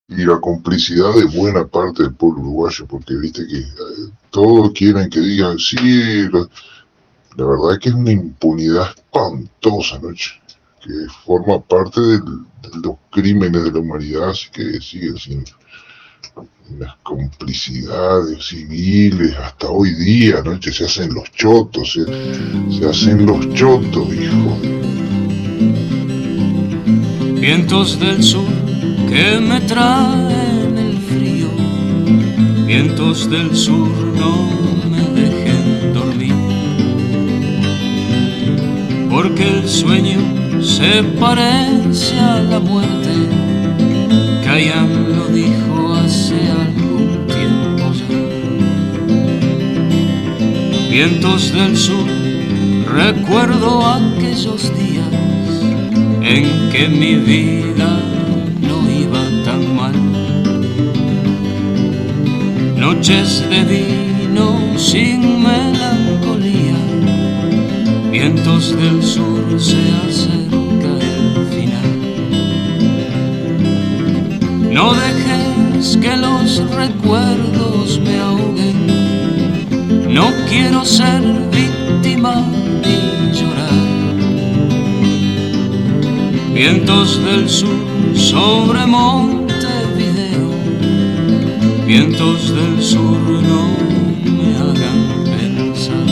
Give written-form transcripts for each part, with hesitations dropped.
y la complicidad de buena parte del pueblo uruguayo, porque viste que todos quieren que digan, sí, la verdad es que es una impunidad espantosa, ¿no? Que forma parte de los crímenes de la humanidad, así que sigue siendo las complicidades civiles hasta hoy día, ¿no? Se hacen los chotos, se hacen los chotos, hijo. Vientos del sur que me traen el frío, vientos del sur no me dejen dormir, porque el sueño se parece a la muerte, Chayanne lo dijo hace algún tiempo ya. Vientos del sur, recuerdo aquellos días en que mi vida no iba tan mal. Noches de vino sin melancolía, vientos del sur, se acerca el final. No dejes que los recuerdos me ahoguen, no quiero ser víctima ni llorar. Vientos del sur sobre Montevideo, vientos del sur no me hagan pensar.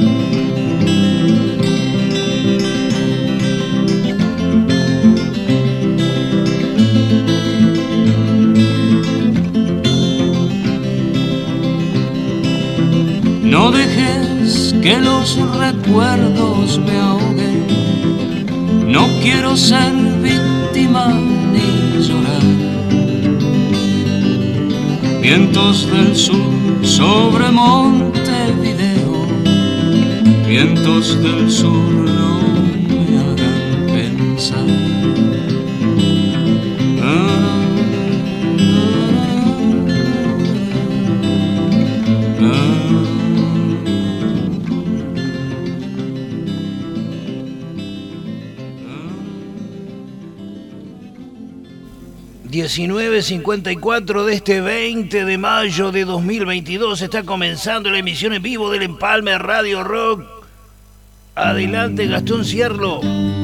No dejes que los recuerdos me ahoguen, no quiero ser víctima ni llorar. Vientos del sur sobre Montevideo, vientos del sur no me hagan pensar. ...19:54 de este 20 de mayo de 2022... ...está comenzando la emisión en vivo del Empalme Radio Rock. Adelante, Gastón Cierlo.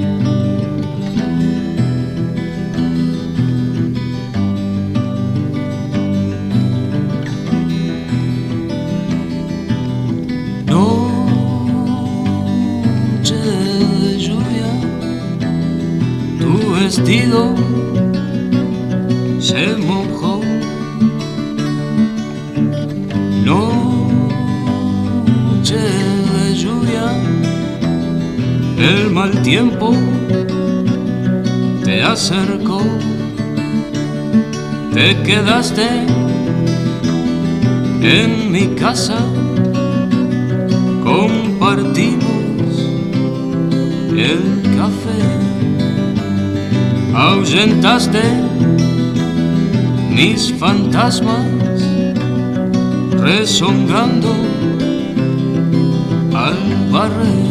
Noche de lluvia, tu vestido se mojó. Noche de lluvia, el mal tiempo te acercó. Te quedaste en mi casa, compartimos el café, ahuyentaste mis fantasmas, rezongando al barrer.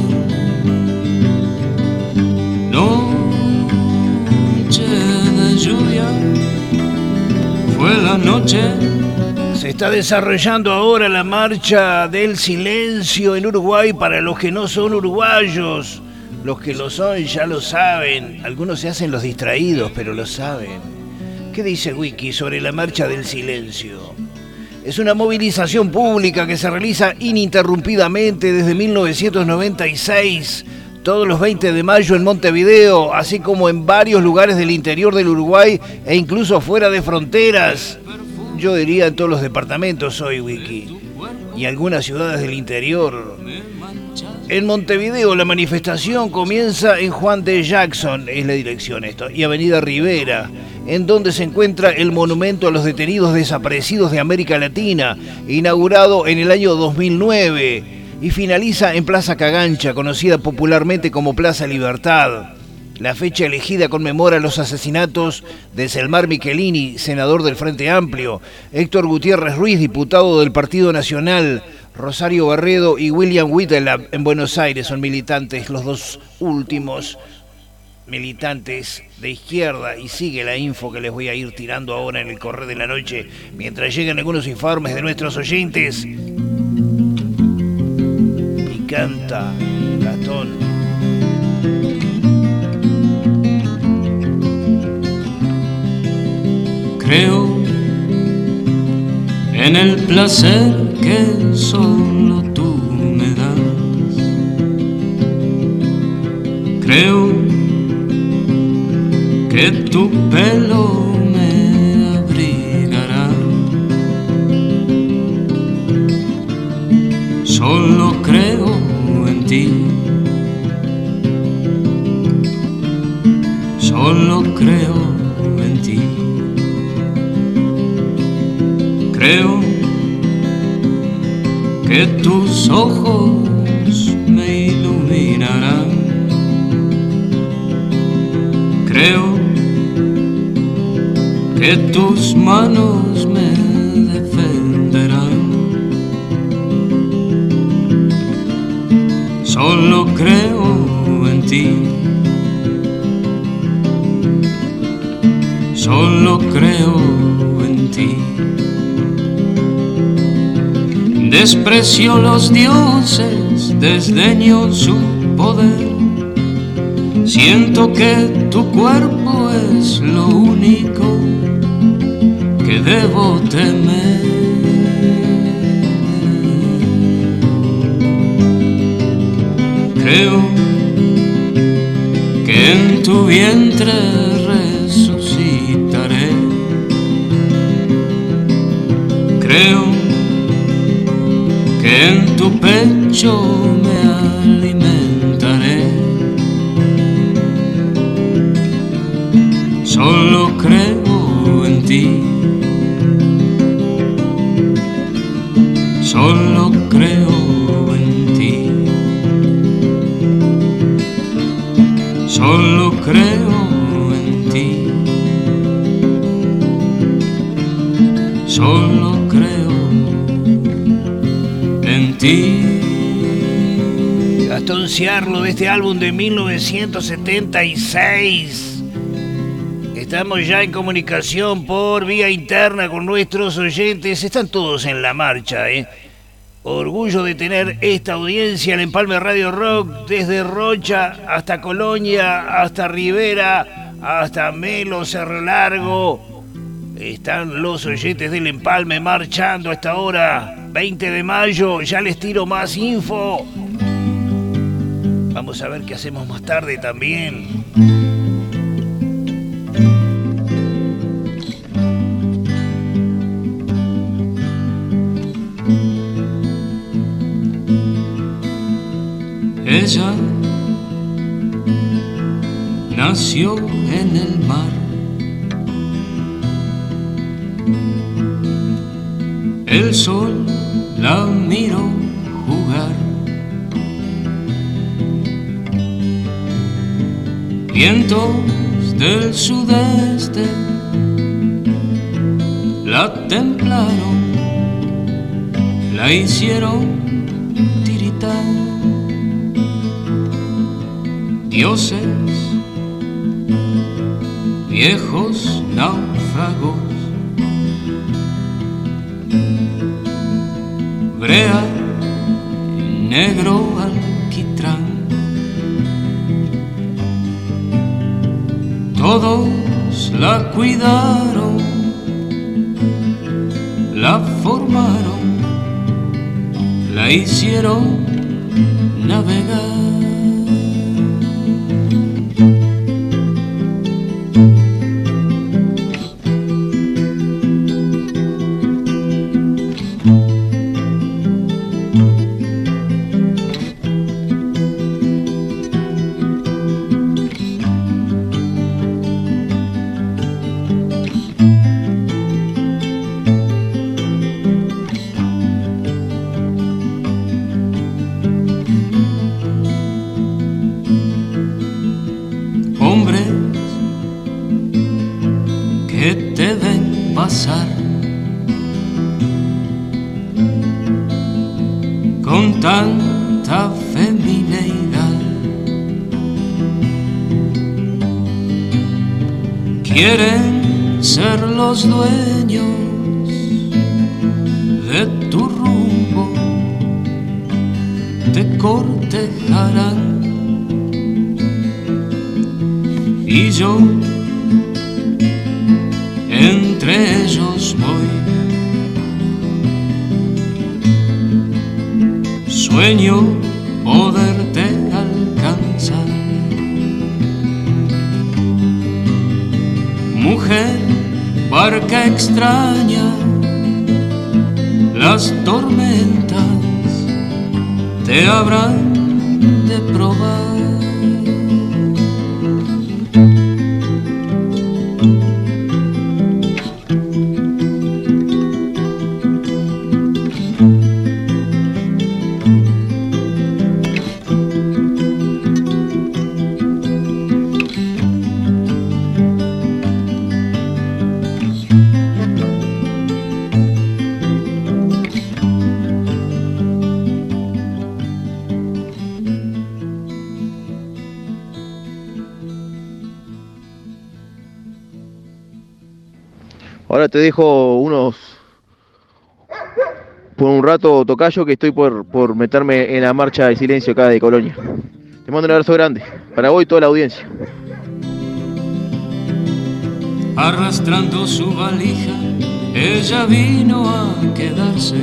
Noche de lluvia, fue la noche. Se está desarrollando ahora la marcha del silencio en Uruguay para los que no son uruguayos. Los que lo son ya lo saben. Algunos se hacen los distraídos, pero lo saben. ¿Qué dice Wiki sobre la marcha del silencio? Es una movilización pública que se realiza ininterrumpidamente desde 1996, todos los 20 de mayo en Montevideo, así como en varios lugares del interior del Uruguay e incluso fuera de fronteras. Yo diría en todos los departamentos hoy, Wiki, y algunas ciudades del interior. En Montevideo la manifestación comienza en Juan de Jackson, es la dirección esto, y Avenida Rivera, en donde se encuentra el monumento a los detenidos desaparecidos de América Latina, inaugurado en el año 2009, y finaliza en Plaza Cagancha, conocida popularmente como Plaza Libertad. La fecha elegida conmemora los asesinatos de Selmar Michelini, senador del Frente Amplio, Héctor Gutiérrez Ruiz, diputado del Partido Nacional, Rosario Barredo y William Whittlap en Buenos Aires, son militantes los dos últimos militantes de izquierda, y sigue la info que les voy a ir tirando ahora en el correr de la noche, mientras llegan algunos informes de nuestros oyentes. Y canta Gastón. Creo en el placer que solo tú me das. Creo que tu pelo me abrigará. Solo creo en ti. Solo creo en ti. Creo que tus ojos me iluminarán. Creo que tus manos me defenderán. Solo creo en ti. Solo creo en ti. Desprecio los dioses, desdeño su poder. Siento que tu cuerpo es lo único que debo temer. Creo que en tu vientre resucitaré. Creo que en tu pecho me alimentaré. Solo creo en ti. Solo creo en ti. Solo creo en ti. Solo creo en ti. Gastón Ciarlo, de este álbum de 1976. Estamos ya en comunicación por vía interna con nuestros oyentes. Están todos en la marcha, ¿eh? Orgullo de tener esta audiencia en Empalme Radio Rock, desde Rocha hasta Colonia, hasta Rivera, hasta Melo, Cerro Largo. Están los oyentes del Empalme marchando a esta hora, 20 de mayo. Ya les tiro más info. Vamos a ver qué hacemos más tarde también. Ella nació en el mar. El sol la miró jugar. Vientos del sudeste la templaron, la hicieron tiritar. Dioses, viejos náufragos, brea, negro alquitrán, todos la cuidaron, la formaron, la hicieron navegar. Con tanta femineidad, quieren ser los dueños de tu rumbo, te cortejarán y yo entre ellos voy. Sueño poderte alcanzar, mujer, barca extraña, las tormentas te habrán de probar. Ahora te dejo por un rato, tocayo, que estoy por meterme en la marcha de silencio acá de Colonia. Te mando un abrazo grande, para vos y toda la audiencia. Arrastrando su valija, ella vino a quedarse.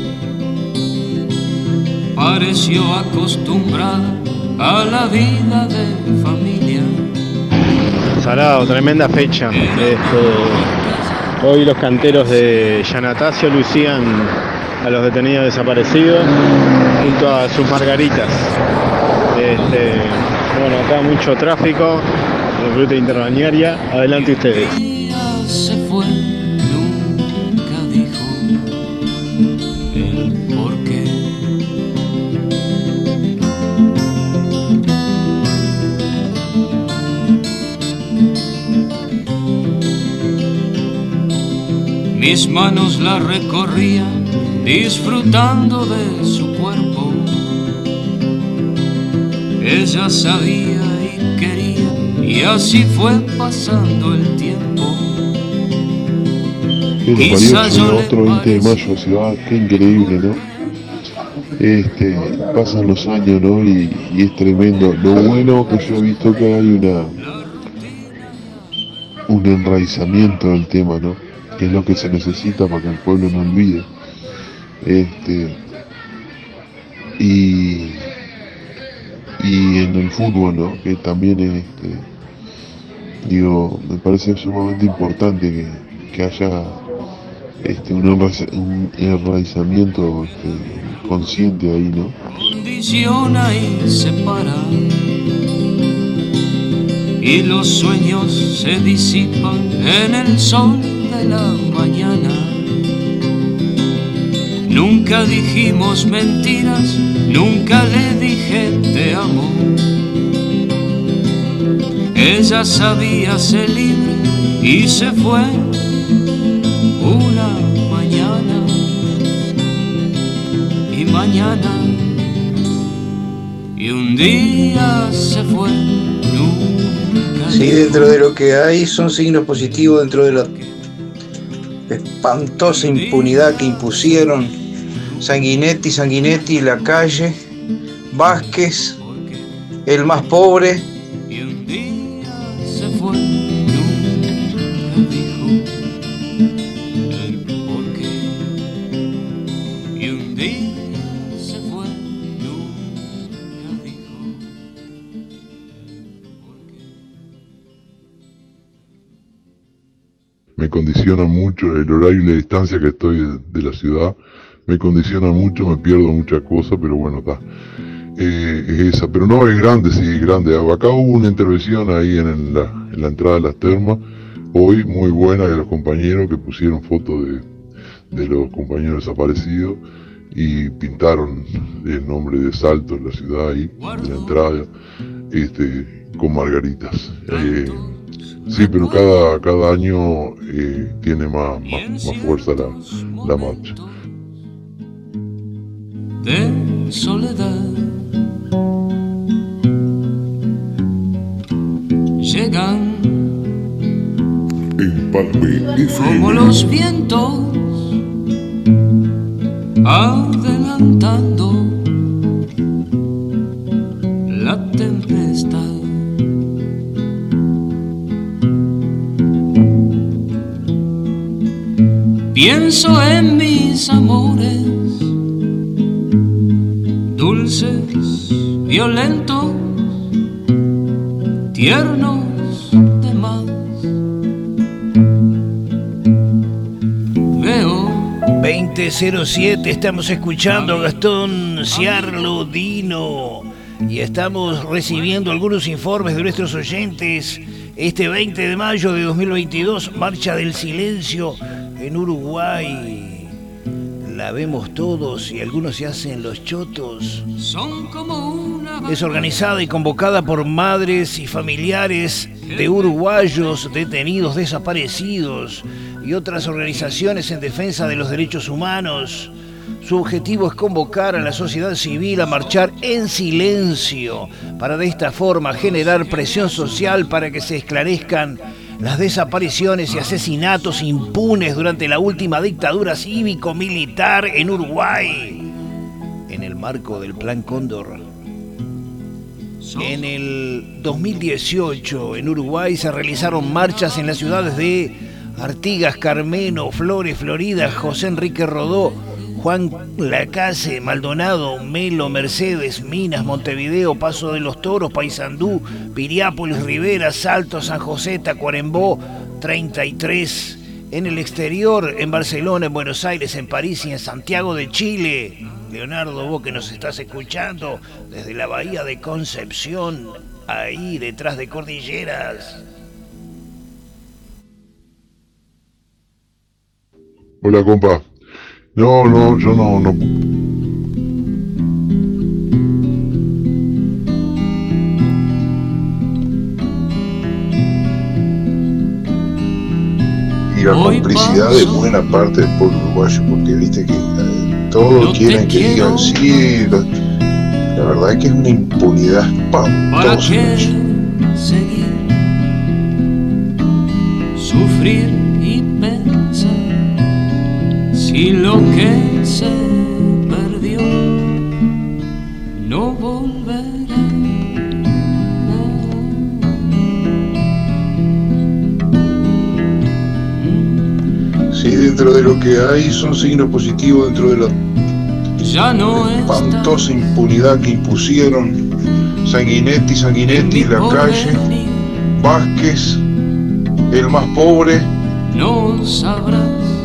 Pareció acostumbrada a la vida de familia. Salado, tremenda fecha. Hoy los canteros de Yanatacio lucían a los detenidos desaparecidos junto a sus margaritas. Bueno, acá mucho tráfico, ruta interbalnearia. Adelante ustedes. Se fue, nunca dijo el porqué. Mis manos la recorrían, disfrutando de su cuerpo. Ella sabía y quería, y así fue pasando el tiempo. Quizás otro 20 de mayo, ciudad, qué increíble, ¿no? Pasan los años, ¿no? Y es tremendo. Lo bueno que yo he visto que hay un enraizamiento del tema, ¿no? Que es lo que se necesita para que el pueblo no olvide. Y en el fútbol, ¿no? Que también es, me parece sumamente importante que haya un enraizamiento consciente ahí, ¿no? Condiciona y separa, y los sueños se disipan en el sol de la mañana. Nunca dijimos mentiras, nunca le dije te amo. Ella sabía ser libre y se fue una mañana, y mañana, y un día se fue. Nunca. Sí, dentro de lo que hay son signos positivos dentro de la espantosa impunidad que impusieron Sanguinetti, La Calle, Vázquez, el más pobre. Y un día se fue, nunca dijo el porqué. Y un día se fue, nunca dijo el porqué. Me condiciona mucho el horario y la distancia que estoy de la ciudad. Me condiciona mucho, me pierdo muchas cosas, pero bueno, está. Es esa, pero no, es grande, sí, es grande. Acá hubo una intervención ahí en la entrada de las termas, hoy muy buena, de los compañeros que pusieron fotos de los compañeros desaparecidos y pintaron el nombre de Salto en la ciudad ahí, de la entrada, con margaritas. Sí, pero cada año tiene más fuerza la marcha. De soledad llegan Empalme como FM. los vientos adelantando la tempestad. Pienso en mis amores, dulces, violentos, tiernos de más. Veo 2007, estamos escuchando a Gastón Ciarlo Dino y estamos recibiendo algunos informes de nuestros oyentes. Este 20 de mayo de 2022, Marcha del Silencio en Uruguay. La vemos todos y algunos se hacen los chotos. son como una Es organizada y convocada por madres y familiares de uruguayos detenidos, desaparecidos y otras organizaciones en defensa de los derechos humanos. Su objetivo es convocar a la sociedad civil a marchar en silencio para de esta forma generar presión social para que se esclarezcan las desapariciones y asesinatos impunes durante la última dictadura cívico-militar en Uruguay, en el marco del Plan Cóndor. En el 2018, en Uruguay, se realizaron marchas en las ciudades de Artigas, Carmelo, Flores, Florida, José Enrique Rodó, Juan Lacase, Maldonado, Melo, Mercedes, Minas, Montevideo, Paso de los Toros, Paysandú, Piriápolis, Rivera, Salto, San José, Tacuarembó, 33. En el exterior, en Barcelona, en Buenos Aires, en París y en Santiago de Chile. Leonardo, vos que nos estás escuchando desde la bahía de Concepción, ahí detrás de Cordilleras. Hola, compa. No, yo no. Y la complicidad de buena parte del pueblo uruguayo, porque viste que todos quieren que digan sí. La verdad es que es una impunidad ¿para espantosa. qué seguir? Sufrir y pensar si lo que se perdió no volverá. Sí, dentro de lo que hay son signos positivos dentro de la Ya no espantosa impunidad que impusieron Sanguinetti, la calle, Vázquez, el más pobre. no sabrás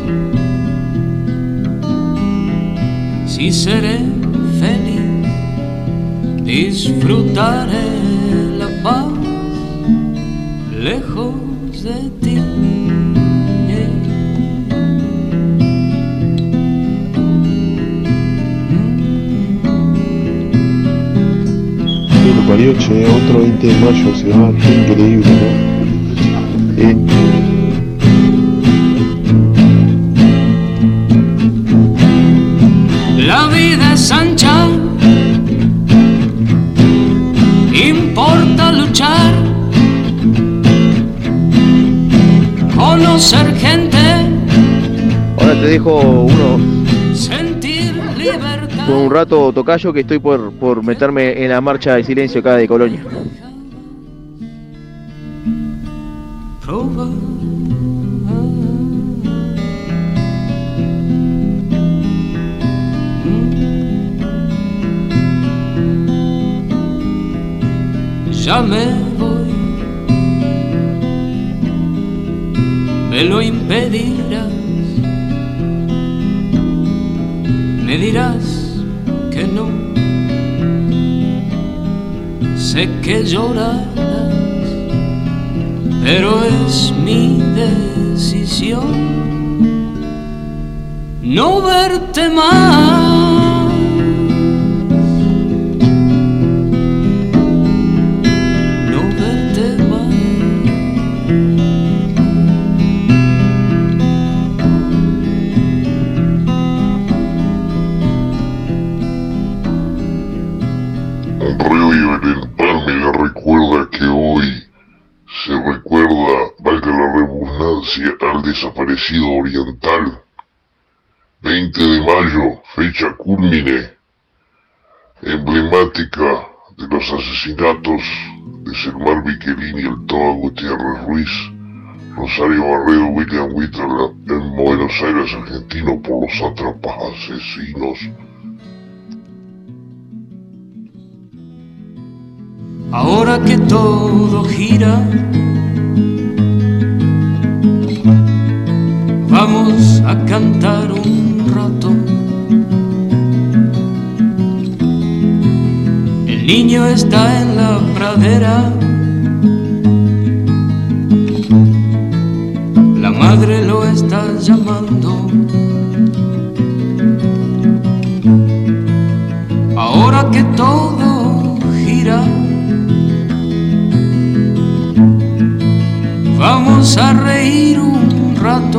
si seré feliz, disfrutaré la paz lejos de ti. Lo parió, che, otro 20 de mayo, se va, qué increíble, ¿no? La vida es ancha, importa luchar, conocer gente, Ahora te dejo uno sentir libertad. por un rato, tocayo, que estoy por meterme en la marcha de silencio acá de Colonia. Probar. Ya me voy, me lo impedirás, me dirás que no, sé que llorarás, pero es mi decisión no verte más. Revive el empalme la recuerda que hoy se recuerda, valga la rebusnada, al desaparecido oriental. 20 de mayo, fecha cúlmine, emblemática de los asesinatos de Selmar Michelini, el Toa Gutiérrez Ruiz, Rosario Barredo, William Whittle en Buenos Aires, argentino, por los sátrapas asesinos. Ahora que todo gira, vamos a cantar un rato. El niño está en la pradera, la madre lo está llamando. Ahora que todo gira, vamos a reír un rato.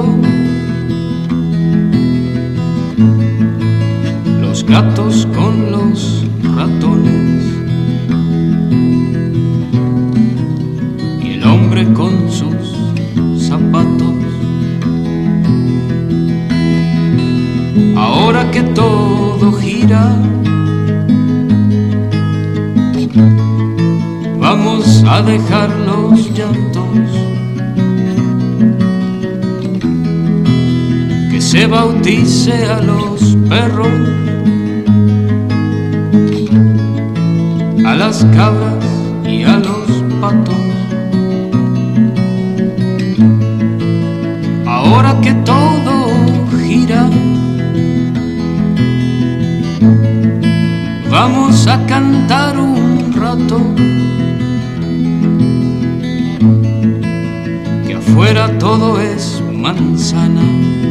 Los gatos con los ratones y el hombre con sus zapatos. Ahora que todo gira, vamos a dejar los llantos. Que se bautice a los perros, a las cabras y a los patos. Ahora que todo gira, vamos a cantar un rato. Que afuera todo es manzana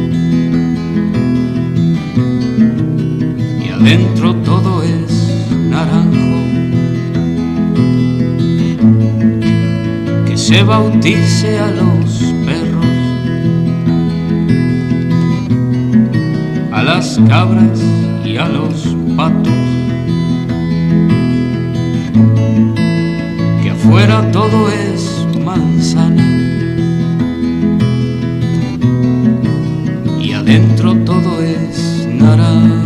y adentro todo es naranjo. Que se bautice a los perros, a las cabras y a los patos. Que afuera todo es manzana y adentro todo es naranjo.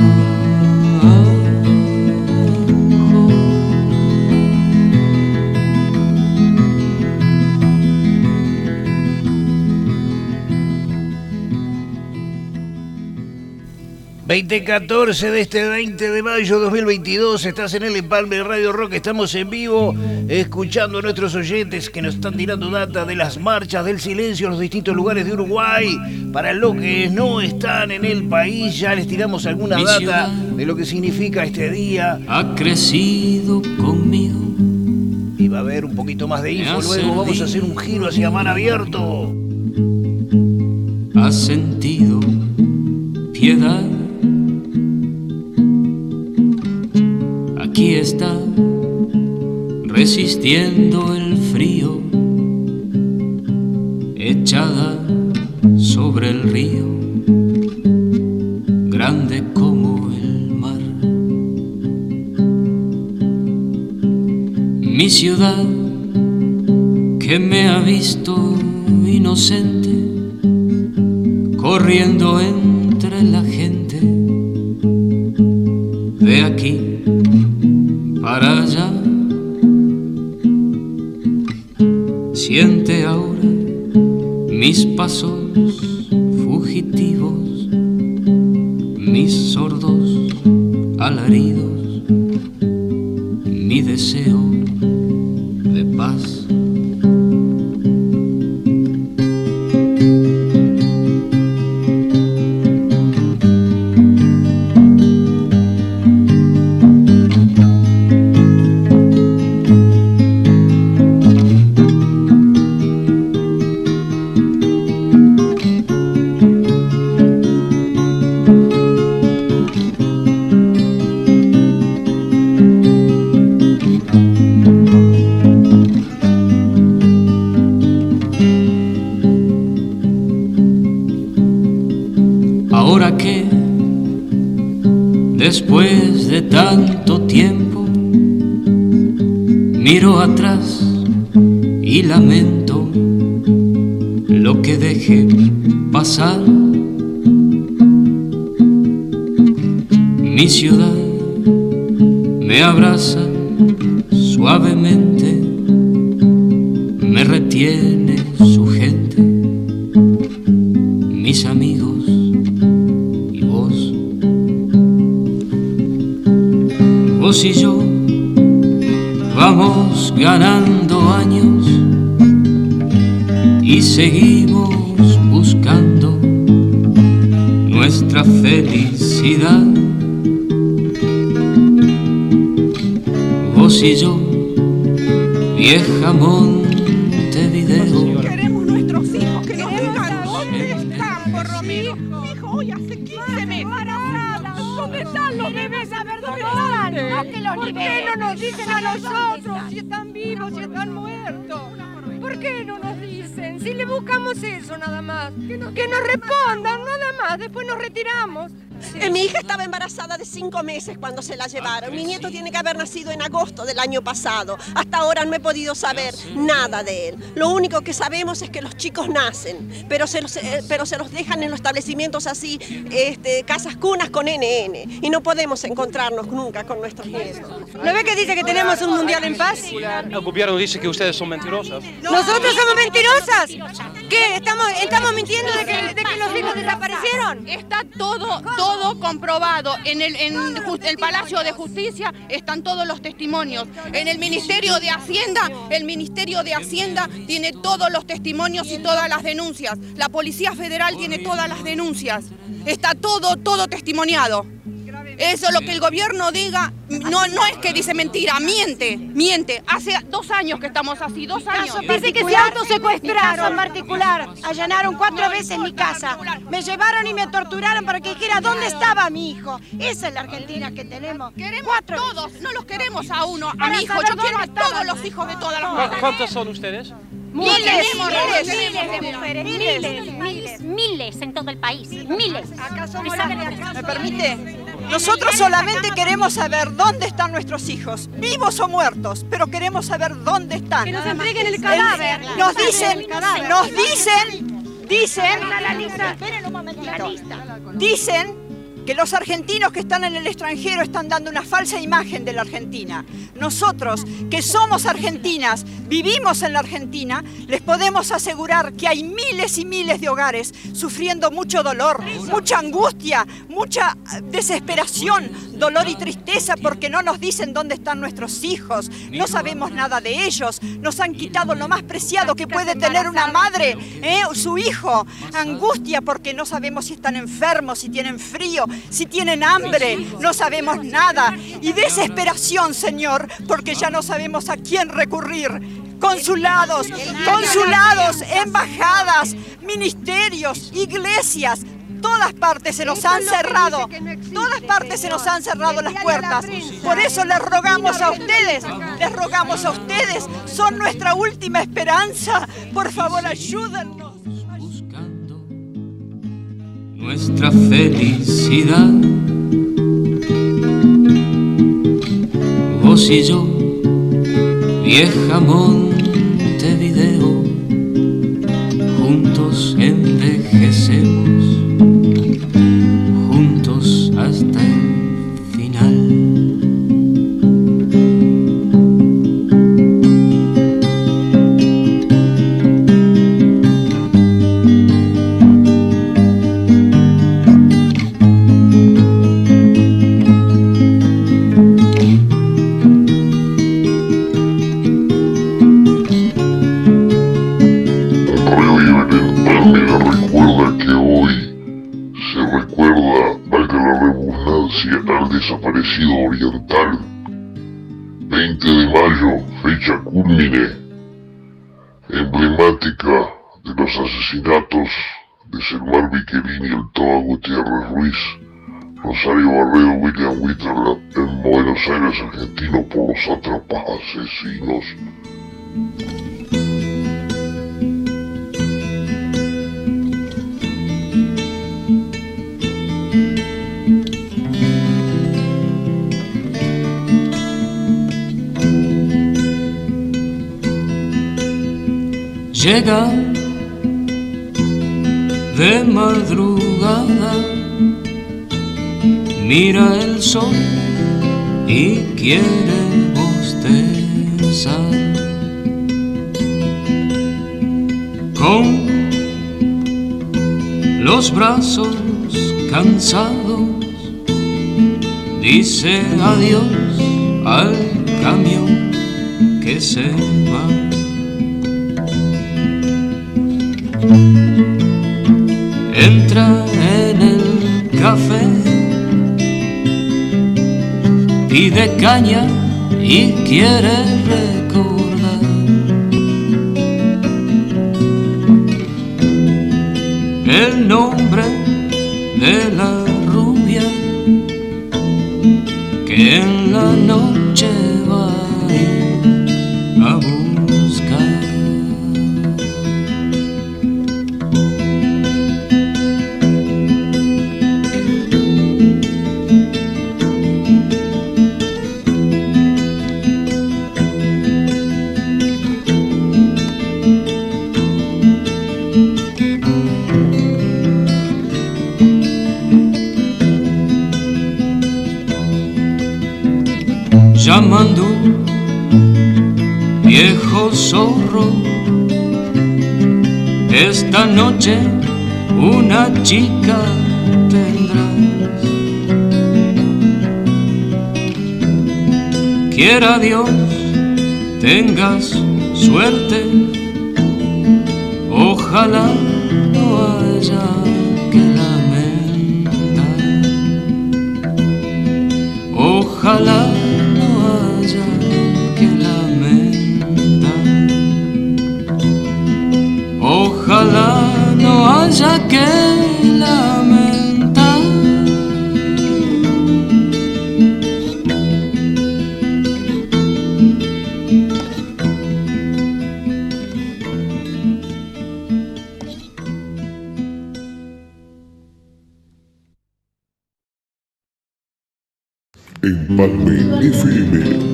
2014 de este 20 de mayo 2022, estás en el Empalme de Radio Rock, estamos en vivo escuchando a nuestros oyentes que nos están tirando data de las marchas del silencio en los distintos lugares de Uruguay. Para los que no están en el país, ya les tiramos alguna data de lo que significa este día. Ha crecido conmigo y va a haber un poquito más de info, luego vamos a hacer un giro hacia mar abierto. Ha sentido piedad. Aquí está, resistiendo el frío, echada sobre el río, grande como el mar. Mi ciudad, que me ha visto inocente, corriendo entre la gente, de aquí para allá, siente ahora mis pasos fugitivos, mis sordos alaridos, mi deseo de paz. Ahora que, después de tanto tiempo, miro atrás y lamento lo lo que dejé pasar. Mi ciudad me abraza suavemente, me retiene su gente, mis amigos y vos. Vos y yo vamos ganando años y seguimos buscando nuestra felicidad. Vos y yo, vieja Montevideo. Queremos nuestros hijos, que nos digan dónde están, por Romero. Hijo, hoy hace 15 meses. ¿Dónde están los bebés? Saber dónde están. No, que los ¿por qué no nos dicen a nosotros si están vivos, si están muertos? ¿Por qué no nos dicen? Si le buscamos eso nada más. Que nos respondan nada más, después nos retiramos. Mi hija estaba embarazada de 5 meses cuando se la llevaron. Mi nieto tiene que haber nacido en agosto del año pasado. Hasta ahora no he podido saber nada de él. Lo único que sabemos es que los chicos nacen, pero se los dejan en los establecimientos así, casas cunas con NN. Y no podemos encontrarnos nunca con nuestros nietos. ¿No ve que dice que tenemos un mundial en paz? El gobierno dice que ustedes son mentirosas. ¿Nosotros somos mentirosas? ¿Qué? ¿Estamos mintiendo de que los hijos desaparecieron? Está todo comprobado. En el Palacio de Justicia están todos los testimonios. En el Ministerio de Hacienda tiene todos los testimonios y todas las denuncias. La Policía Federal tiene todas las denuncias. Está todo testimoniado. Eso es lo que el gobierno diga, no es que dice mentira, miente. Hace 2 años que estamos así, 2 años. Dice que se autosecuestraron. Caso en particular, allanaron 4 veces mi casa. Me llevaron y me torturaron para que dijera dónde estaba mi hijo. Esa es la Argentina que tenemos. Queremos a todos, no los queremos a uno, a mi hijo. Yo quiero a todos los hijos de todas las mujeres. ¿Cuántos son ustedes? Miles en todo el país, miles. ¿Me permite? Nosotros solamente queremos saber dónde están nuestros hijos, vivos o muertos, pero queremos saber dónde están. Que nos entreguen el cadáver. Dicen que los argentinos que están en el extranjero están dando una falsa imagen de la Argentina. Nosotros, que somos argentinas, vivimos en la Argentina, les podemos asegurar que hay miles y miles de hogares sufriendo mucho dolor, mucha angustia, mucha desesperación, dolor y tristeza porque no nos dicen dónde están nuestros hijos, no sabemos nada de ellos, nos han quitado lo más preciado que puede tener una madre, su hijo, angustia porque no sabemos si están enfermos, si tienen frío, si tienen hambre, no sabemos nada. Y desesperación, Señor, porque ya no sabemos a quién recurrir. Consulados, embajadas, ministerios, iglesias, todas partes se nos han cerrado. Todas partes se nos han cerrado las puertas. Por eso les rogamos a ustedes, son nuestra última esperanza. Por favor, ayúdennos. Nuestra felicidad, vos y yo, vieja Montevideo, juntos envejecemos, juntos hasta el final. Desaparecido oriental, 20 de mayo, fecha cúlmine, emblemática de los asesinatos de Selmar Michelini, el Toa Gutiérrez Ruiz, Rosario Barredo, William Whitterland en Buenos Aires, Argentina, por los sátrapas asesinos. Llega De madrugada mira el sol y quiere bostezar. Con los brazos cansados dice adiós al camión que se va. Entra en el café, pide caña y quiere recordar el nombre de la rubia que en la noche va a ir a buscar. Llamando viejo zorro, esta noche una chica tendrás. Quiera Dios tengas suerte, ojalá no haya que lamentar. Ojalá ojalá no haya que lamentar. Empalme FM.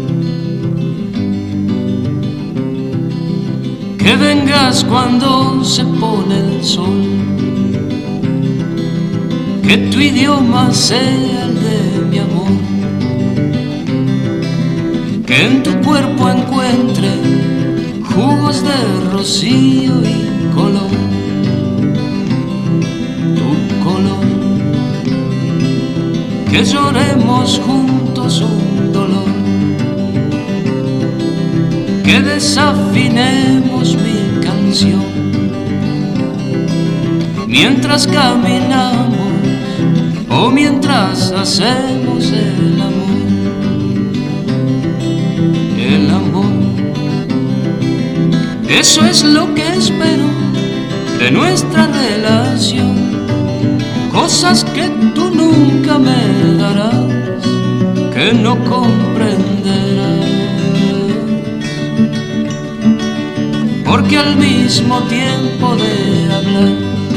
Que vengas cuando se pone el sol, que tu idioma sea el de mi amor, que en tu cuerpo encuentre jugos de rocío y color, tu color, que lloremos juntos un dolor, que desafinemos mi canción mientras caminamos o mientras hacemos el amor. El amor, eso es lo que espero de nuestra relación, cosas que tú nunca me darás, que no comprenderás. Porque al mismo tiempo de hablar,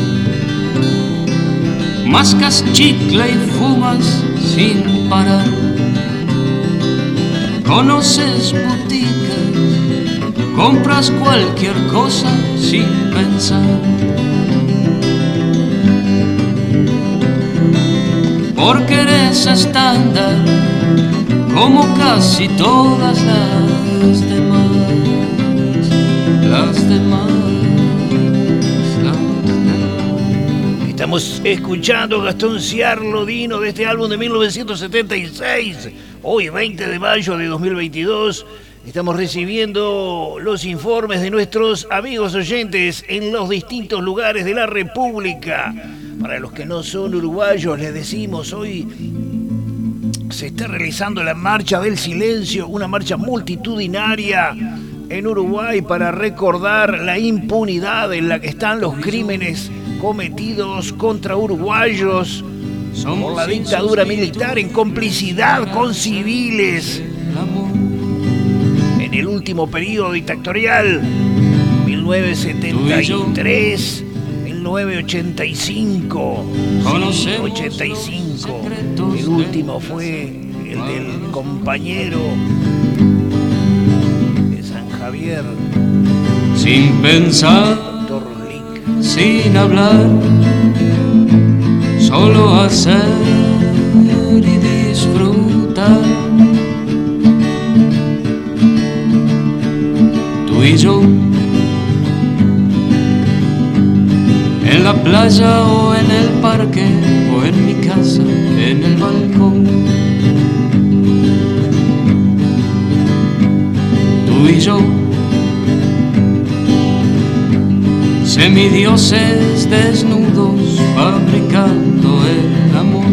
mascas chicle y fumas sin parar. Conoces boutiques, compras cualquier cosa sin pensar. Porque eres estándar como casi todas las demás. Estamos escuchando Gastón Ciarlodino de este álbum de 1976, hoy 20 de mayo de 2022. Estamos recibiendo los informes de nuestros amigos oyentes en los distintos lugares de la República. Para los que no son uruguayos, les decimos, hoy se está realizando la Marcha del Silencio, una marcha multitudinaria en Uruguay para recordar la impunidad en la que están los crímenes cometidos contra uruguayos por la dictadura militar en complicidad con civiles en el último periodo dictatorial, 1973, 1985, 85. El último fue el del compañero de San Javier, sin pensar, sin hablar, solo hacer y disfrutar. Tú y yo, en la playa o en el parque o en mi casa, en el balcón. Tú y yo, semidioses desnudos fabricando el amor.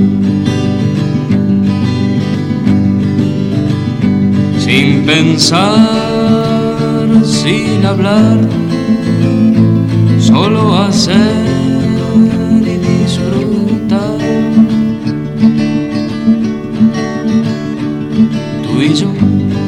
Sin pensar, sin hablar, solo hacer y disfrutar. Tú y yo.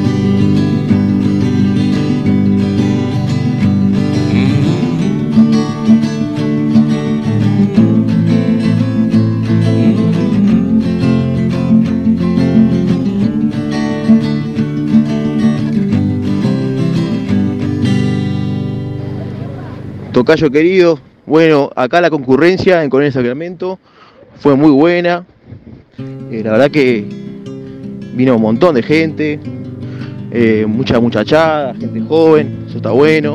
Tocayo querido, bueno, acá la concurrencia en Coronel Sacramento fue muy buena. La verdad que vino un montón de gente, mucha muchachada, gente joven, eso está bueno.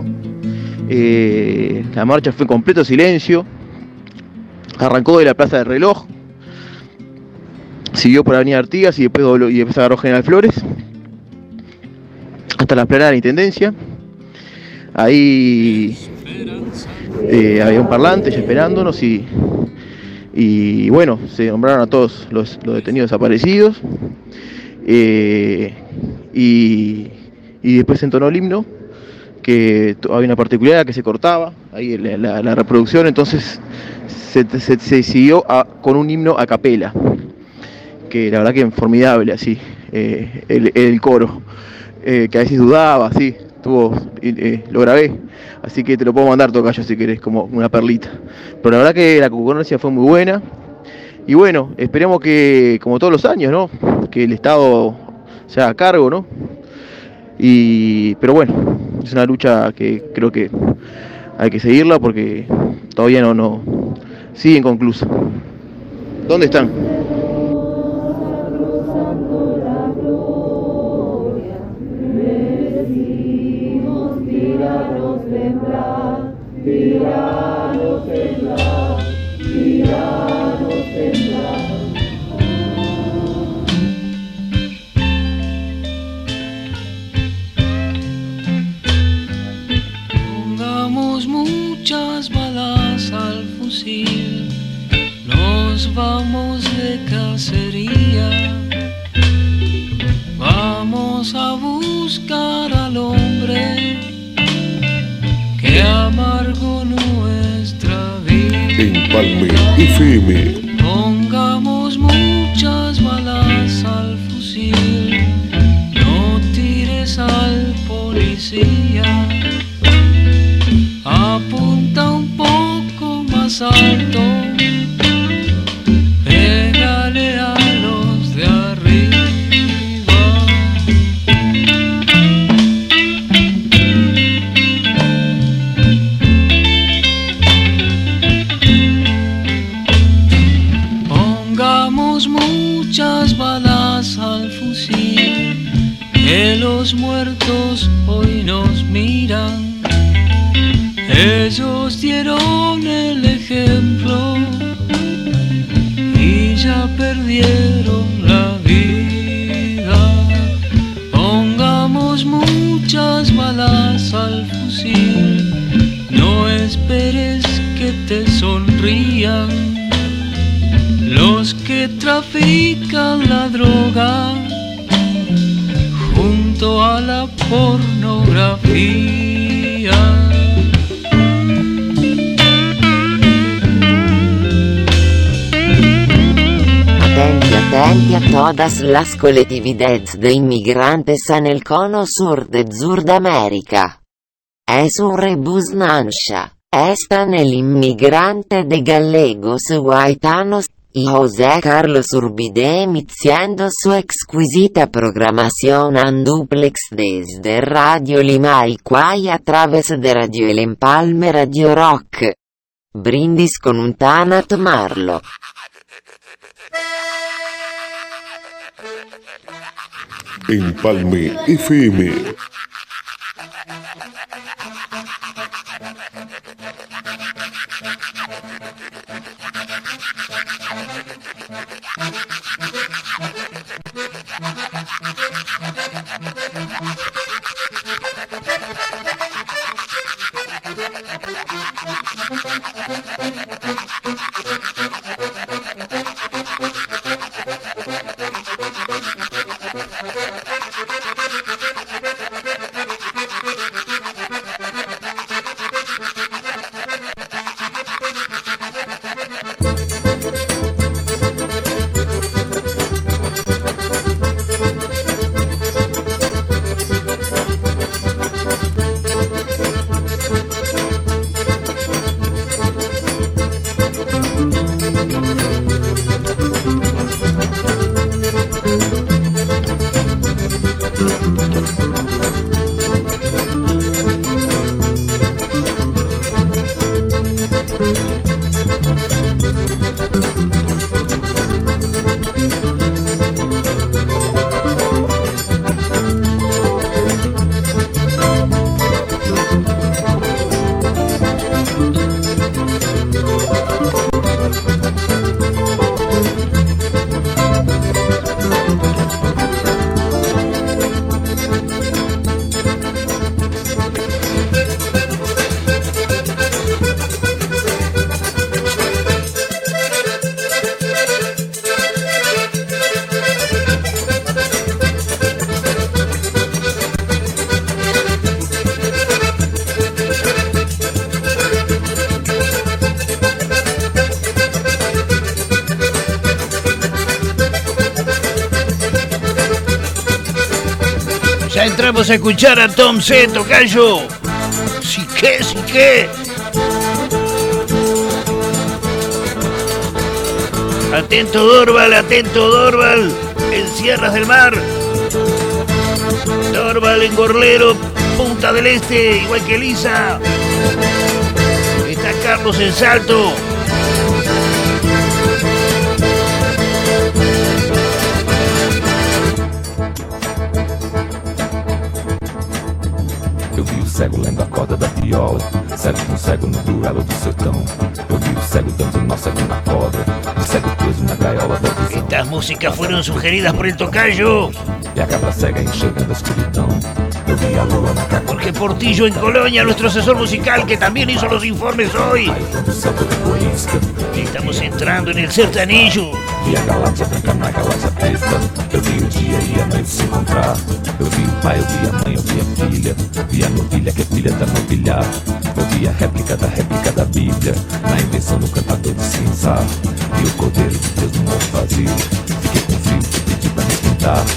La marcha fue en completo silencio. Arrancó de la Plaza del Reloj, siguió por Avenida Artigas y después agarró General Flores hasta la explanada de la Intendencia. Ahí había un parlante ya esperándonos y bueno, se nombraron a todos los detenidos desaparecidos y después se entonó el himno, que había una particularidad que se cortaba ahí la reproducción, entonces se siguió con un himno a capela, que la verdad que formidable así, el coro, que a veces dudaba, así. Lo grabé, así que te lo puedo mandar, Tocayo, si querés, como una perlita. Pero la verdad que la concurrencia fue muy buena. Y bueno, esperemos que, como todos los años, ¿no?, que el Estado se haga cargo, ¿no? Pero bueno, es una lucha que creo que hay que seguirla porque todavía no sigue inconclusa. ¿Dónde están? Pongamos muchas balas al fusil, nos vamos de cacería, vamos a buscar al hombre que amargó nuestra vida. Empalme FM. Pongamos muchas balas al fusil, no tires al policía, apunta un poco más alto, pégale a los de arriba. Muchas balas al fusil, que los muertos hoy nos miran. Ellos dieron el ejemplo y ya perdieron la vida. Pongamos muchas balas al fusil, no esperes que te sonrían los que trafican la droga junto a la pornografía. Atenti a todas las colectividades de inmigrantes en el cono sur de Sudamérica. Es un rebus nancia. Están el inmigrante de gallegos guaitanos y José Carlos Urbide emitiendo su exquisita programación en duplex desde Radio Limaicua a través de Radio El Empalme Radio Rock. Brindis con un Tanat Marlo. Empalme FM. Entramos a escuchar a Tom C, tocayo. Sí que. Atento Dorval, en Sierras del Mar. Dorval en Gorlero, Punta del Este, igual que Elisa. Está Carlos en Salto. Cego lendo a corda da viola, cego com cego no duelo do sertão. Eu vi o cego dando nó cego na corda, o cego preso na gaiola da visão. Estas músicas fueron sugeridas por el tocayo. E a cabra cega enxergando a escuridão. Eu vi a lua na caca. Jorge Portillo en Colonia, nuestro asesor musical que también hizo los informes hoy. Estamos entrando en el sertanejo. E a galáxia branca na galáxia preta. Eu vi o dia e a noite se encontrar. Eu vi o pai, eu vi a mãe, eu vi a filha. Vi a novilha que é filha da novilha. Eu vi a réplica da Bíblia. Na invenção do cantador de cinza. Vi o cordeiro de Deus no morro vazio. Fiquei com frio, pedi pra me pintar.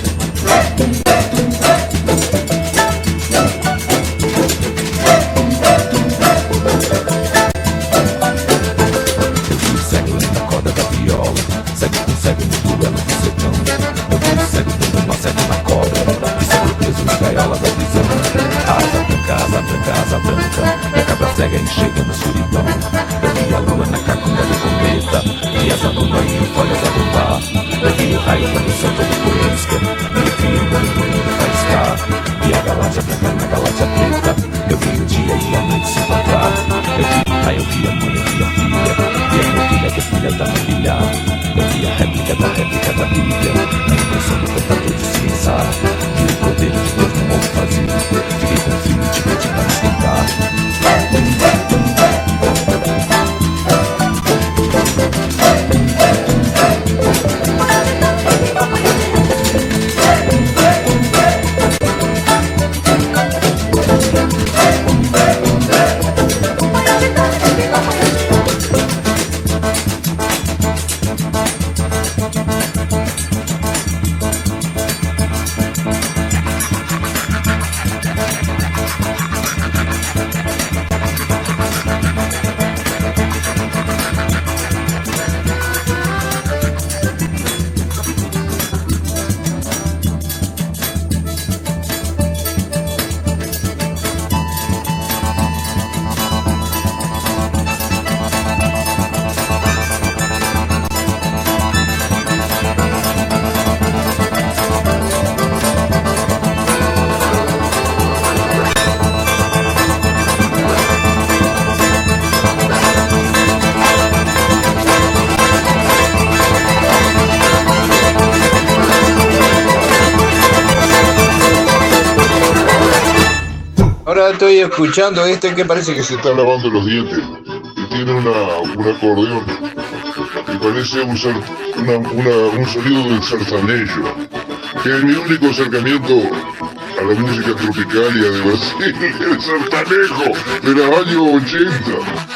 Cego no duelo do sertão. Eu vi o cego dando nó cego na cobra. E cego preso na gaiola da visão. Asa branca. E a cabra cega enxergando a escuridão. Eu vi a lua na cacunda do cometa. Vi asa no nó e folhas a bombar. Eu vi o raio quando o céu todo poesca. E o fio indo faiscar. Vi a galáxia branca na galáxia preta. Eu vi o dia e a noite se encontrar. Eu vi o pai, eu vi a mãe, eu vi a filha. Vi a novilha que é filha da novilha. Eu vi a réplica da Bíblia. Na invenção do cantador de cinza. Vi o cordeiro de Deus no morro vazio. Fiquei com frio e tive pra me esquentar. ahora estoy escuchando que parece que Se está lavando los dientes y tiene un acordeón y parece un sonido del sertanejo, que es mi único acercamiento a la música tropicalia de Brasil, el sertanejo de los años 80.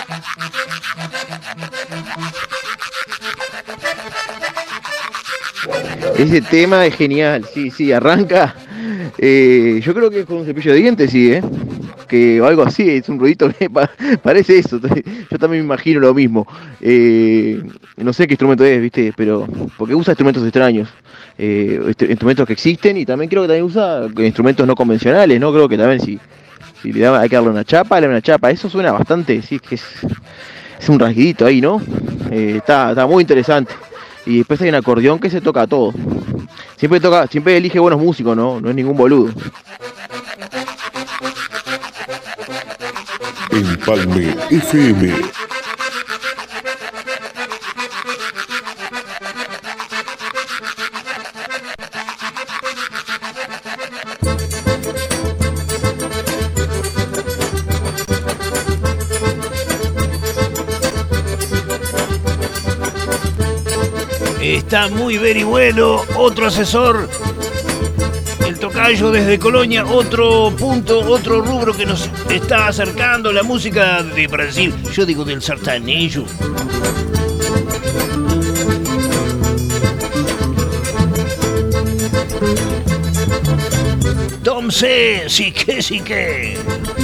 Ese tema es genial, sí, arranca. Yo creo que es con un cepillo de dientes, sí, que o algo así, es un ruidito que parece eso. Yo también me imagino lo mismo. No sé qué instrumento es, ¿viste? Pero porque usa instrumentos extraños, instrumentos que existen, y también creo que también usa instrumentos no convencionales, ¿no? Creo que también si hay que darle una chapa, dale una chapa. Eso suena bastante, sí, que es un rasguidito ahí, ¿no? Está muy interesante. Y después hay un acordeón que se toca todo. Siempre elige buenos músicos, ¿no? No es ningún boludo. Empalme FM. Está muy very bueno. Otro asesor, el tocayo desde Colonia, otro punto, otro rubro que nos está acercando la música de Brasil. Yo digo del sertanejo. Tom C, sí que.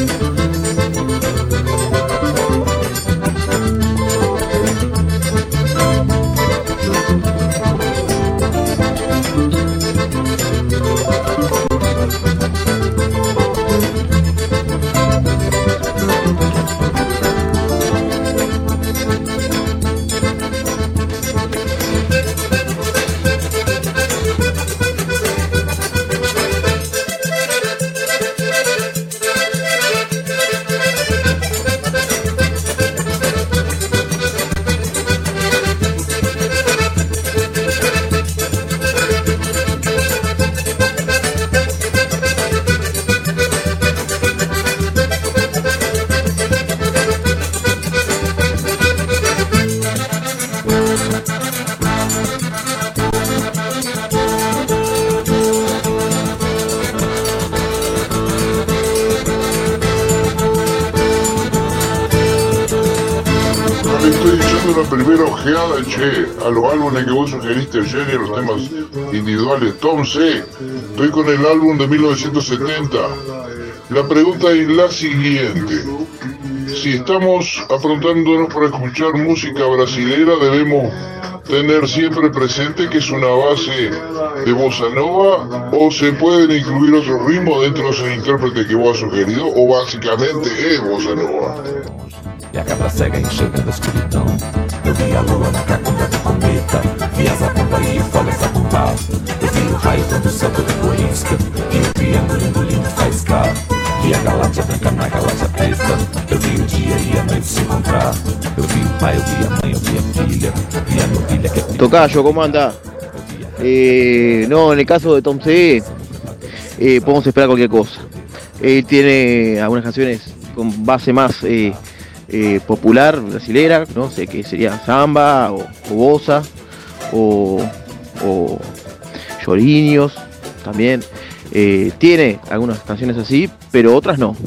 Primera ojeada, che, a los álbumes que vos sugeriste ayer y a los temas individuales. Tom C, estoy con el álbum de 1970. La pregunta es la siguiente: si estamos aprontándonos para escuchar música brasilera, debemos tener siempre presente que es una base de bossa nova, o se pueden incluir otros ritmos dentro de esos intérpretes que vos has sugerido, o básicamente es bossa nova. E a cabra cega enxergando a escuridão. Eu vi a lua na cacunda do cometa, vi as abamba e o fogo sacumbá. Eu vi o raio dando salto de boisca, vi o triângulo engolindo faiscar. Vi a galáxia branca na galáxia preta, eu vi o dia e a noite se encontrar. Eu vi o pai, eu vi a mãe, eu vi a filha, vi a novilha que é filha. Tocayo, ¿cómo anda? No, en el caso de Tom C, podemos esperar cualquier cosa. Él tiene algunas canciones con base más popular, brasilera, no sé, que sería samba o bossa o chorinhos también. Tiene algunas canciones así, pero otras no.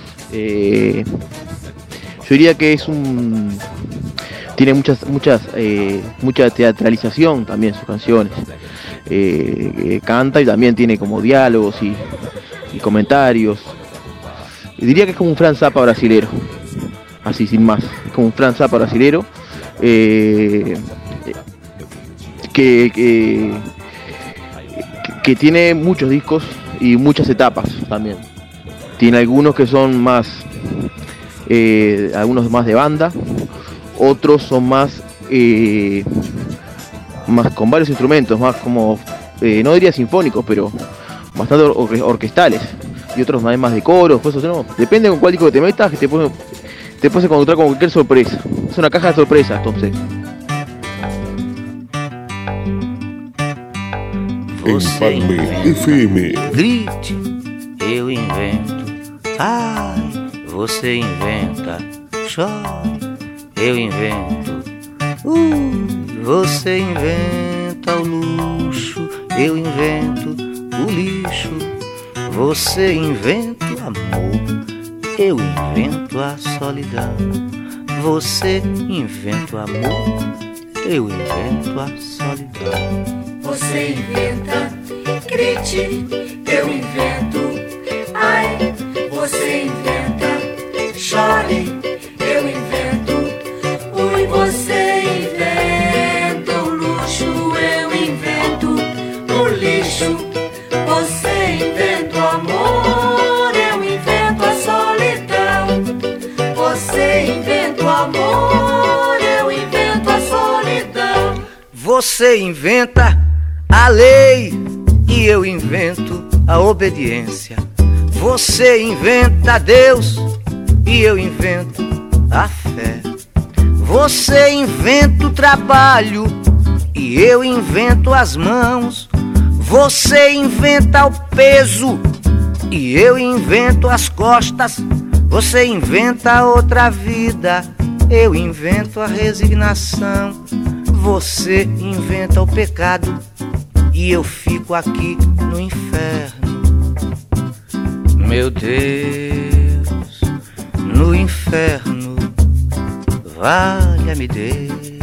Yo diría que tiene mucha teatralización también sus canciones. Canta y también tiene como diálogos y comentarios. Y diría que es como un Frank Zappa brasilero. Así sin más, es como un Frank Zappa brasilero, que tiene muchos discos y muchas etapas también. Tiene algunos que son más, algunos más de banda, otros son más con varios instrumentos, más como, no diría sinfónicos, pero bastante orquestales, y otros más de coros, pues eso no, depende con cuál disco que te metas, que te puedes encontrar con cualquier sorpresa. Es una caja de sorpresas, entonces. Empalme FM. Grite, eu invento. Ai, você inventa, chora, eu invento. Você inventa o luxo, eu invento o lixo. Você inventa o amor, eu invento a solidão. Você inventa o amor, eu invento a solidão. Você inventa, grite, eu invento. Ai, você inventa, chore, eu invento. Ui, você inventa o luxo, eu invento o lixo. Você inventa o amor, eu invento a solidão. Você inventa o amor, eu invento a solidão. Você inventa a lei e eu invento a obediência. Você inventa Deus e eu invento a fé. Você inventa o trabalho e eu invento as mãos. Você inventa o peso e eu invento as costas. Você inventa outra vida, eu invento a resignação. Você inventa o pecado e eu fico aqui no inferno. Meu Deus, no inferno, valha-me Deus.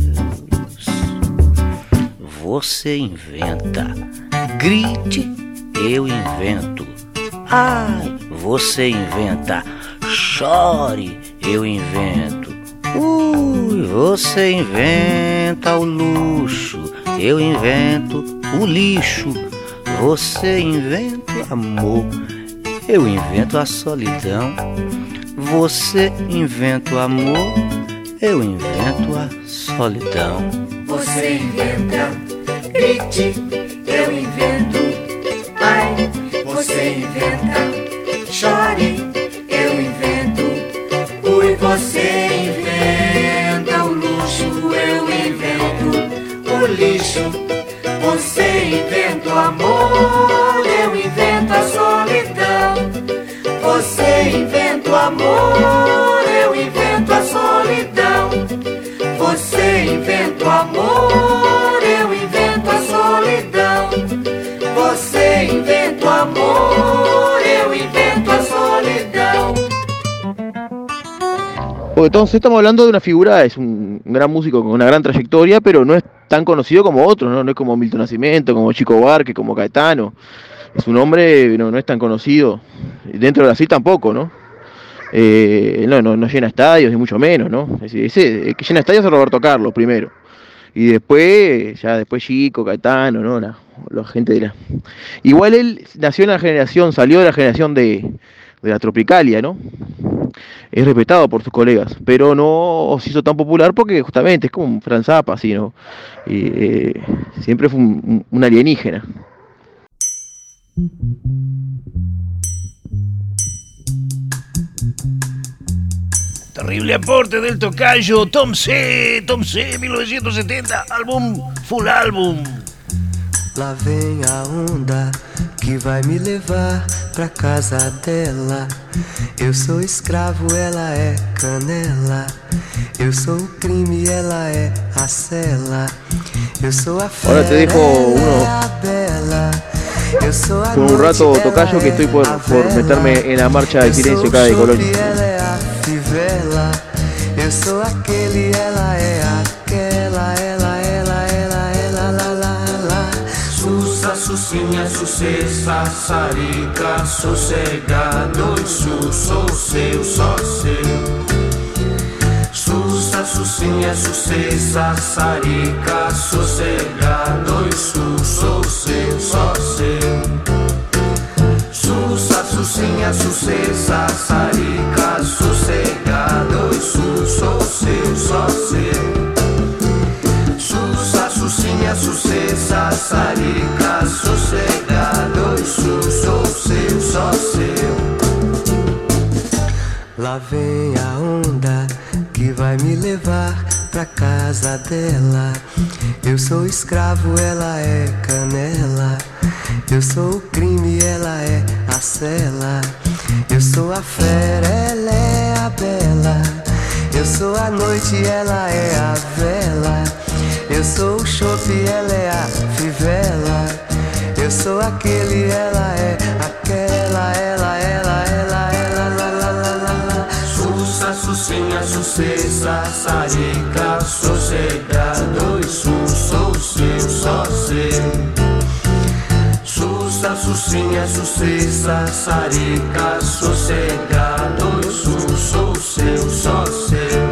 Você inventa, grite, eu invento. Ai, você inventa, chore, eu invento. Ui, você inventa o luxo, eu invento o lixo. Você inventa o amor, eu invento a solidão. Você inventa o amor, eu invento a solidão. Você inventa, grite, eu invento. Ai, você inventa, chore, eu invento. Ui, você inventa o luxo, eu invento o lixo. Você inventa o amor, eu invento a solidão. Você inventa o amor, eu invento a solidão. Você inventa o amor, eu invento a solidão. Você inventa o amor, eu invento a solidão. Porque entonces estamos hablando de una figura, es un gran músico con una gran trayectoria, pero no es tan conocido como otros, ¿no? No es como Milton Nascimento, como Chico Buarque, como Caetano. Es un hombre, no es tan conocido. Dentro de Brasil tampoco, ¿no? No llena estadios, ni mucho menos, ¿no? Ese que llena estadios es Roberto Carlos primero. Y después Chico, Caetano, ¿no? La gente de la... Igual él nació en la generación, salió de la generación de la Tropicalia, ¿no? Es respetado por sus colegas, pero no se hizo tan popular porque justamente es como un Franz Zappa, así, ¿no? Siempre fue un alienígena. Terrible aporte del tocayo Tom C, 1970, full álbum. Lá vem a onda que vai me levar pra casa dela. Eu sou escravo, ela é canela. Eu sou o crime, ela é a cela. Eu sou a fera, ahora te dejo con un rato tocayo que estoy por meterme en la marcha del silencio acá de Colonia. Eu sou aquele, ela é aquela, ela, lá. Sussa, sussinha, sucessa, sarica, sossegado, sou seu, só seu. Sussa, sussinha, sucessa, sarica, sossegado, sou seu, só seu. Sussa, sussinha, sucessa, sarica, sossegado, sou seu, só seu. Sussa, sussinha, sucessa, sarica, sossegado, sou seu, só seu. Lá vem a onda que vai me levar pra casa dela. Eu sou escravo, ela é canela. Eu sou o crime, ela é a cela. Eu sou a fera, ela é a bela. Eu sou a noite, ela é a vela. Eu sou o chope, ela é a fivela. Eu sou aquele, ela é aquela. Sussa, sussinha, sucessa, sarica, sossegado e sou seu, só seu. Sussa, sussinha, sucessa, sarica, sossegado e sou seu, só seu.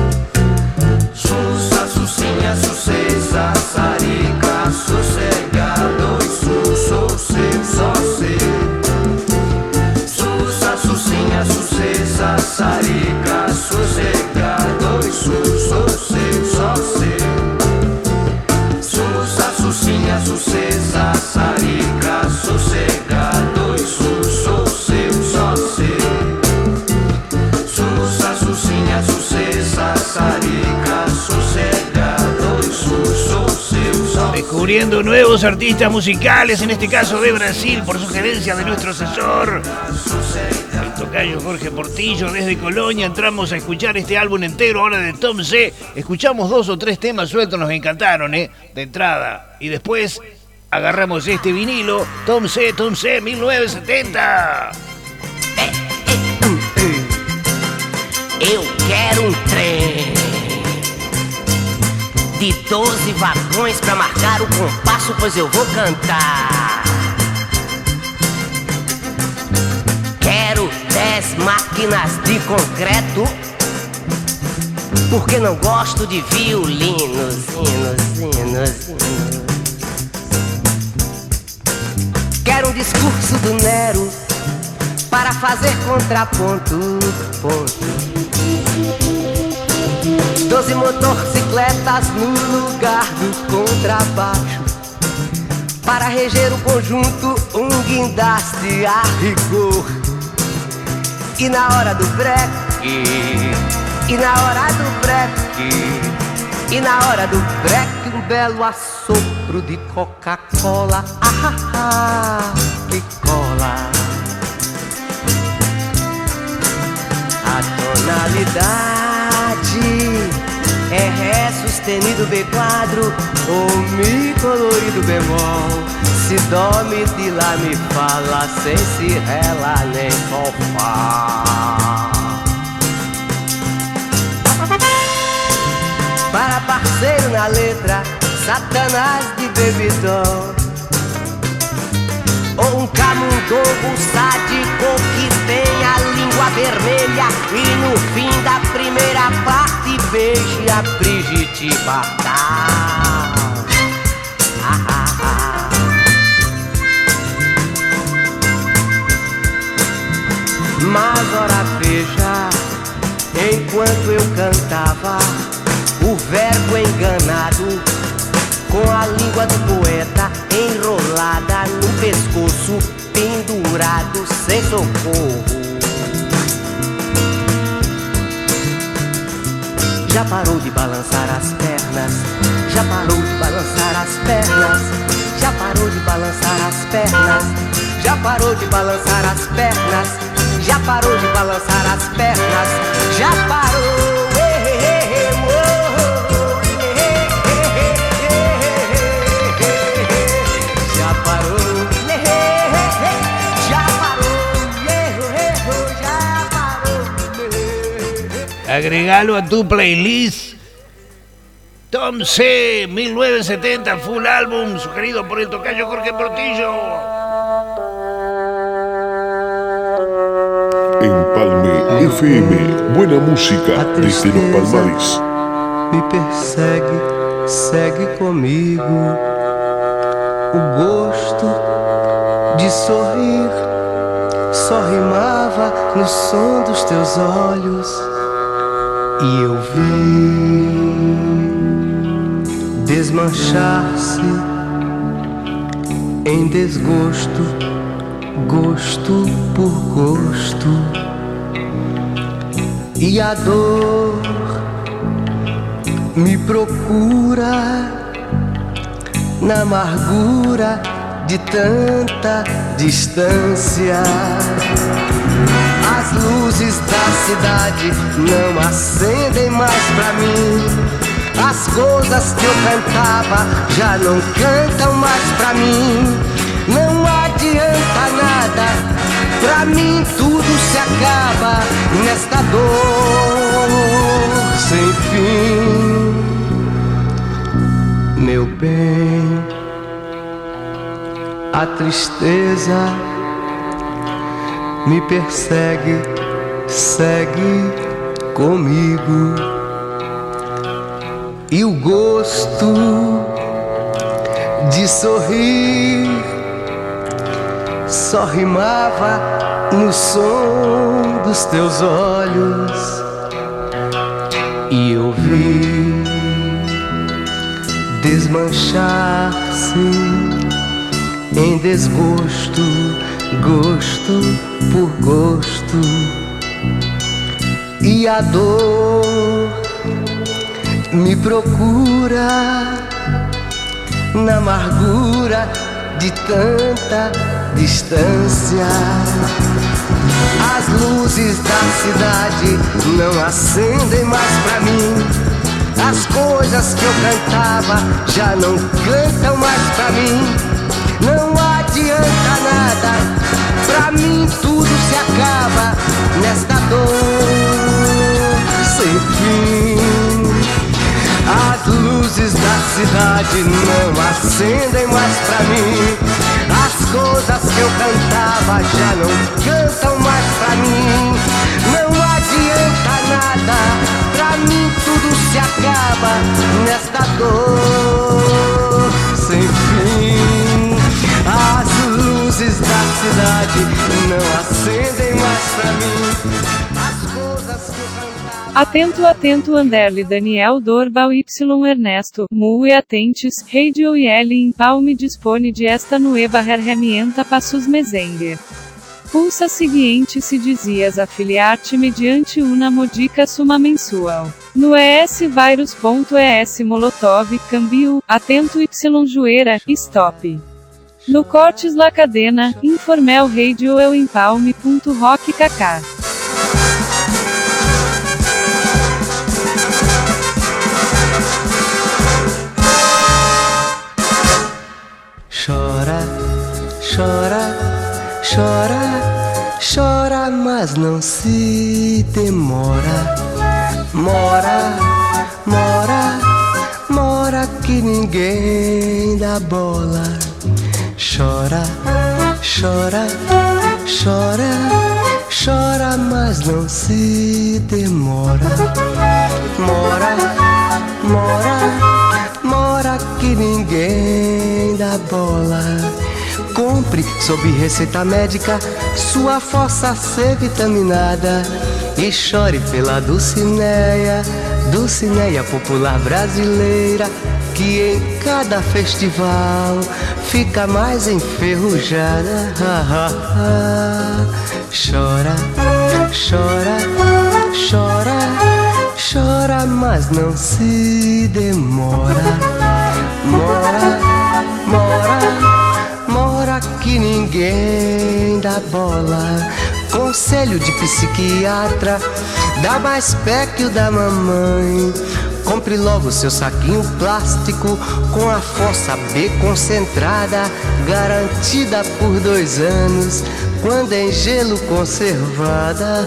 Sussa, sussinha, sucessa, sarica, sossegado e sou seu, só seu. Sussa, sussinha, sucessa, sarica, sossegado e sou seu, só seu. Sussa, sussinha, sucessa, sarica, sossegado e sou seu, só seu. Sussa, sussinha, sucessa, sarica, sossegado y sou seu, só. Descubriendo nuevos artistas musicales, en este caso de Brasil, por sugerencia de nuestro asesor, el tocayo Jorge Portillo desde Colonia. Entramos a escuchar este álbum entero ahora de Tom C. Escuchamos 2 o 3 temas sueltos, nos encantaron, de entrada. Y después agarramos este vinilo, Tom C, 1970. Eu quero trem de 12 vagões pra marcar o compasso, pois eu vou cantar. Quero 10 máquinas de concreto, porque não gosto de violinos, hinos. Quero um discurso do Nero para fazer contraponto, 12 motocicletas no lugar do contrabaixo, para reger o conjunto, um guindaste a rigor. E na hora do breque, e na hora do breque, e na hora do breque, um belo assopro de Coca-Cola, que cola. A tonalidade é Ré sustenido B4 ou Mi colorido bemol. Se Dó, Mi, de Lá, Mi, Fá, Lá, sem Si, Ré, Lá, nem Sol, Fá. Para parceiro na letra, Satanás de bebidão, ou um camundongo sádico que tem a língua vermelha e no fim da primeira parte beije a Brigitte Bardot. Mas ora veja, enquanto eu cantava, o verbo enganado, com a língua do poeta enrolada no pescoço, pendurado sem socorro. Já parou de balançar as pernas, já parou de balançar as pernas, já parou de balançar as pernas, já parou de balançar as pernas, já parou de balançar as pernas, já parou. Agregalo a tu playlist. Tom C, 1970, full álbum, sugerido por el tocayo Jorge Portillo. Empalme FM, buena música desde los Palmares. Me persegue, segue comigo. O gosto de sorrir só rimava no som dos teus olhos. E eu vi desmanchar-se em desgosto, gosto por gosto. E a dor me procura na amargura de tanta distância. As luzes da cidade não acendem mais pra mim. As coisas que eu cantava já não cantam mais pra mim. Não adianta nada, pra mim tudo se acaba nesta dor sem fim. Meu bem, a tristeza me persegue, segue comigo. E o gosto de sorrir só rimava no som dos teus olhos. E eu vi desmanchar-se em desgosto, gosto por gosto. E a dor me procura na amargura de tanta distância. As luzes da cidade não acendem mais pra mim. As coisas que eu cantava já não cantam mais pra mim. Não adianta nada, pra mim tudo se acaba nesta dor sem fim. As luzes da cidade não acendem mais pra mim. As coisas que eu cantava já não cantam mais pra mim. Não adianta nada, pra mim tudo se acaba nesta dor sem fim. As luzes da cidade não acendem mais pra mim. As coisas que eu cantava... Atento, atento, Anderle, Daniel, Dorbal, Y, Ernesto, Mu e Atentes, Radio e L em Palme dispone de esta nueva herramienta para sus mesengue. Pulsa seguinte se dizias afiliar-te mediante una modica suma mensual. No esvirus.es molotov, cambio, atento Y joeira, stop. No cortes la cadena, informel radio eu empalme.rock kk. Chora, chora, chora, chora, mas não se demora. Mora, mora, mora que ninguém dá bola. Chora, chora, chora, chora, mas não se demora. Mora, mora, mora que ninguém dá bola. Compre sob receita médica sua fossa C vitaminada e chore pela Dulcineia, Dulcineia popular brasileira, que em cada festival fica mais enferrujada. Chora, chora, chora, chora, mas não se demora. Mora, mora, mora que ninguém dá bola. Conselho de psiquiatra, dá mais pé que o da mamãe. Compre logo seu saquinho plástico com a fossa B concentrada, garantida por 2 anos, quando em gelo conservada.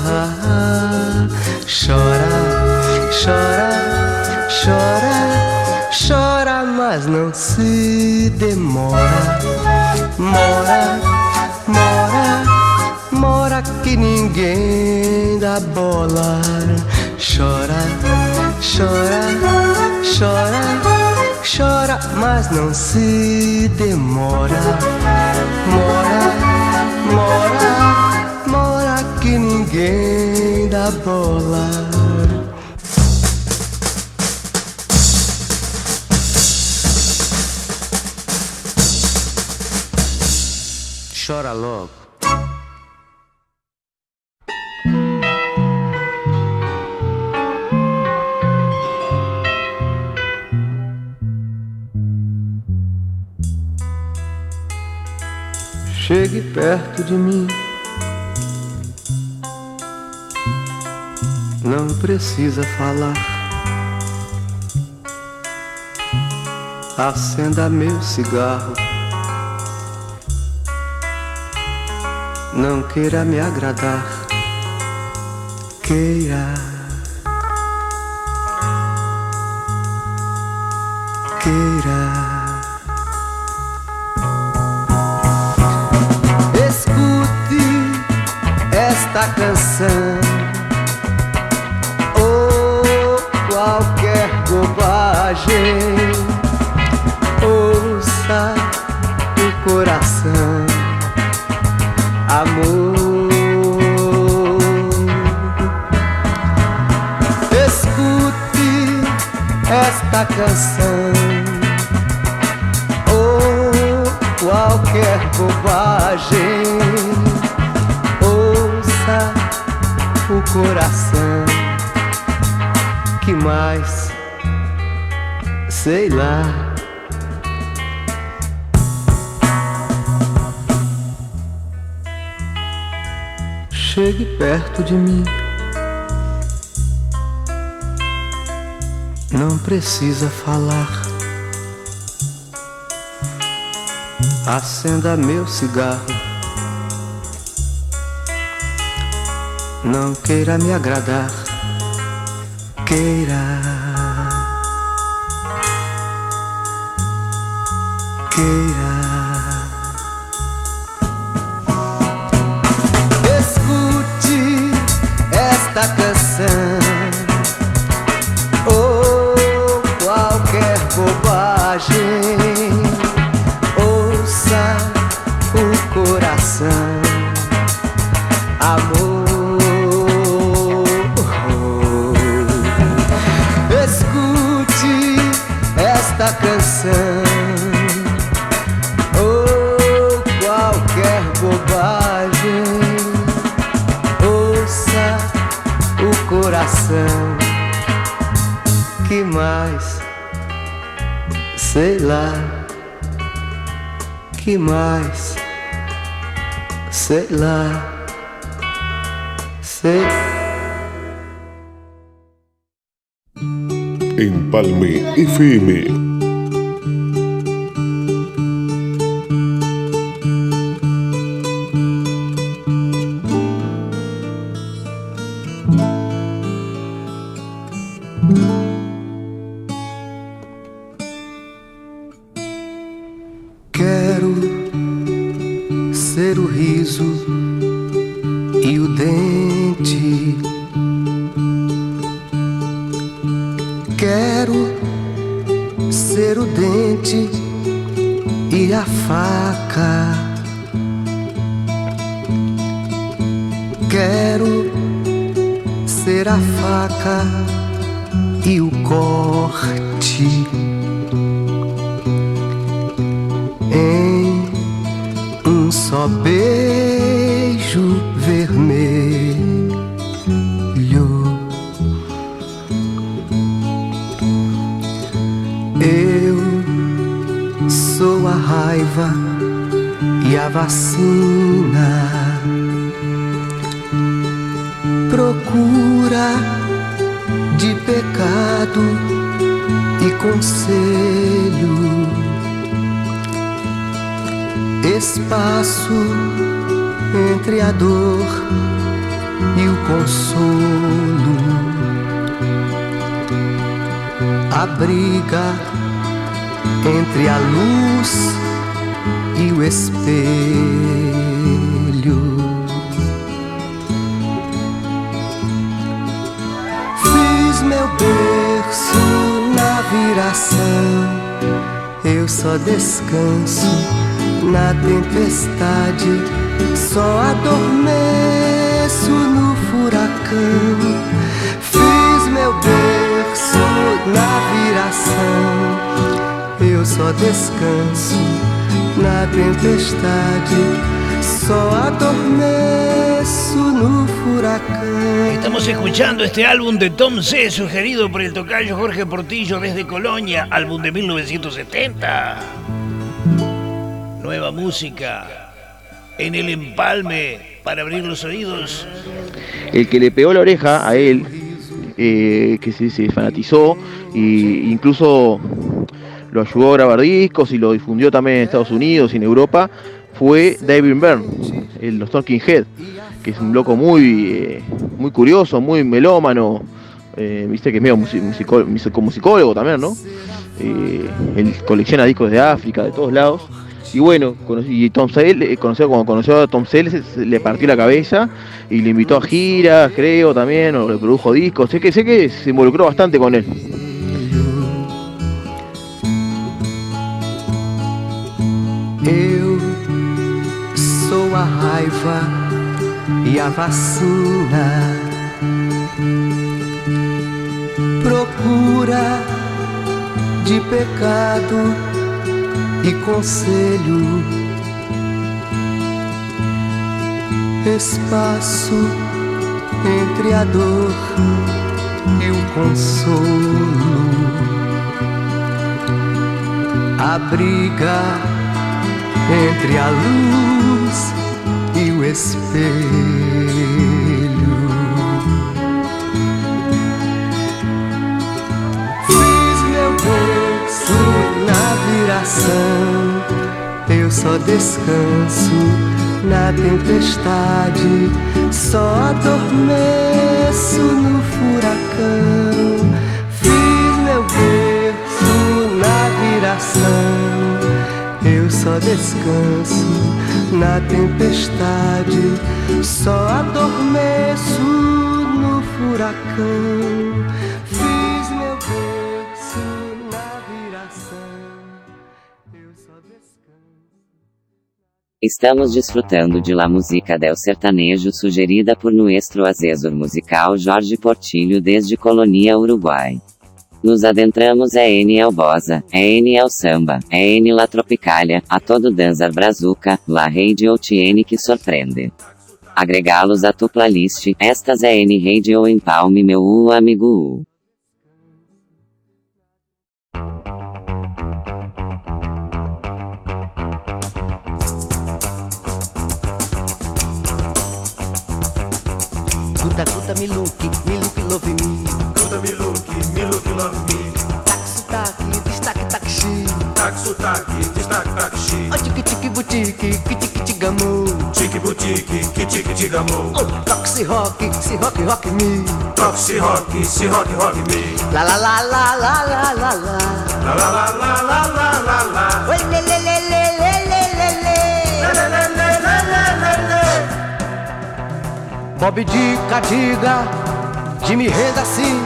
Chora, chora, chora, chora, mas não se demora. Mora, mora, mora que ninguém dá bola. Chora, chora, chora, chora, mas não se demora. Mora, mora, mora que ninguém dá bola. Chora logo. Chegue perto de mim, não precisa falar. Acenda meu cigarro. Não queira me agradar. Queira. Escute esta canção ou qualquer bobagem. Ouça o coração, amor. Escute esta canção ou qualquer bobagem. Ouça o coração, que mais, sei lá. Chegue perto de mim. Não precisa falar. Acenda meu cigarro. Não queira me agradar. Queira. Escute esta canção ou qualquer bobagem. Ouça o coração, amor. Escute esta canção ou qualquer bobagem. Ouça o coração, que mais, sei lá. Que mais, sei lá. Sei. Empalme FM. Quero ser o riso e o dente. Quero ser o dente e a faca. Quero ser a faca e o corte. Em um só beijo vermelho. Eu sou a raiva e a vacina. Procura de pecado e conselho. Espaço entre a dor e o consolo. A briga entre a luz e o espelho. Fiz meu berço na viração. Eu só descanso na tempestade, só adormeço no furacão. Fiz meu berço na viração. Eu só descanso na tempestade, só adormeço no furacán. Estamos escuchando este álbum de Tom C, sugerido por el tocayo Jorge Portillo desde Colonia, álbum de 1970. Nueva música en el empalme para abrir los oídos. El que le pegó la oreja a él que se fanatizó e incluso lo ayudó a grabar discos y lo difundió también en Estados Unidos y en Europa, fue David Byrne, los Talking Head, que es un loco muy curioso, muy melómano, viste que es medio musicólogo también, ¿no? Él colecciona discos de África, de todos lados. Y bueno, Tom Selleck, cuando conoció a Tom Selleck, le partió la cabeza y le invitó a giras, creo, también, o le produjo discos. Sé que se involucró bastante con él. Eu sou a raiva e a vacina, procura de pecado e conselho, espaço entre a dor e o consolo, a briga entre a luz e o espelho. Fiz meu berço na viração, eu só descanso na tempestade, só adormeço no furacão. Fiz meu berço na viração, eu só descanso na tempestade, só adormeço no furacão. Fiz meu berço na viração, eu só descanso. Estamos desfrutando de La Música del Sertanejo sugerida por nuestro asesor musical Jorge Portillo desde Colonia, Uruguai. Nos adentramos en el bossa, en el samba, en la tropicalia, a todo danzar brazuca, la radio tiene que sorprende. Agregá-los a tu playlist, estas en radio empalme meu amigo. Guta, guta, me look, love me. Guta, me look, love me. Tac, destaque, taxi. Tac, destaque, taxi. Oh, tique, boutique, que gamou. Tique, boutique, que gamou. Oh, toque, rock me. Toque, rock me. La la la la la la la la. La la la la la la la la. Oi, le le le le le le le le. Le le le le le le le. Bob diga, Jimmy renda assim.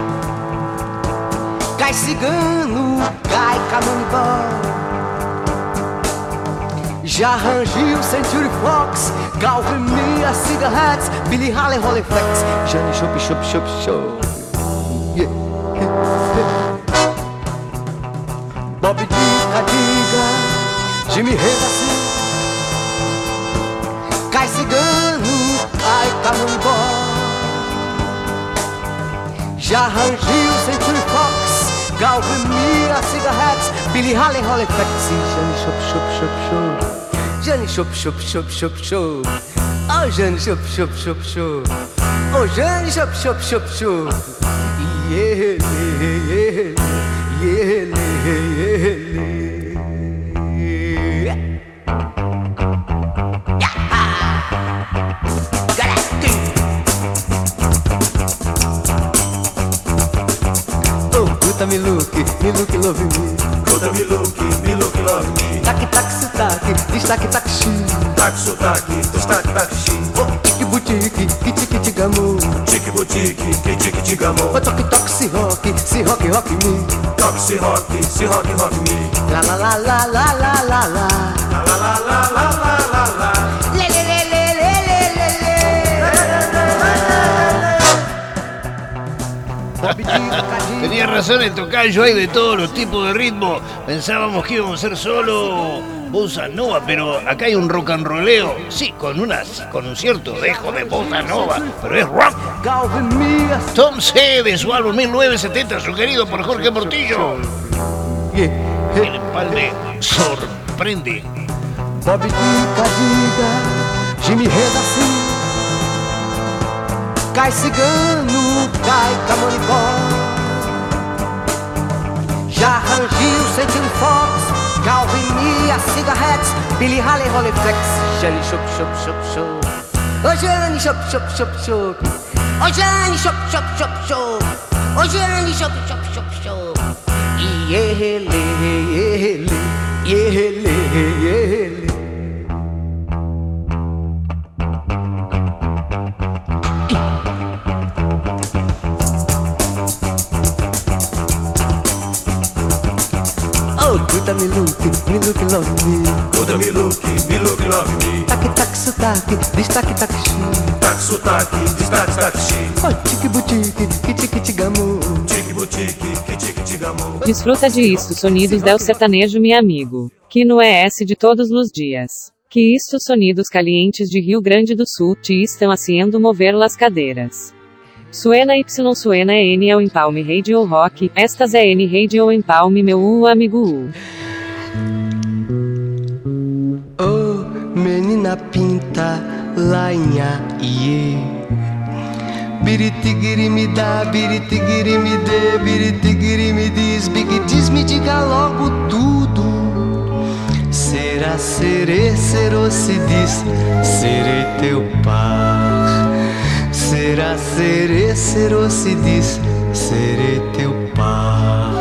Cai cigano, cai canonibal. Já rangiu Century Fox, Calvin Mia, Cigarettes, Billy Haley, Holy Flex, Jane Shop. Yeah. Bob diga, Jimmy renda assim. Cai cigano, cai canonibal. Já rangiu Century Fox, Calvin Mia, Cigarettes, Billy Haley, Holy Flex, Jane Shop. Jane Shop. Oh, Jane Shop. Oh, Jane Shop. Me look, love me. Conta me look, love me. Tac, sotaque, destaque, taxi. Tac, sotaque, destaque, taxi. Oh, tique, boutique, que gamou. Tique, boutique, que gamou. Oh, toque, se rock me. Toque, se rock me. La la la la la la la la. La la la la la la la la. Le le le le le le le. Tenía razón el tocayo, hay de todos los tipos de ritmo. Pensábamos que íbamos a ser solo bossa nova, pero acá hay un rock and rolleo. Sí, con un cierto dejo de bossa nova, pero es rock. Tom C. de su álbum 1970, sugerido por Jorge Portillo. El empalme sorprende. Bob diga, Jimmy renda assim. Cai cigano, Gaica, monibó. Já rangiu, Sentin Fox, Calvin Mia, Cigarettes, Billy Haley, Rolleiflex, Jane, chup, chup, chup, chup. Ô Jane, chup, chup, chup, chup. Ô Jane, chup, chup, chup, chup. Ô Jane, chup, chup, chup, chup. Iele, iele, iele, iele. Grita me look, love me. Toda me look, love me. Tac, tac, sotaque, destaque, tac, chi. Tac, sotaque, destaque, tac, chi. Oh, tique, boutique, tique-tigamo. Tique, boutique, tique-tigamo. Desfruta de isto, sonidos del sertanejo, meu amigo. Que no é esse de todos os dias. Que isto sonidos calientes de Rio Grande do Sul te estão haciendo mover las cadeiras. Suena Y, suena N é o Empalme Radio Rock, estas é N Radio Empalme meu amigo. Oh, menina pinta, lainha, iê. Biritigiri me dá, biritigiri me dê, biritigiri me diz, me diga logo tudo. Será, serê, serô, se diz, serei teu par. Será, serê, serô, se diz, serei teu par.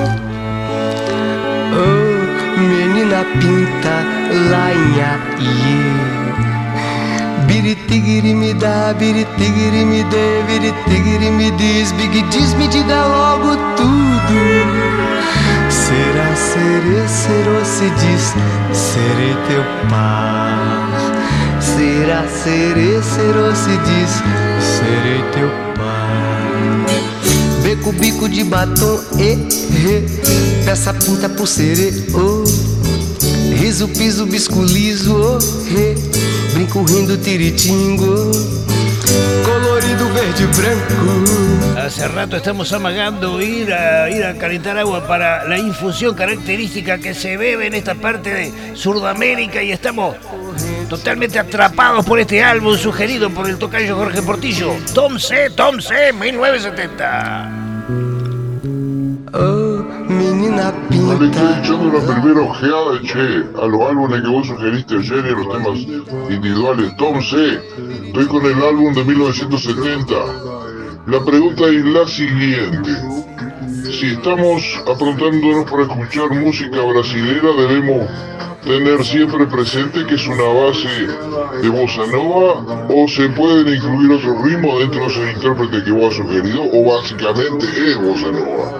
Oh, menina pinta, lainha, iê. Biritigiri me dá, biritigiri me dê, biritigiri me diz, me diga logo tudo. Será, serê, serô, se diz, serei teu par. Será, serê, serô, se diz, serei teu pai. Beco, bico de batom, peça, pinta, pulseire, oh. Riso, piso, bisco liso, oh, brinco, rindo, tiritingo, colorido, verde, branco. Hace rato estamos amagando ir a calentar agua para la infusión característica que se bebe en esta parte de Sudamérica y estamos totalmente atrapados por este álbum sugerido por el tocayo Jorge Portillo. Tom C, 1970. Oh, menina pinta. Le estoy echando una primera ojeada, che, a los álbumes que vos sugeriste ayer y a los temas individuales. Tom C, estoy con el álbum de 1970. La pregunta es la siguiente. Si estamos aprontándonos para escuchar música brasilera, debemos tener siempre presente que es una base de bossa nova, o se pueden incluir otros ritmos dentro de esos intérpretes que vos has sugerido, o básicamente es bossa nova.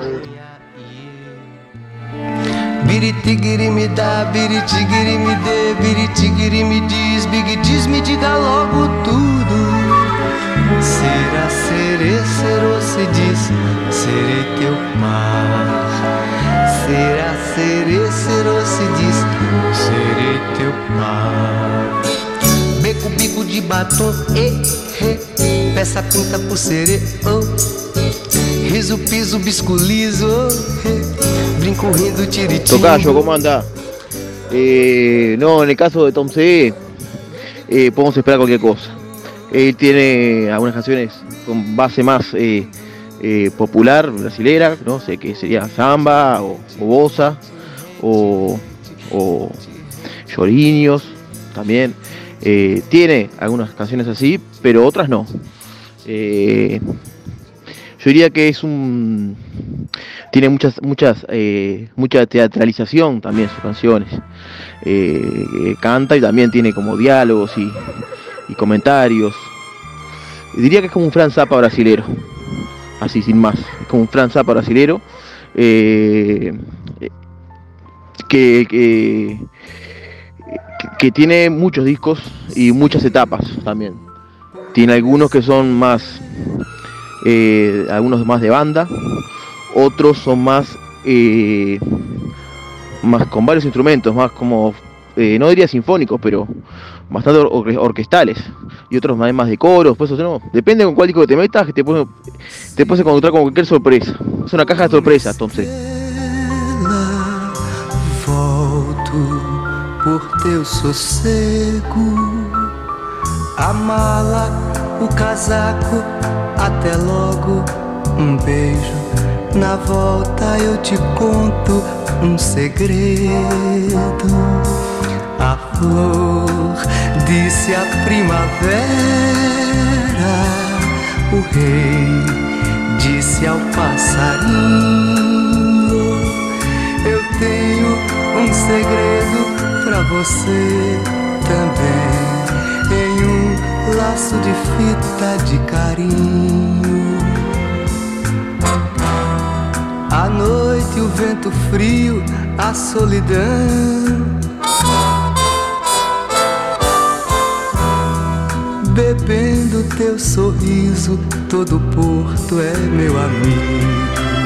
Biritigiri me dá, biritigiri me dê, biritigiri me diz, me diga logo tudo. Será, serê, serô, se diz, serei teu par. Será, serê, serô, se diz, serei teu par. Beco, bico de batom, peça, pinta, pulseire, oh. Riso, piso, bisco liso, brinco, rindo, tiritinho. Tocayo, ¿cómo anda? No, en el caso de Tom C, podemos esperar cualquier cosa. Él tiene algunas canciones con base más popular, brasilera, no sé, que sería samba o bossa o chorinhos también. Tiene algunas canciones así, pero otras no. Yo diría que es tiene mucha teatralización también sus canciones. Canta y también tiene como diálogos y comentarios. Diría que es como un Frank Zappa brasilero, así sin más, es como un Frank Zappa brasilero que tiene muchos discos y muchas etapas también. Tiene algunos que son más algunos más de banda, otros son más con varios instrumentos, más como no diría sinfónicos, pero bastante orquestales, y otros más de coros. Pues, no, depende con cuál disco que te metas, que te puedes encontrar con cualquier sorpresa. Es una caja de sorpresas, entonces. Volto por teu sossego, a mala, o casaco, até logo, um beijo. Na volta eu te conto um segredo. A flor disse a primavera, o rei disse ao passarinho: eu tenho um segredo pra você também, em um laço de fita de carinho. A noite, o vento frio, a solidão, bebendo teu sorriso, todo porto é meu amigo.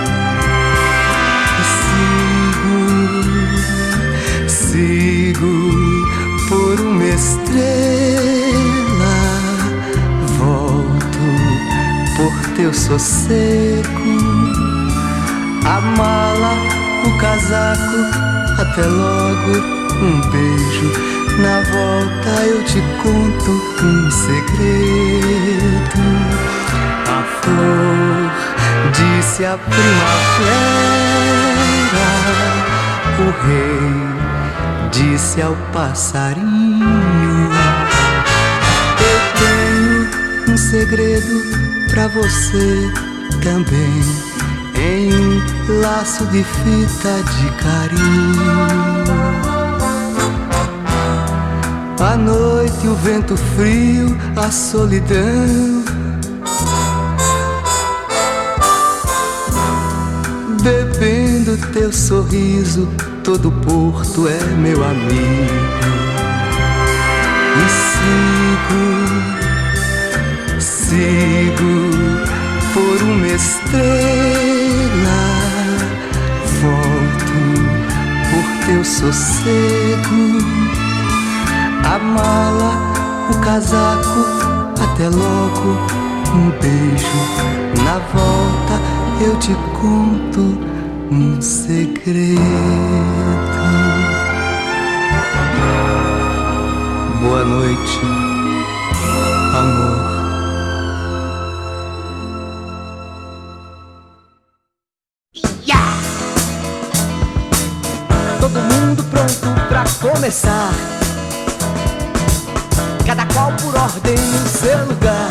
Sigo por uma estrela, volto por teu sossego. A mala, o casaco, até logo, um beijo. Na volta eu te conto um segredo. A flor disse a primavera, o rei disse ao passarinho: eu tenho um segredo pra você também, em um laço de fita de carinho. A noite, o vento frio, a solidão, bebendo teu sorriso, todo porto é meu amigo. E sigo por uma estrela, volto por teu sossego. A mala, o casaco, até logo, um beijo. Na volta eu te conto um segredo. Boa noite, amor. Todo mundo pronto pra começar, cada qual por ordem no seu lugar.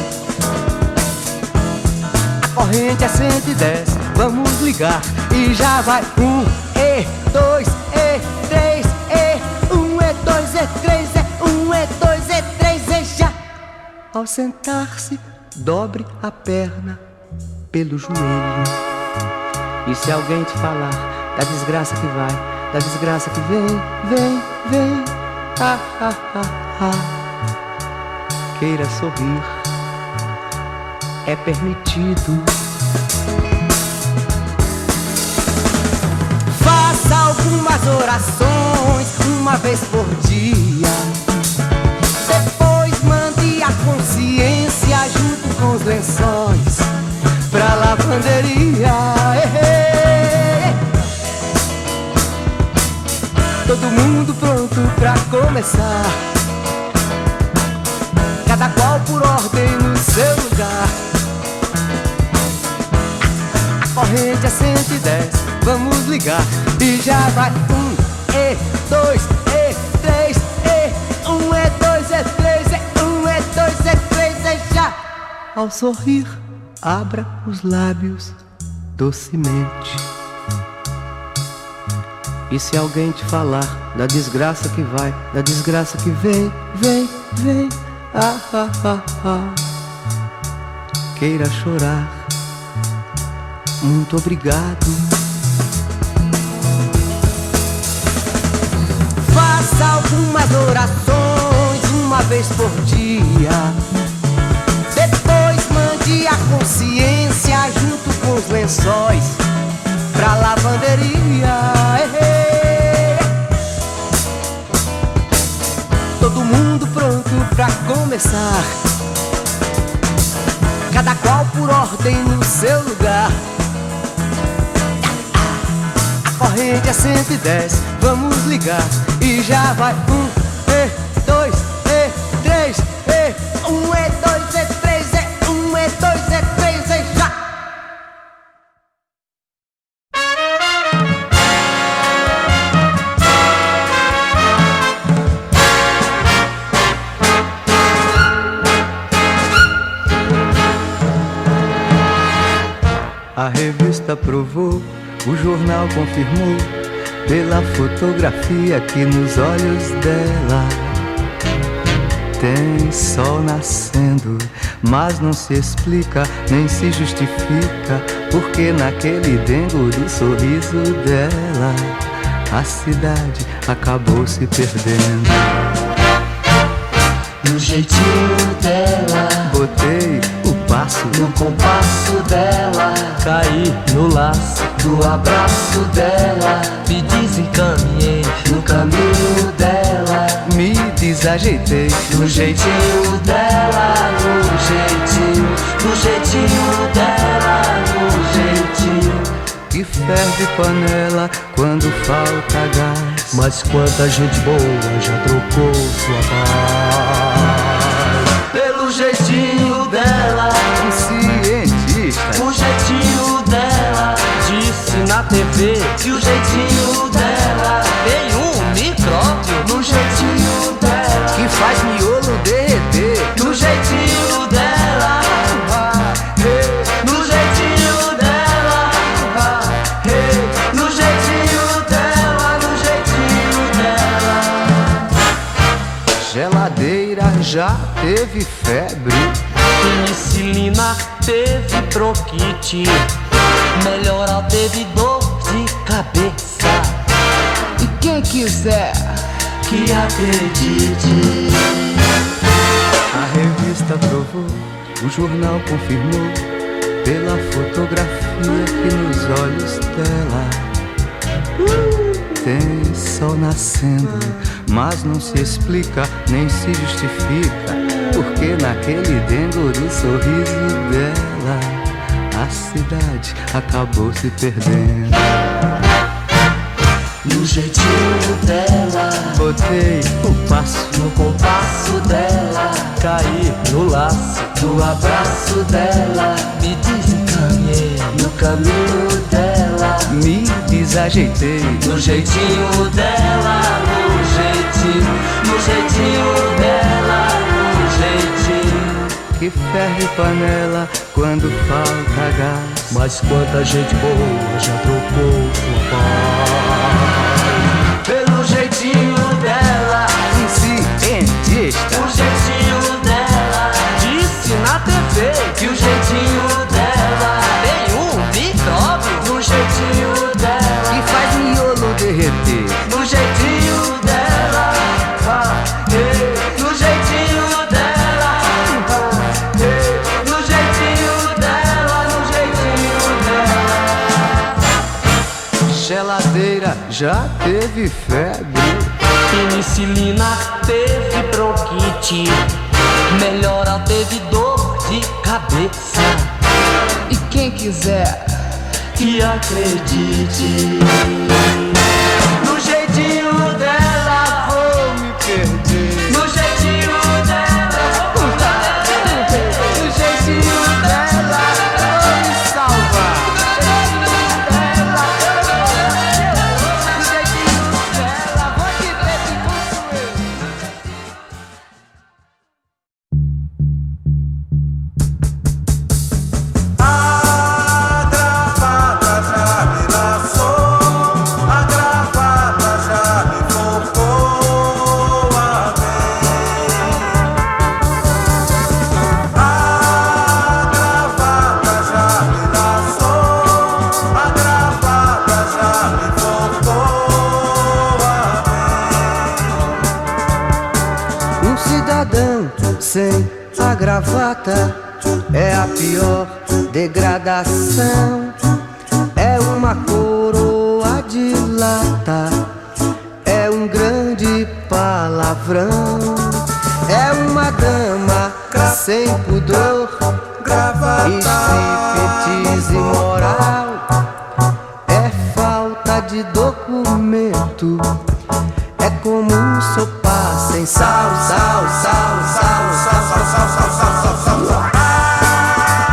A corrente é 110, vamos ligar e já vai. 1, 2, 3, 1, 2, 3, 1, 2, 3, já. Ao sentar-se, dobre a perna pelo joelho. E se alguém te falar da desgraça que vai, da desgraça que vem, queira sorrir, é permitido. Faça algumas orações uma vez por dia, depois mande a consciência junto com os lençóis pra lavanderia. Todo mundo pronto pra começar, cada qual por ordem no seu lugar. A corrente é 110, vamos ligar e já vai. 1, 2, 3, 1, 2, 3, 1, 2, 3, já. Ao sorrir, abra os lábios docemente. E se alguém te falar da desgraça que vai, da desgraça que vem, queira chorar, muito obrigado. Faça algumas orações uma vez por dia, depois mande a consciência junto com os lençóis pra lavanderia. Todo mundo pronto pra começar, cada qual por ordem no seu lugar. A corrente é 110, vamos ligar e já vai. 1, 2, 3, 1, 2, 3, 1, é 2, é 3, é já! A revista provou, o jornal confirmou, pela fotografia que nos olhos dela tem sol nascendo, mas não se explica, nem se justifica, porque naquele dengo do sorriso dela a cidade acabou se perdendo. No jeitinho dela, botei o passo no compasso dela, caí no laço do abraço dela, me desencaminhei no caminho dela, me desajeitei no jeitinho dela, no jeitinho dela, no jeitinho que ferve panela quando falta gás. Mas quanta gente boa já trocou sua paz pelo jeitinho dela. Um cientista, o jeitinho dela, disse na TV que o jeitinho dela tem um micróbio no jeitinho dela que faz miolo derreter. No jeitinho dela, no jeitinho dela, no jeitinho dela, no jeitinho dela. Geladeira já teve febre, penicilina teve bronquite, melhoral teve dor de cabeça. E quem quiser que acredite. A revista provou, o jornal confirmou, pela fotografia que nos olhos dela tem sol nascendo, mas não se explica, nem se justifica, porque naquele dengo do sorriso dela a cidade acabou se perdendo. No jeitinho dela, botei o passo no compasso dela, caí no laço do abraço dela, me desencaminhei no caminho dela, me desajeitei no jeitinho dela, no jeitinho dela, no jeitinho que ferve panela quando falta gás. Mas quanta gente boa já trocou sua paz pelo jeitinho dela. Um cientista, o jeitinho dela, disse na TV que o jeitinho dela tem um micróbio no jeitinho dela que faz miolo derreter. No jeitinho dela, no jeitinho dela, no jeitinho dela, no jeitinho dela. Geladeira já teve febre, penicilina teve bronquite, melhoral teve dor de cabeça. E quem quiser que acredite. No jeitinho dela vou me perder. No jeitinho dela, no jeitinho dela vou me salvar. No jeitinho dela vou te ver de consuelo. Sem a gravata é a pior degradação. É uma coroa de lata, é um grande palavrão. É uma dama sem pudor e striptease imoral. É falta de documento, é como um sopá sem sal, sal, sal, sal, sal, sal, sal, sal, sal, sal, sal.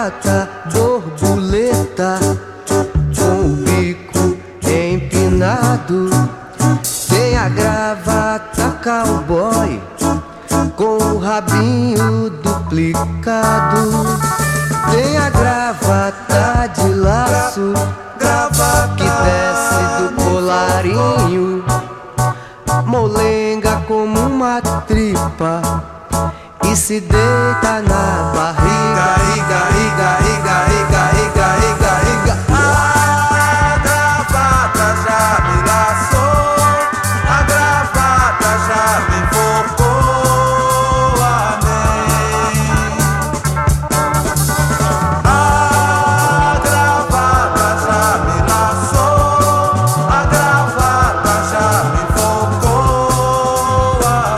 gravata borboleta com o bico empinado. Tem a gravata cowboy com o rabinho duplicado. Tem a gravata de laço que desce do colarinho, molenga como uma tripa e se deita na barriga. Iga, iga, iga, iga, iga, iga, iga. A gravata já me laçou, a gravata já me enforcou, amém. A gravata já me laçou, a gravata já me enforcou,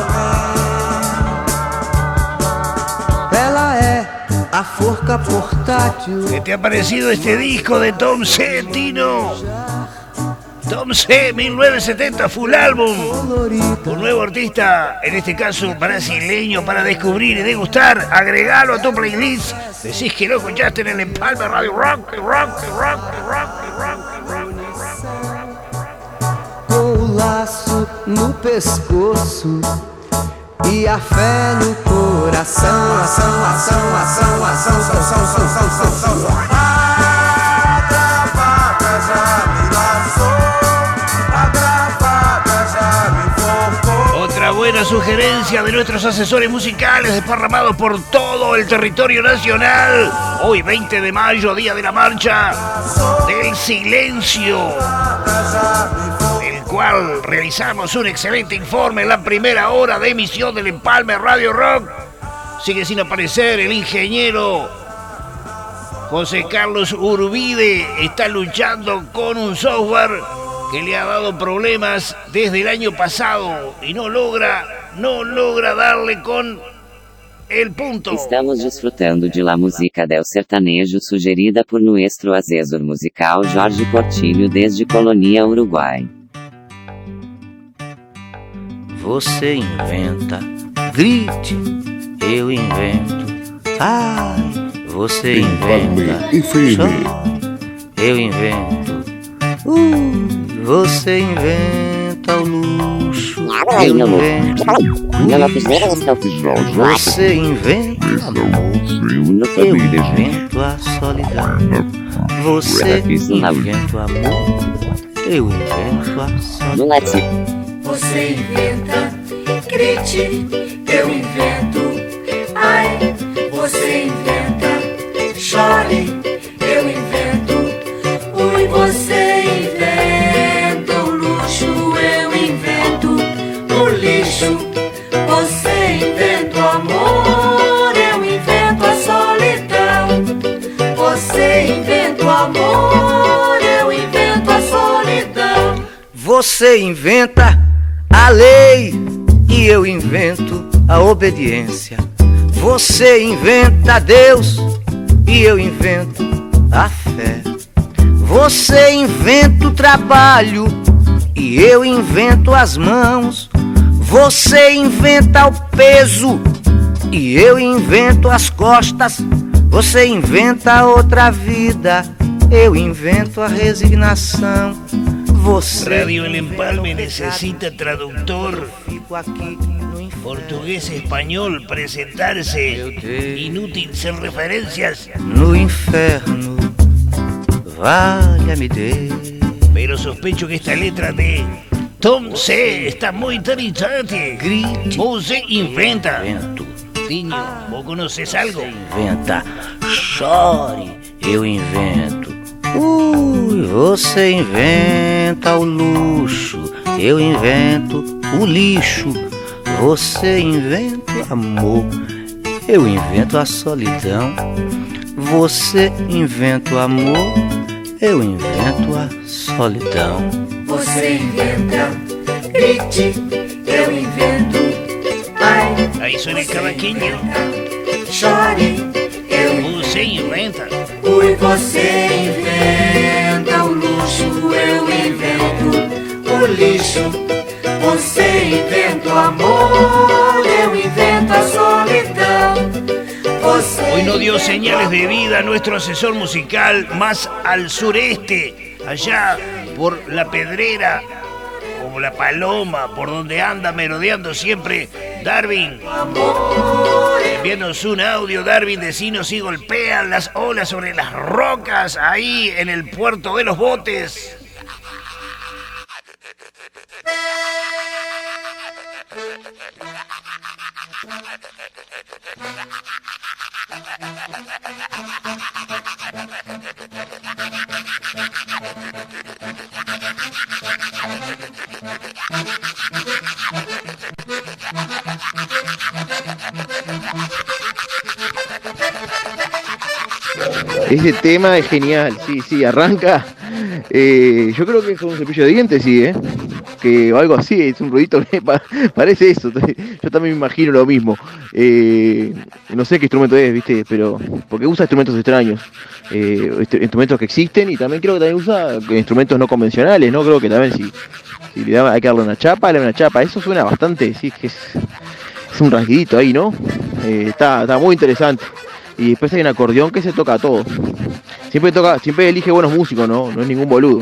amém. Ela é a forca portátil. ¿Qué te ha parecido este disco de Tom C, Tino? Tom C, 1970, full álbum. Un nuevo artista, en este caso brasileño, para descubrir y degustar. Agregalo a tu playlist. Decís que lo escuchaste en el Empalme Radio Rock, rock, rock, rock, rock, rock. Com o laço no pescoço e a fé no coração. Ação, ação, ação, ação, ação, ação, ação, ação, ação. A gravata já me laçou, a gravata já me enforcou. Otra buena sugerencia de nuestros asesores musicales desparramados por todo el territorio nacional. Hoy 20 de mayo, día de la marcha del silencio, del cual realizamos un excelente informe en la primera hora de emisión del Empalme Radio Rock. Sigue sin aparecer el ingeniero José Carlos Urbide. Está luchando con un software que le ha dado problemas desde el año pasado y no logra darle con el punto. Estamos desfrutando de la música del sertanejo sugerida por nuestro asesor musical Jorge Portillo desde Colonia, Uruguai. Você inventa, grite, eu invento. Ai, você inventa, chore, eu invento. Você inventa o luxo, eu invento. Você inventa amor, eu invento a solidão. Você inventa o amor, eu invento a solidão. Você inventa, grite, eu invento. Ai, você inventa, chore, eu invento. Ui, você inventa o luxo, eu invento o lixo. Você inventa o amor, eu invento a solidão. Você inventa o amor, eu invento a solidão. Você inventa a lei e eu invento a obediência. Você inventa Deus e eu invento a fé. Você inventa o trabalho e eu invento as mãos. Você inventa o peso e eu invento as costas. Você inventa outra vida, eu invento a resignação. Radio El Empalme necesita traductor portugués-español, presentarse, inútil sin referencias. No inferno, válgame Deus. Pero sospecho que esta letra de Tom C está muy interesante. Grite. Você inventa. Tinho, ¿vos conoces algo? Inventa, chore, eu invento. Você inventa o luxo, eu invento o lixo. Você inventa o amor, eu invento a solidão. Você inventa o amor, eu invento a solidão. Você inventa, grite, eu invento. Ai, aí suena el cavaquinho. Chore, eu Você inventa. Ui, você inventa o luxo, eu invento o lixo. Você inventa o amor, eu invento a solidão. Você Hoy no dio señales de vida nuestro asesor musical más al sureste, allá por La Pedrera, como La Paloma, por donde anda merodeando siempre Darwin. Envíanos un audio, Darwin, decinos si golpean las olas sobre las rocas ahí en el puerto de los botes. Ese tema es genial, sí, arranca. Yo creo que es con un cepillo de dientes, sí, que o algo así, es un ruidito que parece eso. Yo también me imagino lo mismo. No sé qué instrumento es, ¿viste? Pero porque usa instrumentos extraños, instrumentos que existen, y también creo que también usa instrumentos no convencionales, ¿no? Creo que también si hay que darle una chapa, le da una chapa. Eso suena bastante, sí, que es un rasguidito ahí, ¿no? Está muy interesante. Y después hay un acordeón que se toca todo. Siempre elige buenos músicos, ¿no? No es ningún boludo.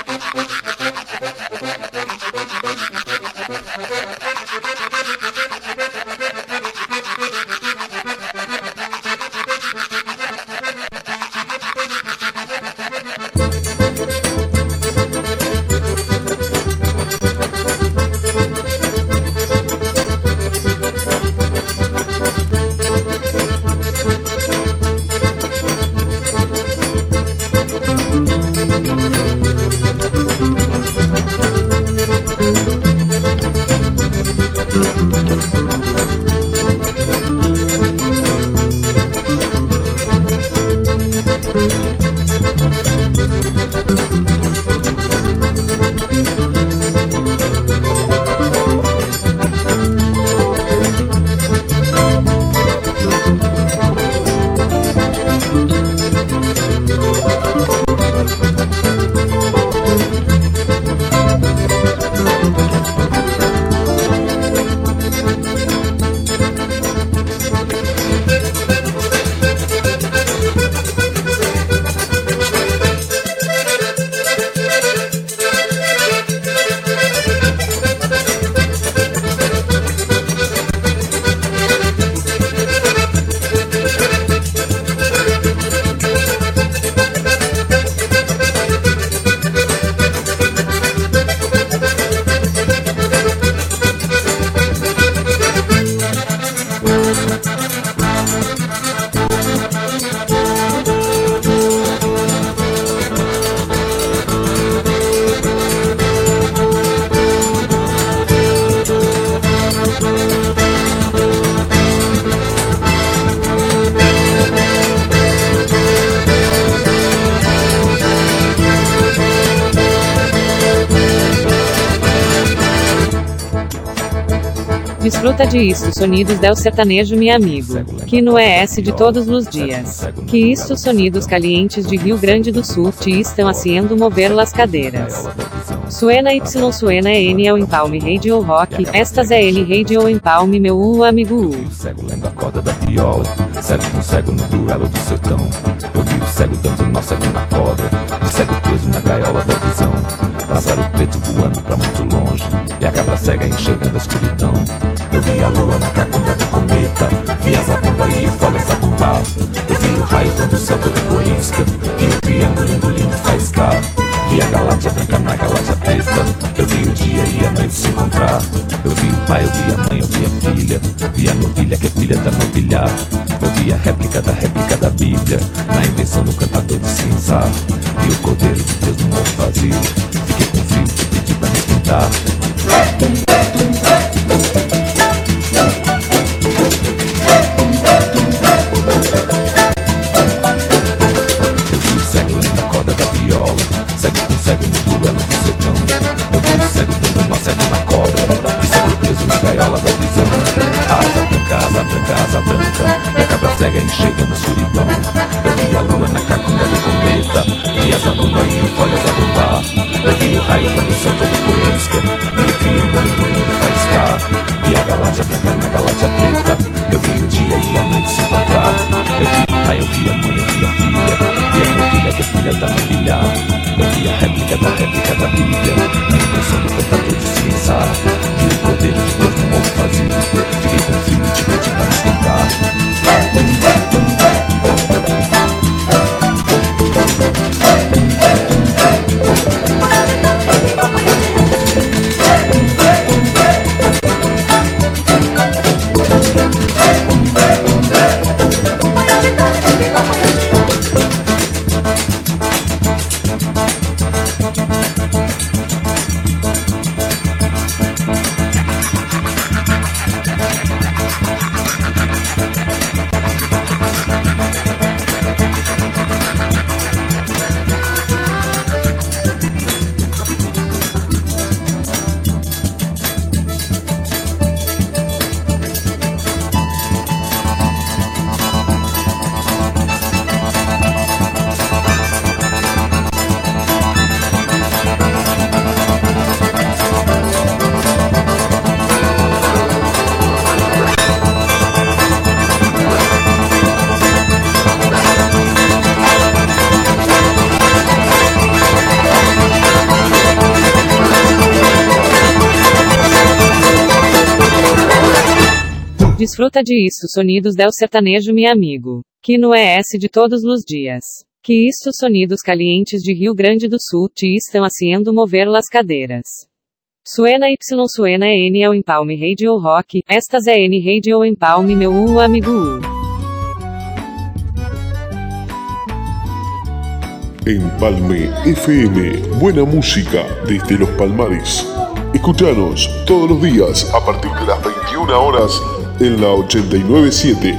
Desfruta de isto, sonidos del sertanejo, mi amigo, que no é esse de todos os dias. Que isto, sonidos calientes de Rio Grande do Sul, te estão haciendo mover las cadeiras. Suena Y, suena N, é o Empalme Radio Rock, estas é L Radio Empalme, meu amigo. Cego lendo a corda da viola, cego com cego no duelo do sertão. Eu vi o cego dando nó cego na corda, o cego preso na gaiola da visão. Pássaro preto voando pra muito longe, e a cabra cega enxergando a escuridão. Eu vi a lua na cacunda do cometa, vi as abambaí e folhas a pular. Eu vi o raio quando o céu todo corisca, e o triângulo engolindo faiscar. Vi a galáxia branca na galáxia preta, eu vi o dia e a noite se encontrar. Eu vi o pai, eu vi a mãe, eu vi a filha, vi a novilha que é filha da novilha. Eu vi a réplica da Bíblia, na invenção do cantador de cinza. Vi o cordeiro de Deus no morro vazio, fiquei com frio e pedi pra me pintar. Eu vi o cego lendo a corda da viola, cego com cego no duelo do sertão. Eu vi o cego dando nó cego na cobra, e cego preso na gaiola da visão. Asa branca, e a cabra cega enxergando a escuridão. Eu vi a lua na cacunda do cometa, vi as abambaí e folhas a bombar. Eu vi o raio quando o céu todo corisca, e o triângulo engolindo faiscar. Vi a galáxia branca na galáxia preta, eu vi o dia e a noite se encontrar. Eu vi a mãe, eu vi a filha, vi a maravilha que é filha da maravilha. Eu vi a réplica da Bíblia, a impressão do tentador de se pensar. Vi o poder de Deus no mundo vazio. Fiquei com frio e tive de para esquentar. Desfruta de isso, sonidos del sertanejo, meu amigo. Que no é esse de todos os dias. Que isto sonidos calientes de Rio Grande do Sul te estão haciendo mover las cadeiras. Suena Y, suena N é o Empalme Radio Rock, estas é N Radio Empalme meu amigo. Empalme FM, buena música desde Los Palmares. Escuchanos todos los días a partir de las 21 horas en la 89.7.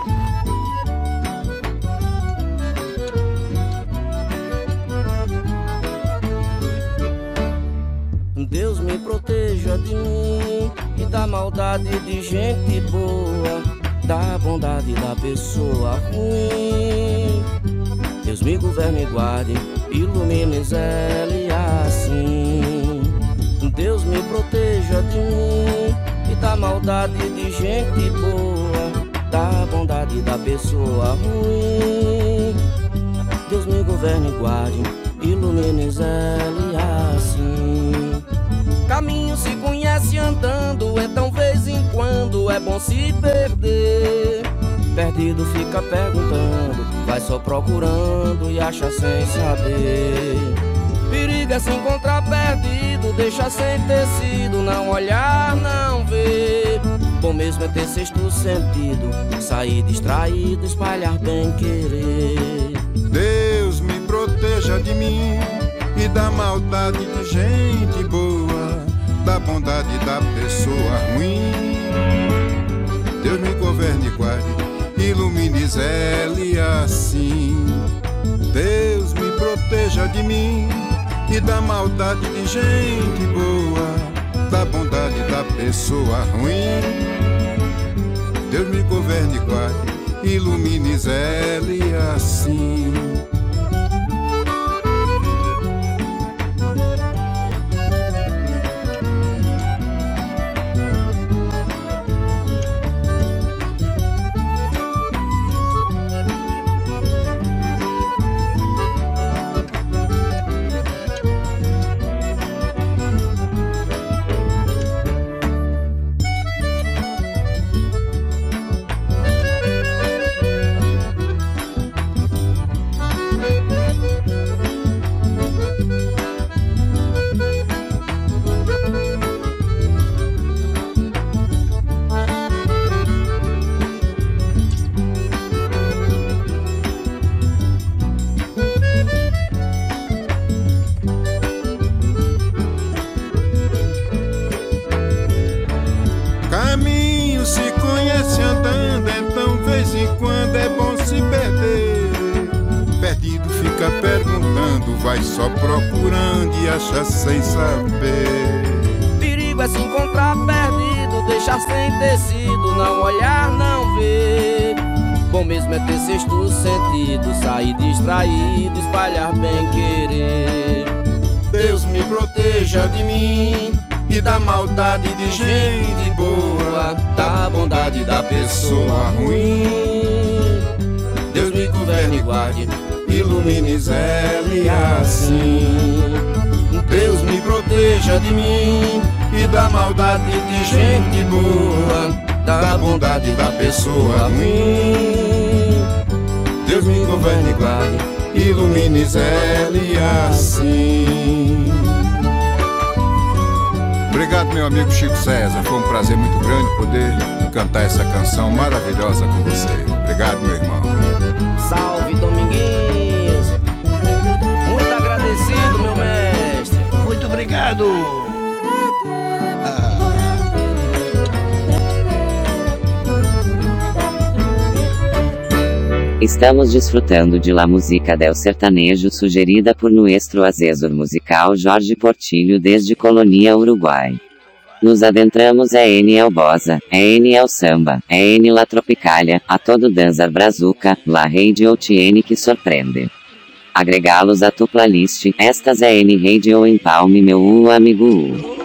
Deus me proteja de mim e da maldade de gente boa, da bondade da pessoa ruim. Deus me governe e guarde, ilumine Zé e assim. Deus me proteja de mim e da maldade de gente boa, da bondade da pessoa ruim. Deus me governe e guarde, ilumine Zé e assim. Caminho se conhece andando, então vez em quando é bom se perder. Perdido fica perguntando, vai só procurando e acha sem saber. Perigo é se encontrar perdido, deixa sem tecido, não olhar, não ver. Bom mesmo é ter sexto sentido, sair distraído, espalhar bem querer. Deus me proteja de mim e da maldade de gente boa, da bondade da pessoa ruim. Deus me governe e guarde, ilumine Zé e assim. Deus me proteja de mim e da maldade de gente boa, da bondade da pessoa ruim. Deus me governe e guarde, ilumine Zé e assim. Vai só procurando e acha sem saber. Perigo é se encontrar perdido, deixar sem tecido, não olhar, não ver. Bom mesmo é ter sexto sentido, sair distraído, espalhar bem querer. Deus me proteja de mim e da maldade de gente boa, da bondade da pessoa ruim. me guarde, ilumine Zélia assim. Deus me proteja de mim e da maldade de gente boa, da bondade da pessoa ruim. Deus me governe e guarde, ilumine Zélia assim. Obrigado, meu amigo Chico César. Foi um prazer muito grande poder cantar essa canção maravilhosa com você. Obrigado, meu irmão. Salve, Dominguinhos. Muito agradecido, meu mestre. Muito obrigado. Estamos desfrutando de La Música del Sertanejo sugerida por nuestro asesor musical Jorge Portillo desde Colonia, Uruguai. Nos adentramos en el bossa, en el samba, en la tropicalia, a todo danzar brazuca, la radio tiene que sorprende. Agregá-los a tu playlist, estas en radio Empalme meu amigo.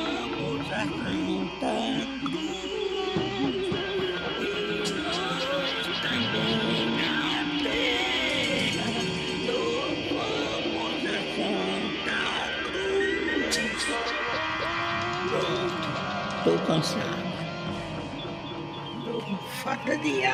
Estou cansado. Falta dia.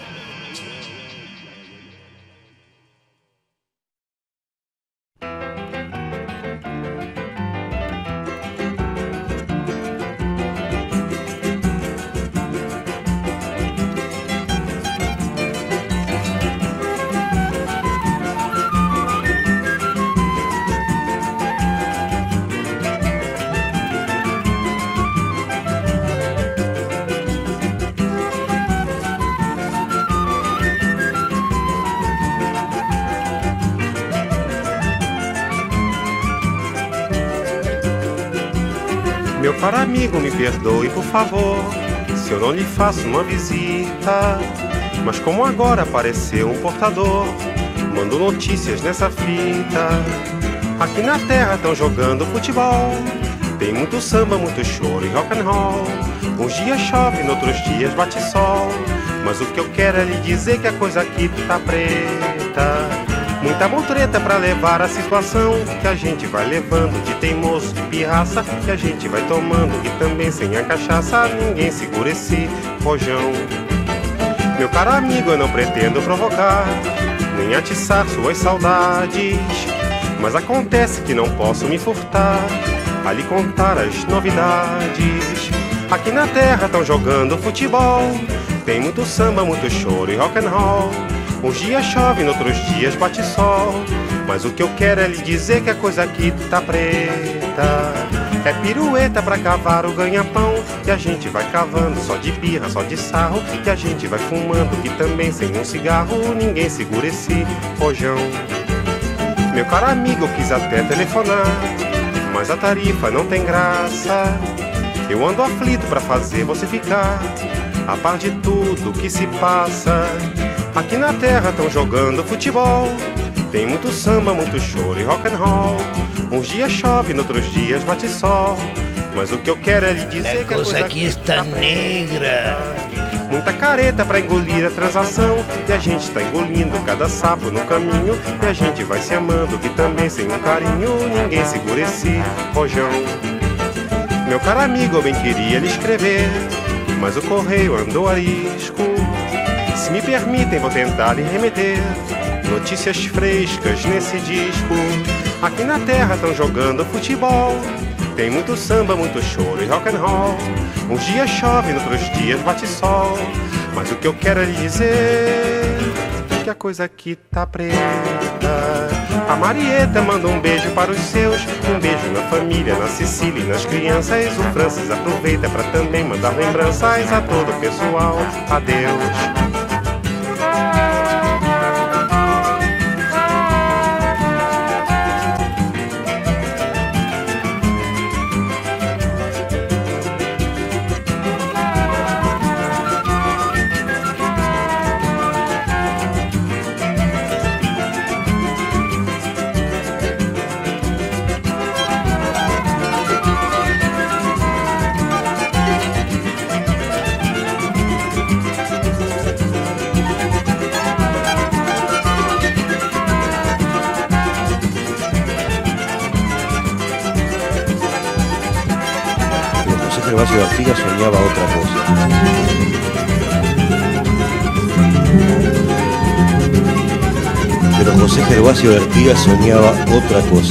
Meu caro amigo, me perdoe, por favor, se eu não lhe faço uma visita. Mas como agora apareceu um portador, mando notícias nessa fita. Aqui na terra tão jogando futebol, tem muito samba, muito choro e rock and roll. Uns dias chove, noutros dias bate sol, mas o que eu quero é lhe dizer que a coisa aqui tá preta. Muita mutreta pra levar a situação, que a gente vai levando de teimoso, de pirraça, que a gente vai tomando e também sem a cachaça ninguém segura esse rojão. Meu caro amigo, eu não pretendo provocar, nem atiçar suas saudades, mas acontece que não posso me furtar a lhe contar as novidades. Aqui na terra tão jogando futebol, tem muito samba, muito choro e rock and roll. Uns dias chove, noutros dias bate sol, mas o que eu quero é lhe dizer que a coisa aqui tá preta. É pirueta pra cavar o ganha-pão, que a gente vai cavando só de birra, só de sarro, que a gente vai fumando, que também sem um cigarro ninguém segura esse rojão. Meu caro amigo, eu quis até telefonar, mas a tarifa não tem graça. Eu ando aflito pra fazer você ficar a par de tudo que se passa. Aqui na terra tão jogando futebol, tem muito samba, muito choro e rock and roll. Uns dias chove, noutros dias bate sol, mas o que eu quero é lhe dizer que a coisa aqui está negra. Muita careta pra engolir a transação, e a gente tá engolindo cada sapo no caminho, e a gente vai se amando, que também sem um carinho ninguém segura esse rojão. Meu caro amigo, eu bem queria lhe escrever, mas o correio andou arisco. Se me permitem, vou tentar lhe remeter notícias frescas nesse disco. Aqui na terra tão jogando futebol, tem muito samba, muito choro e rock and roll. Uns dias chove, noutros dias bate sol, mas o que eu quero é lhe dizer que a coisa aqui tá preta. A Marieta manda um beijo para os seus, um beijo na família, na Cecília e nas crianças. O Francis aproveita para também mandar lembranças a todo o pessoal. Adeus. Gervasio Artigas soñaba otra cosa. Pero José Gervasio de Artigas soñaba otra cosa.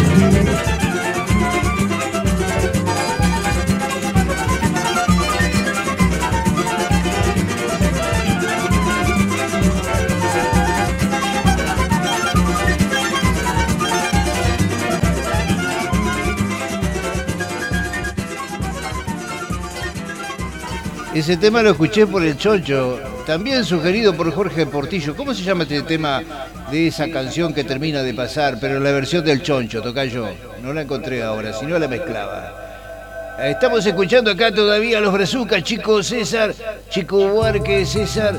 Ese tema lo escuché por el Choncho, también sugerido por Jorge Portillo. ¿Cómo se llama este tema de esa canción que termina de pasar, pero en la versión del Choncho, tocayo? No la encontré ahora, si no la mezclaba. Estamos escuchando acá todavía a los Brazucas, Chico César, Chico Buarque, César.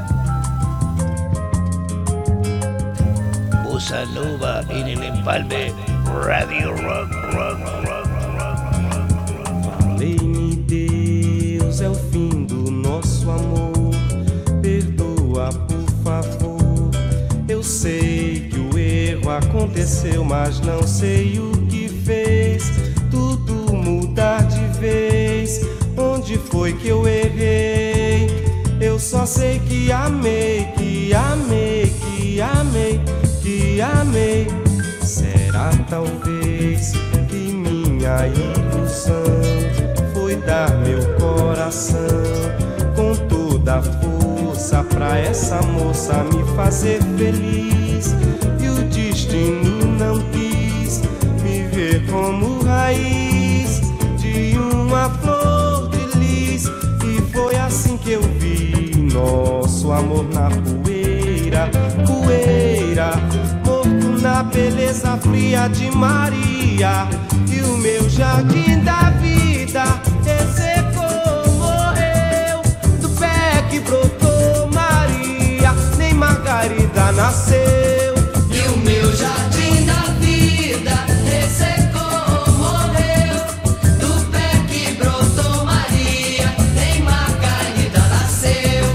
Bossa Nova en el empalme, Radio Rock, rock, rock, rock. Falei-me, Deus, é o fim do nosso amor. Perdoa, por favor. Eu sei que o erro aconteceu, mas não sei o que fez tudo mudar de vez. Onde foi que eu errei? Eu só sei que amei, que amei, que amei, que amei. Será talvez que minha ilusão foi dar meu coração com toda a força pra essa moça me fazer feliz. E o destino não quis me ver como raiz de uma flor de lis. E foi assim que eu vi nosso amor na poeira, poeira, morto na beleza fria de Maria. E o meu jardim da vida ressecou, morreu do pé que brotou Maria, nem Margarida nasceu. E o meu jardim da vida ressecou, morreu do pé que brotou Maria, nem Margarida nasceu.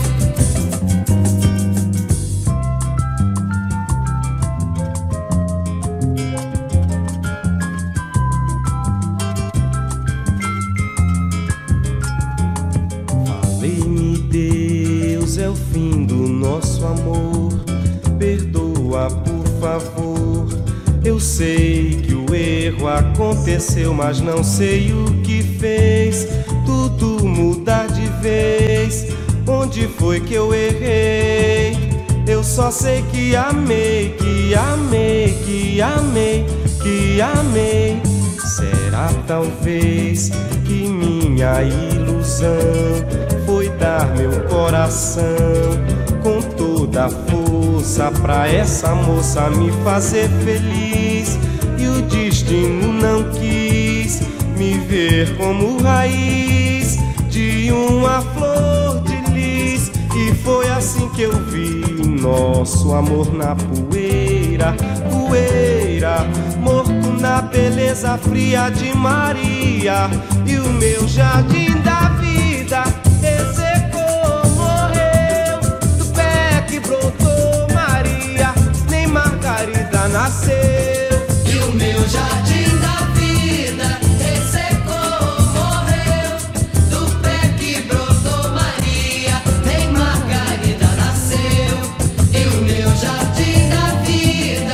Falei-me, Deus, é o fim do nosso amor. Perdoa, por favor. Eu sei que o erro aconteceu, mas não sei o que fez tudo mudar de vez. Onde foi que eu errei? Eu só sei que amei, que amei, que amei, que amei. Será talvez que minha ilusão foi dar meu coração com toda a força pra essa moça me fazer feliz. E o destino não quis me ver como raiz de uma flor de lis. E foi assim que eu vi nosso amor na poeira, poeira, morto na beleza fria de Maria. E o meu jardim da vida ressecou, morreu do pé que brotou Maria, nem Margarida nasceu. E o meu jardim da vida ressecou, morreu do pé que brotou Maria, nem Margarida nasceu. E o meu jardim da vida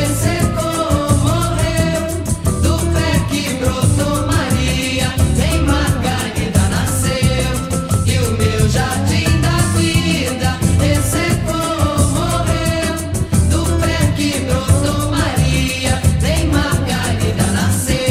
ressecou, morreu do pé que brotou Maria, nem Margarida nasceu. E o meu jardim da vida ressecou, morreu do pé que brotou Maria, nem Margarida nasceu.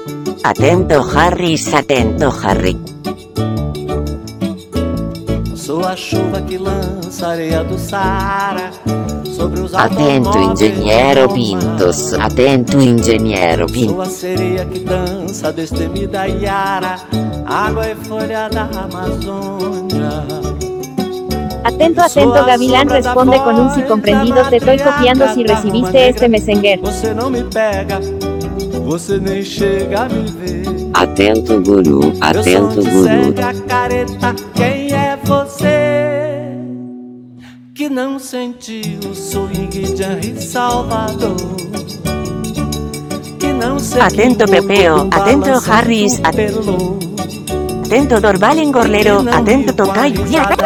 Atento Harris, atento Harry. sou a chuva que lança areia do Saara sobre os Atento, automóveis engenheiro de Pintos. Atento, engenheiro Sou a Pintos. sereia que dança destemida Iara, água e folha da Amazônia. Atento, atento, Gavilán responde con un sí comprendido. Te estoy copiando si recibiste este messenger. Você não me pega, você nem chega a me ver. Atento, guru. Atento, Eu sou guru. cega careta, quem é você? Que não sentiu o swing de Henri Salvador. Que não se Atento, Pepeo. Atento, Harris. Atento, Dorval Engorlero. Atento, Tocayo.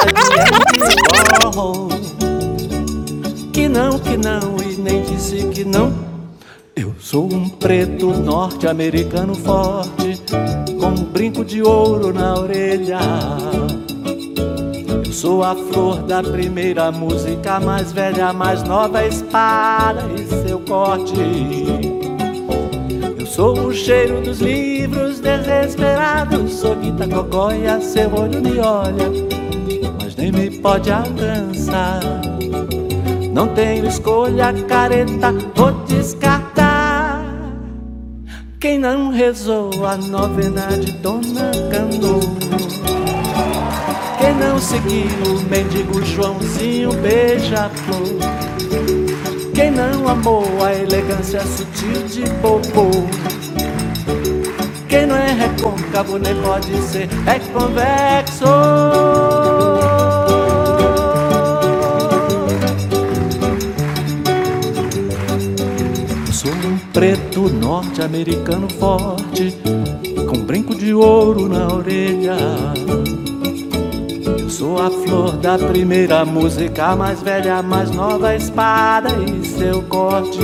Que não, e nem disse que não. Eu sou um preto norte-americano forte, com um brinco de ouro na orelha. Eu sou a flor da primeira música, mais velha, mais nova espada e seu corte. Eu sou o cheiro dos livros desesperados, sou Guita Cocóia, seu olho me olha, mas nem me pode alcançar. Não tenho escolha, careta, vou descartar. Quem não rezou a novena de Dona Cano, quem não seguiu o mendigo Joãozinho beija-flor, quem não amou a elegância sutil de Popô, quem não é recôncavo nem pode ser reconvexo. Preto norte-americano forte, com brinco de ouro na orelha. Eu sou a flor da primeira música, a mais velha, a mais nova espada e seu corte.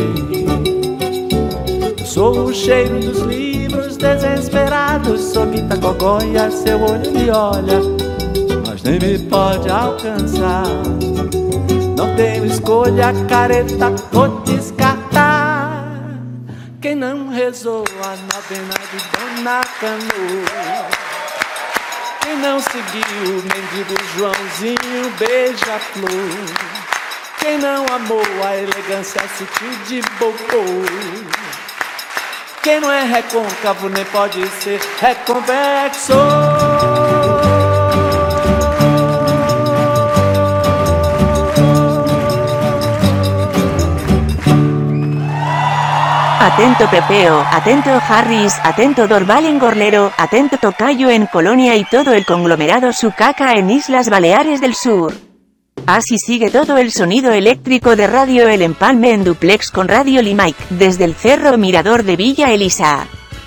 Eu sou o cheiro dos livros desesperados, sou Guita Cocóia, seu olho me olha, mas nem me pode alcançar. Não tenho escolha, careta, vou descartar. Quem não rezou a novena de Dona Cano, quem não seguiu o mendigo Joãozinho beija-flor, quem não amou a elegância sutil de Bocô, quem não é recôncavo nem pode ser reconvexo. Atento, Pepeo. Atento, Harris. Atento, Dorval Engorlero. Atento, Tocayo en Colonia y todo el conglomerado Sucaca en Islas Baleares del Sur. Así sigue todo el sonido eléctrico de Radio El Empalme en duplex con Radio Limaic, desde el Cerro Mirador de Villa Elisa.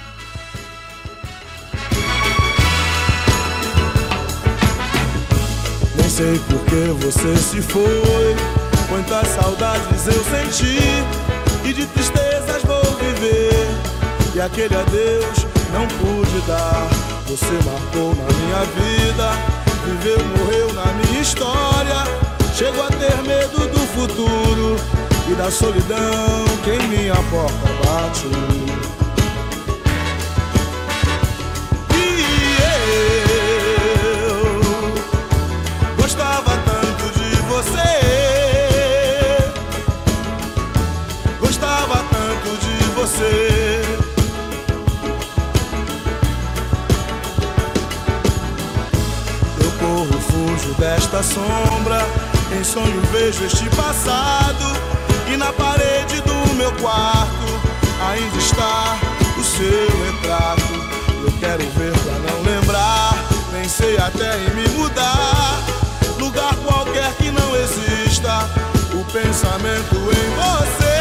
Nem sei por que você se foi, quantas saudades eu senti, e de tristezas vou viver, e aquele adeus não pude dar. Você marcou na minha vida, viveu, morreu na minha história. Chego a ter medo do futuro e da solidão que em minha porta bate. E eu gostava tanto de você, gostava tanto de você. Eu corro, fujo desta sombra, em sonho vejo este passado, e na parede do meu quarto ainda está o seu retrato. Eu quero ver pra não lembrar, pensei até em me mudar, lugar qualquer que não exista o pensamento em você.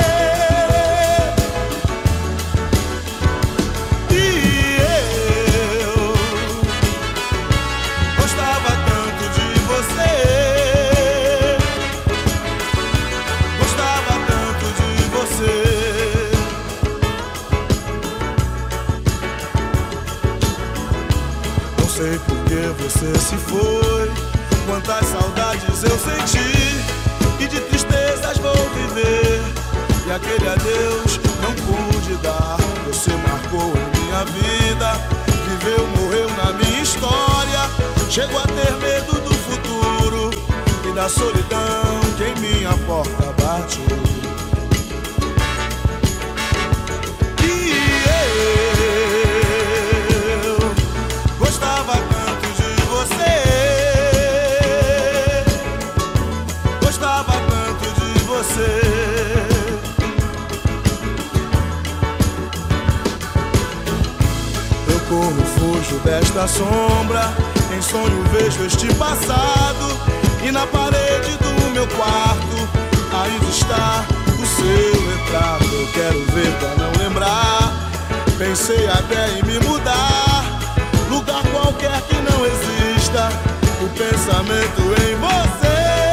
Você se foi, quantas saudades eu senti, e de tristezas vou viver, e aquele adeus não pude dar. Você marcou em minha vida, viveu, morreu na minha história. Chego a ter medo do futuro da solidão que em minha porta bate. E eu gostava tanto de você, gostava tanto de você. Eu corro, fujo desta sombra, em sonho vejo este passado, e na parede do meu quarto ainda está o seu retrato. Eu quero ver pra não lembrar, pensei até em me mudar, lugar qualquer que não exista o pensamento em você.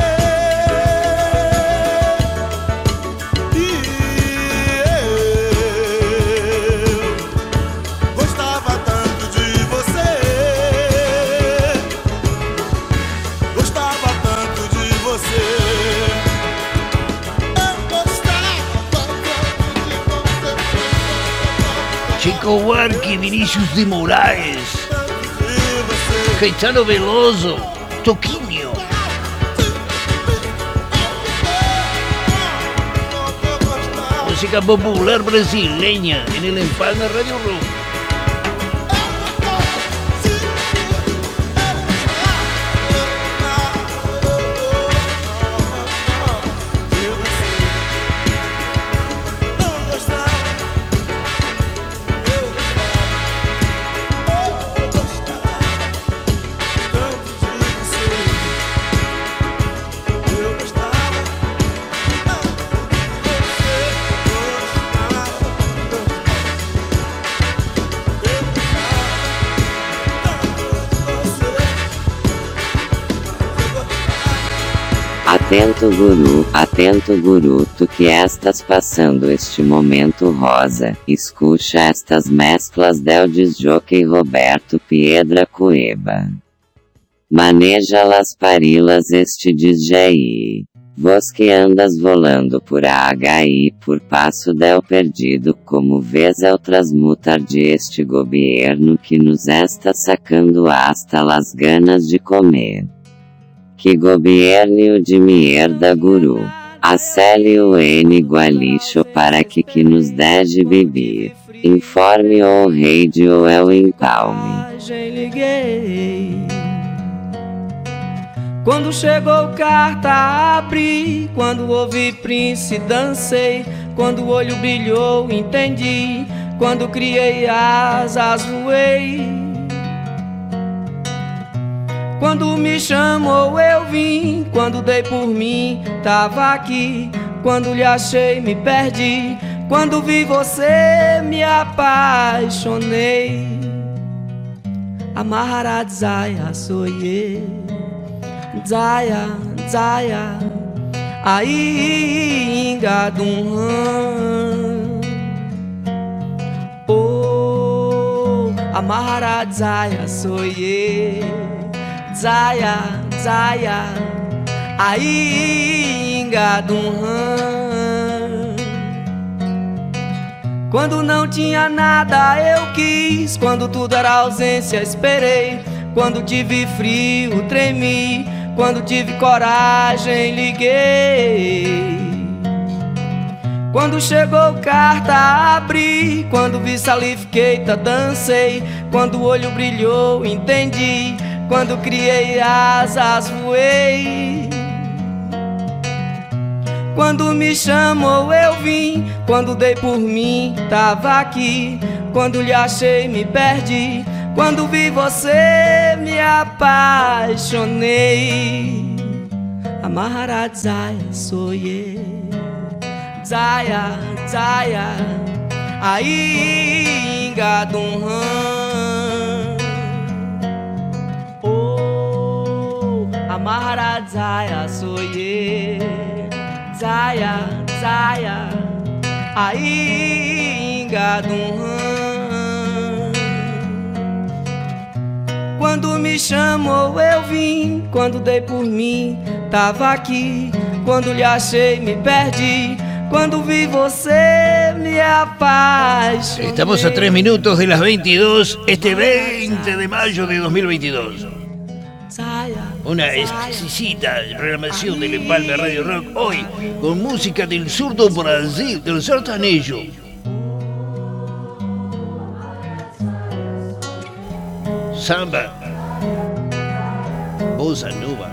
Chico Buarque, Vinícius de Moraes, Caetano Veloso, Toquinho. Música popular brasileña en el Empalme Radio Rock. Atento guru, tu que estás passando este momento rosa, escucha estas mezclas del disjockey Roberto Piedra Cueva. Maneja las parilas este DJ. Vos que andas volando por AHI por passo del perdido, como vês el transmutar de este governo que nos está sacando hasta las ganas de comer. Que governo de mierda guru. Acele o N igualixo para que nos deixe beber. Informe o radio é o empalme. Liguei. Quando chegou carta abri, quando ouvi Prince dancei, quando o olho brilhou entendi, quando criei asas voei. Quando me chamou eu vim, quando dei por mim tava aqui, quando lhe achei me perdi, quando vi você me apaixonei. Amarra Zaya soye, Zaya, Zaya, aí engadum. Oh, amarra Zaya soye, Zaya, Zaya, aí engadum. Quando não tinha nada eu quis, quando tudo era ausência esperei, quando tive frio tremi, quando tive coragem liguei. Quando chegou carta abri, quando vi salifiqueita dancei, quando o olho brilhou entendi, quando criei asas voei. Quando me chamou eu vim, quando dei por mim tava aqui, quando lhe achei me perdi, quando vi você me apaixonei. Amarra Zaya soye, Zaya, Zaya, aí engadum. Oh, amarra Zaya soye, Zaya, Zaya, aí engadum. Quando me chamou eu vim, quando dei por mim tava aqui, quando lhe achei me perdi, quando vi você me apaixonei. Estamos a 3 minutos de las 22, este 20 de mayo de 2022. Una exquisita programación del Empalme Radio Rock hoy con música del surdo Brasil, del sertanejo. Samba, bossa nova.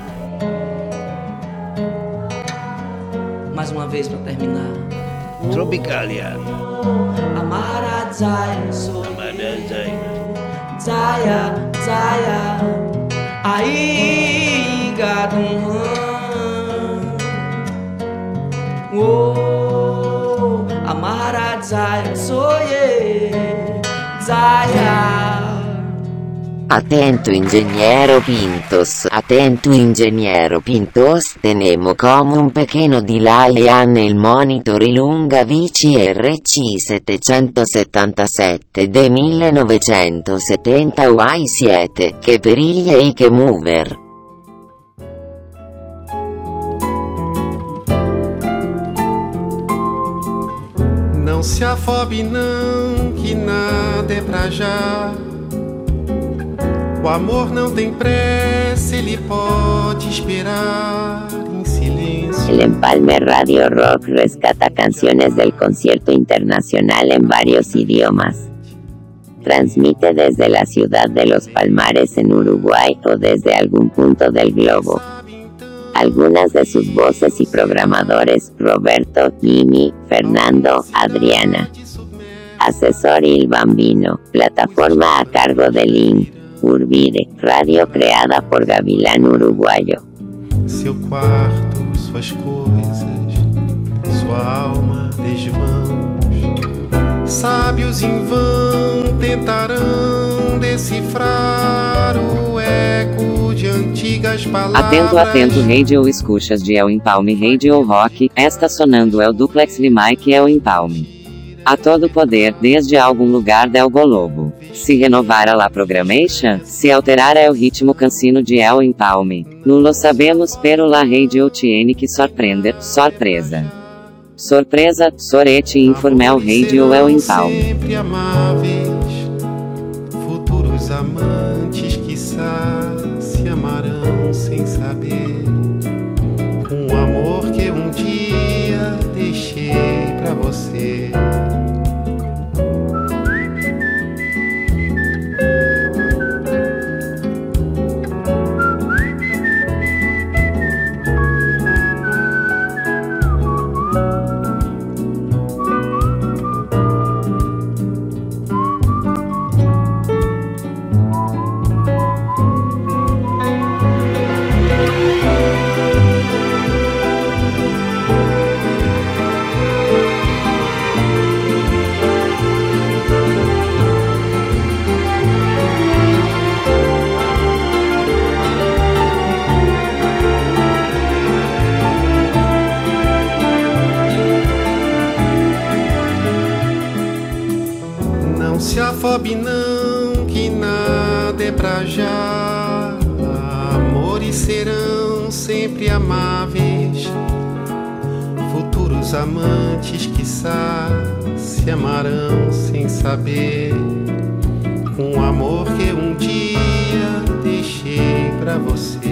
Mais uma vez pra terminar. Tropicalia. Amara Zaya, sou Zaya, Zaya. Aí, gadum. Oh, Amara Zaya, sou Zaya. Atento ingeniero Pintos, tenemos como un pequeño delay nel monitor lunga VCRC 777 de 1970 Y7, che periglia e che mover. Não se afobe não, que nada é pra já. O amor não tem pressa, ele pode esperar em silêncio. El Empalme Radio Rock rescata canciones del concierto internacional en varios idiomas. Transmite desde la ciudad de Los Palmares en Uruguay o desde algún punto del globo. Algunas de sus voces y programadores: Roberto, Jimmy, Fernando, Adriana. Asesor Il Bambino, plataforma a cargo de Link. Urbide, radio creada por Gavilán Uruguayo. Seu quarto, suas coisas, sua alma desvãos. Sábios em vão tentarão decifrar o eco de antigas palavras. Atento, radio escuchas de El Empalme Radio Rock, está sonando el duplex de Mike El Empalme. A todo poder, desde algum lugar del globo. Se renovara la programation, se alterara el ritmo cansino de El Empalme. No lo sabemos, pero la radio tiene que sorprender, sorpresa. Sorpresa, Sorete Informel Radio El Empalme. Sempre amáveis, futuros amantes, quiçá, se amarão sem saber. Um amor que um dia deixei pra você. Se afobe não, que nada é pra já. Amores serão sempre amáveis, futuros amantes, quiçá, se amarão sem saber. Um amor que um dia deixei pra você.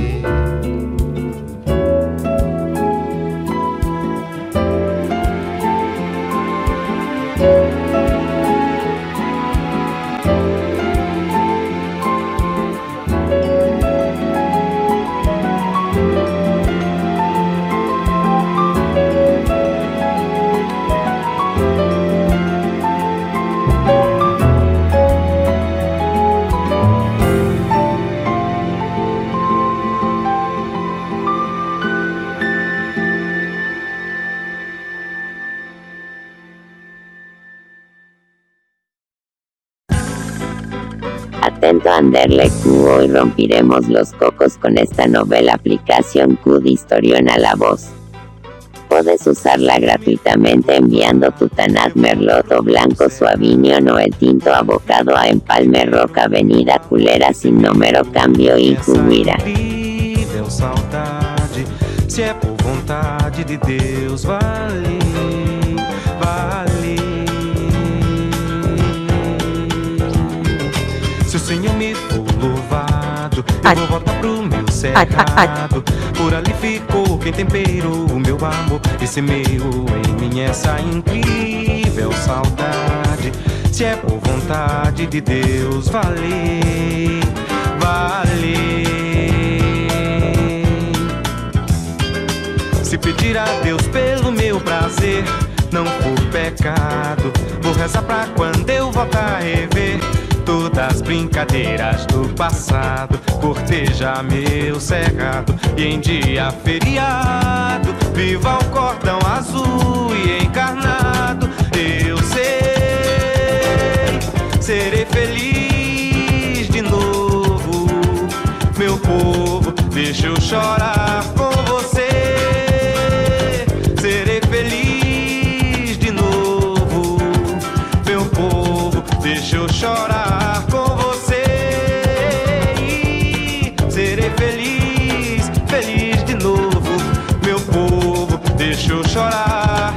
Atento Anderle Q, hoy rompiremos los cocos con esta novela aplicación Q de Historión a la voz. Puedes usarla gratuitamente enviando tu Tanat Merlot o Blanco Suavinion o el tinto abocado a Empalme Rock, Avenida Culera sin número, cambio y Cuguira. Deu saudade, se é por vontade de Deus, vale, vale. Se o Senhor me for louvado, cerrado. Eu vou voltar pro meu cerrado. Por ali ficou quem temperou o meu amor e semeou em mim essa incrível saudade. Se é por vontade de Deus, vale, vale. Se pedir a Deus pelo meu prazer não for pecado, vou rezar pra quando eu voltar a rever todas as brincadeiras do passado, cortejar meu cerrado e em dia feriado viva o cordão azul e encarnado. Eu sei, serei feliz de novo, meu povo, deixa eu chorar com você. Serei feliz de novo, meu povo, deixa eu chorar com você. Serei feliz, feliz de novo, meu povo, deixa eu chorar.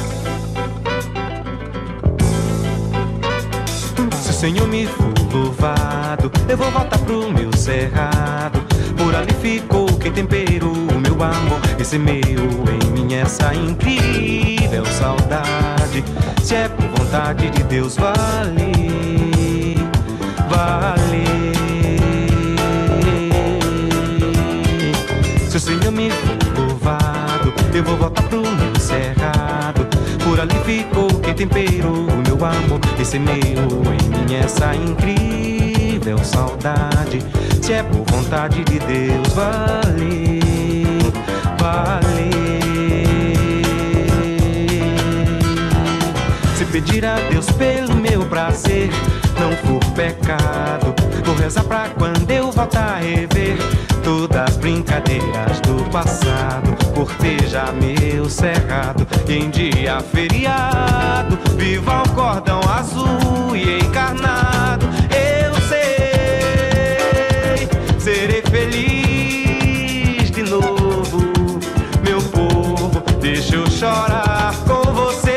Se o Senhor me for louvado, eu vou voltar pro meu cerrado. Por ali ficou quem temperou o meu amor e semeou em mim essa incrível saudade. Se é por vontade de Deus, vale, vale. Se o Senhor me for louvado, eu vou voltar pro meu cerrado. Por ali ficou quem temperou o meu amor e semeou em mim essa incrível saudade. Se é por vontade de Deus, vale, vale. Se pedir a Deus pelo meu prazer não for pecado, vou rezar pra quando eu voltar a rever todas as brincadeiras do passado, cortejar meu cerrado e em dia feriado viva o cordão azul e encarnado. Eu sei, serei feliz de novo, meu povo, deixa eu chorar com você.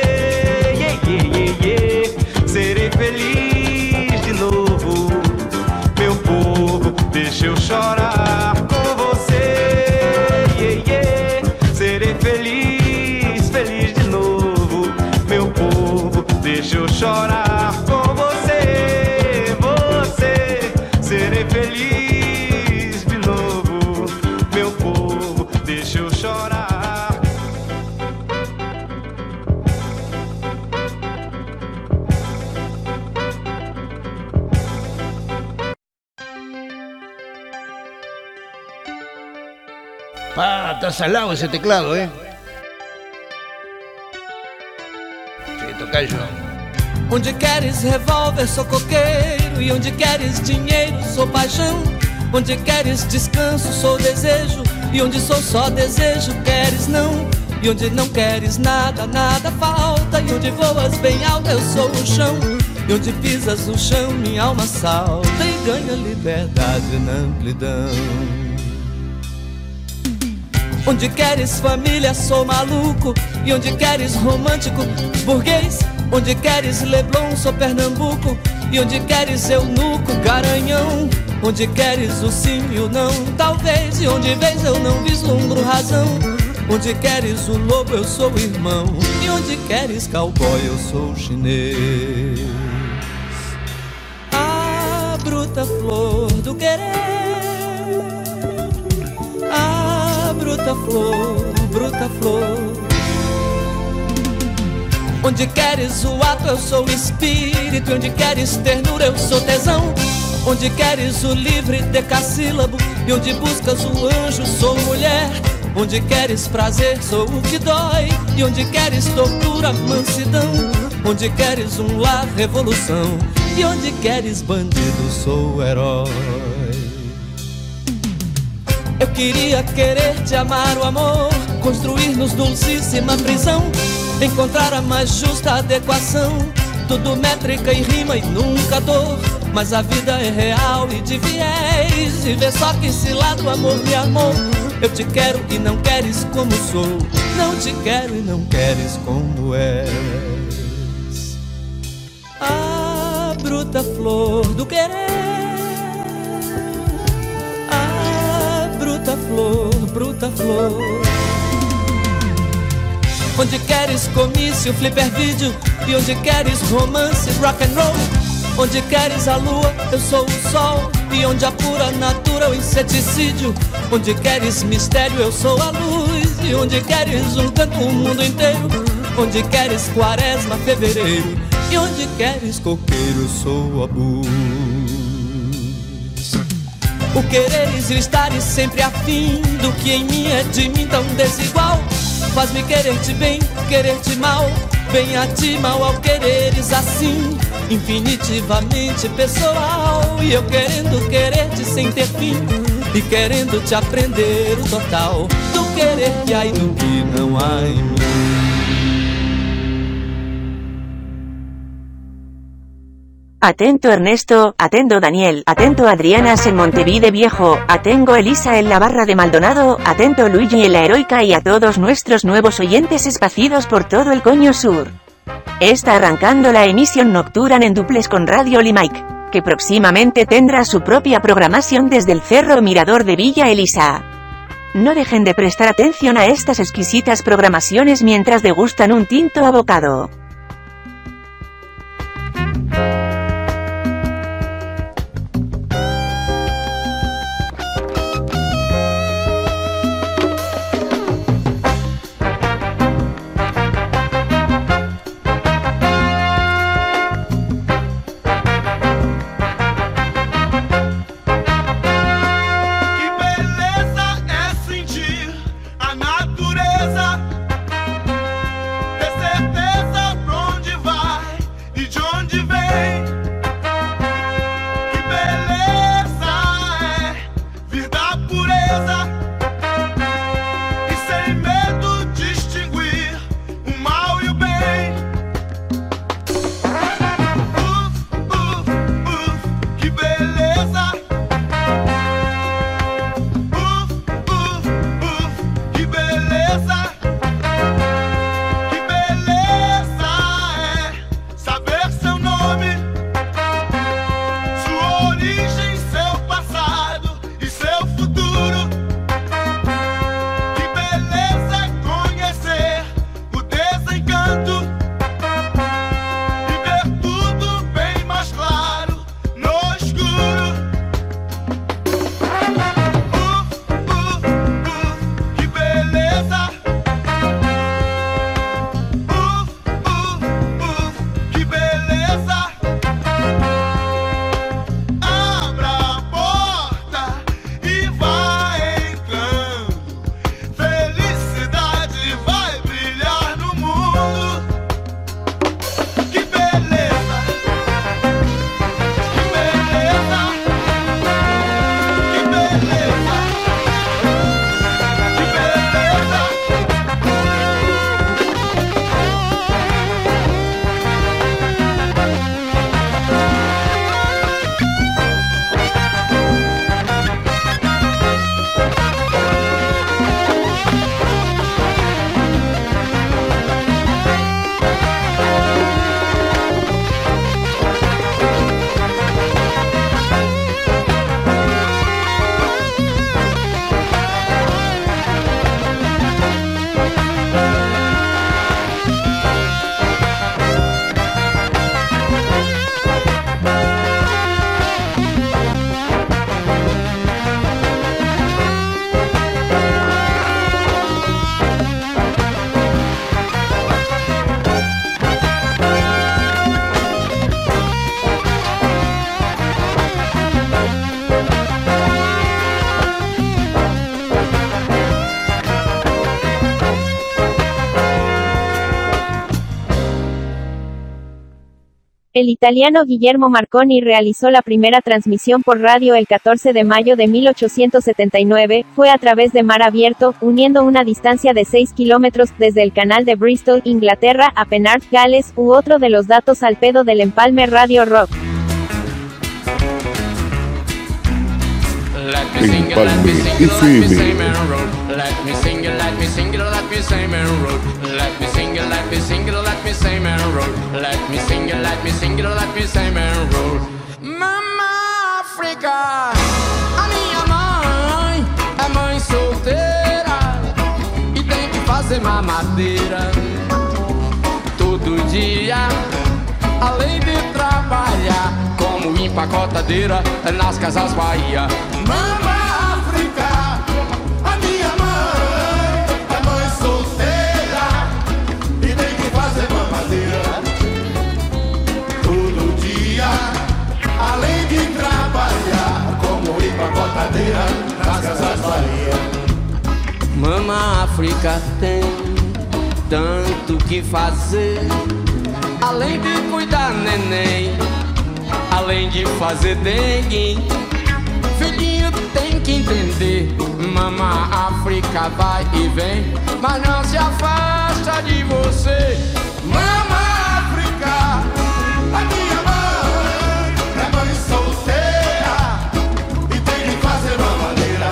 Serei feliz de novo, meu povo, deixa eu chorar com você. Serei feliz, feliz de novo, meu povo, deixa eu chorar com você. Você, serei feliz de novo, meu povo, deixa eu chorar. Pá, tá salado esse teclado, ¿eh? Che, tocayo. Onde queres revólver, sou coqueiro. E onde queres dinheiro, sou paixão. Onde queres descanso, sou desejo. E onde sou só desejo, queres não. E onde não queres nada, nada falta. E onde voas bem alto, eu sou o chão. E onde pisas o chão, minha alma salta e ganha liberdade na amplidão. Onde queres família, sou maluco. E onde queres romântico, burguês. Onde queres Leblon, sou Pernambuco. E onde queres eunuco, garanhão. Onde queres o sim e o não, talvez. E onde vês eu não vislumbro razão. Onde queres o lobo, eu sou o irmão. E onde queres cowboy, eu sou o chinês. A bruta flor do querer, a bruta flor. Onde queres o ato, eu sou o espírito. E onde queres ternura, eu sou tesão. Onde queres o livre decassílabo. E onde buscas o anjo, sou mulher. Onde queres prazer, sou o que dói. E onde queres tortura, mansidão. Onde queres um lar, revolução. E onde queres bandido, sou o herói. Eu queria querer te amar o amor, construir-nos dulcíssima prisão, encontrar a mais justa adequação, tudo métrica e rima e nunca dor. Mas a vida é real e de viés, e vê só que esse lado o amor me amou. Eu te quero e não queres como sou, não te quero e não queres como és. A bruta flor do querer, bruta flor. Onde queres comício, flipper vídeo, e onde queres romance, rock and roll. Onde queres a lua, eu sou o sol, e onde a pura natura, o inseticídio. Onde queres mistério, eu sou a luz, e onde queres um canto, o mundo inteiro. Onde queres quaresma, fevereiro, e onde queres coqueiro, eu sou a luz. O quereres e o estares sempre afim do que em mim é de mim tão desigual. Faz-me querer-te bem, querer-te mal, bem a ti, mal ao quereres assim, infinitivamente pessoal. E eu querendo querer-te sem ter fim, e querendo te aprender o total do querer que há e do que não há em mim. Atento Ernesto, atento Daniel, atento Adrianas en Montevide Viejo, atento Elisa en la Barra de Maldonado, atento Luigi en la Heroica y a todos nuestros nuevos oyentes esparcidos por todo el coño sur. Está arrancando la emisión nocturna en duples con Radio Limaic, que próximamente tendrá su propia programación desde el Cerro Mirador de Villa Elisa. No dejen de prestar atención a estas exquisitas programaciones mientras degustan un tinto abocado. El italiano Guillermo Marconi realizó la primera transmisión por radio el 14 de mayo de 1879, fue a través de mar abierto, uniendo una distancia de 6 kilómetros, desde el canal de Bristol, Inglaterra, a Penarth, Gales, u otro de los datos al pedo del empalme Radio Rock. Empalme FM. Let me sing it, let me sing it, let me say man road. Let me sing it, let me sing it, let me say man road. Let me sing it, let me sing it, let me say man road. Mama África, a minha mãe é mãe solteira. mamadeira. Todo dia, além de trabalhar como empacotadeira nas Casas Bahia. Mama África, a minha mãe é mãe solteira e tem que fazer mamadeira. Todo dia, além de trabalhar como empacotadeira nas Casas Bahia. Mama África tem tanto que fazer, além de cuidar neném, além de fazer dengue. Filhinho tem que entender, Mama África vai e vem, mas não se afasta de você. Mama África, a minha mãe é mãe solteira e tem que fazer mamadeira.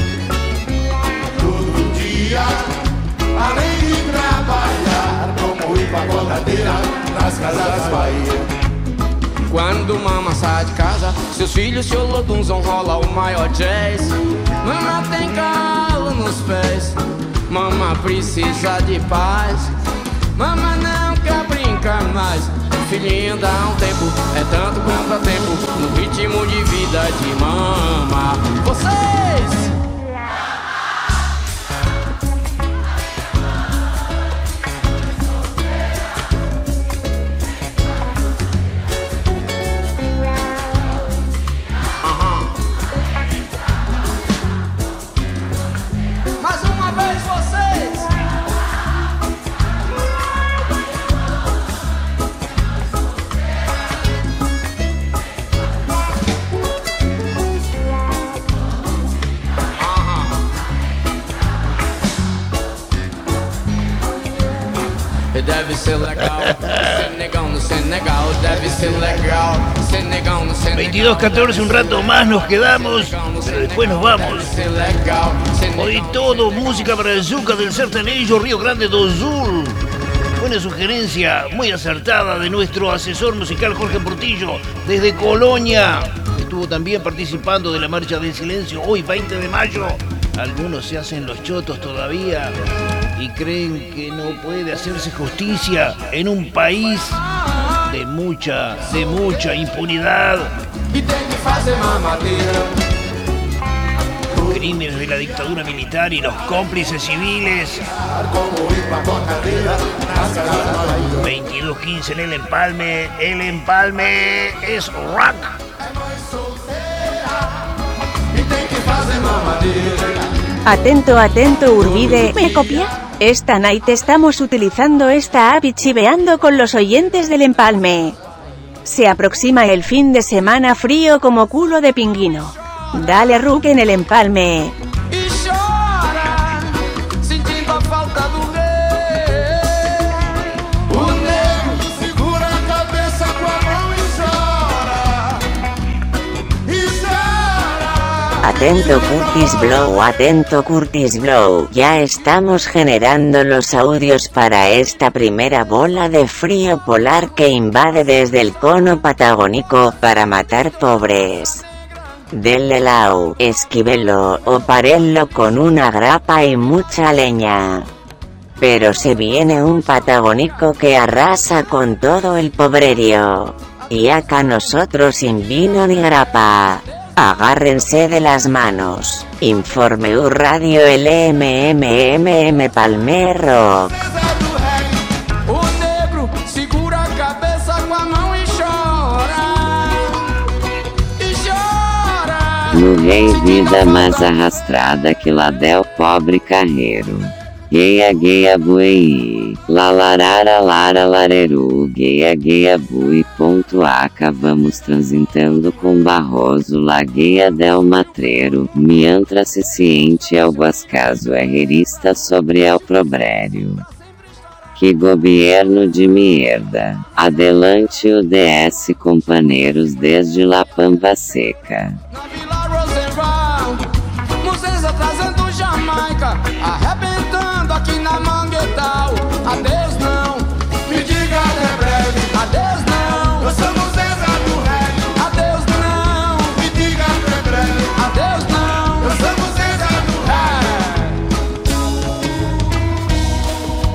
Todo dia, além de trabalhar como empacotadeira nas Casas Bahia. Quando mama sai de casa, seus filhos se olodunzam, rola o maior jazz. Mama tem calo nos pés, mama precisa de paz. Mama não quer brincar mais, filhinho dá um tempo, é tanto contratempo no ritmo de vida de mama. Vocês! Deve ser legal, Senegão no Senegal, deve ser legal, Senegão no Senegal. 22:14, un rato más nos quedamos, pero después nos vamos. Hoy todo música para el Zucca del Sertanejo Río Grande do Sul. Buena sugerencia, muy acertada de nuestro asesor musical Jorge Portillo, desde Colonia. Estuvo también participando de la Marcha del Silencio hoy, 20 de mayo. Algunos se hacen los chotos todavía y creen que no puede hacerse justicia en un país de mucha impunidad. Crímenes de la dictadura militar y los cómplices civiles. 22:15 en el empalme es rock. Atento, atento, Urbide. ¿Me copia? Esta night estamos utilizando esta app y chiveando con los oyentes del empalme. Se aproxima el fin de semana frío como culo de pingüino. Dale rock en el empalme. Atento Curtis Blow, ya estamos generando los audios para esta primera bola de frío polar que invade desde el cono patagónico para matar pobres. Denle lau, esquívelo o parenlo con una grapa y mucha leña. Pero se viene un patagónico que arrasa con todo el pobrerio. Y acá nosotros sin vino ni grapa. Agárrense de las manos. Informe U Radio LMMMM Palme Rock. No rei vida mais arrastrada que lá del pobre carreiro. Geia buei, lalarara lara lareru, geia bui. Vamos transitando com Barroso, lagueia del matreiro, miantra se ciente algo ascaso herrerista sobre el probrério. Que governo de mierda. Adelante o DS companheiros desde La Pampa Seca. Trazendo Jamaica, arrebentando aqui na Manguetal. Adeus não, me diga até breve. Adeus não, nós somos Zezé do Reggae. Adeus não, me diga até breve. Adeus não, nós somos Zezé do Reggae.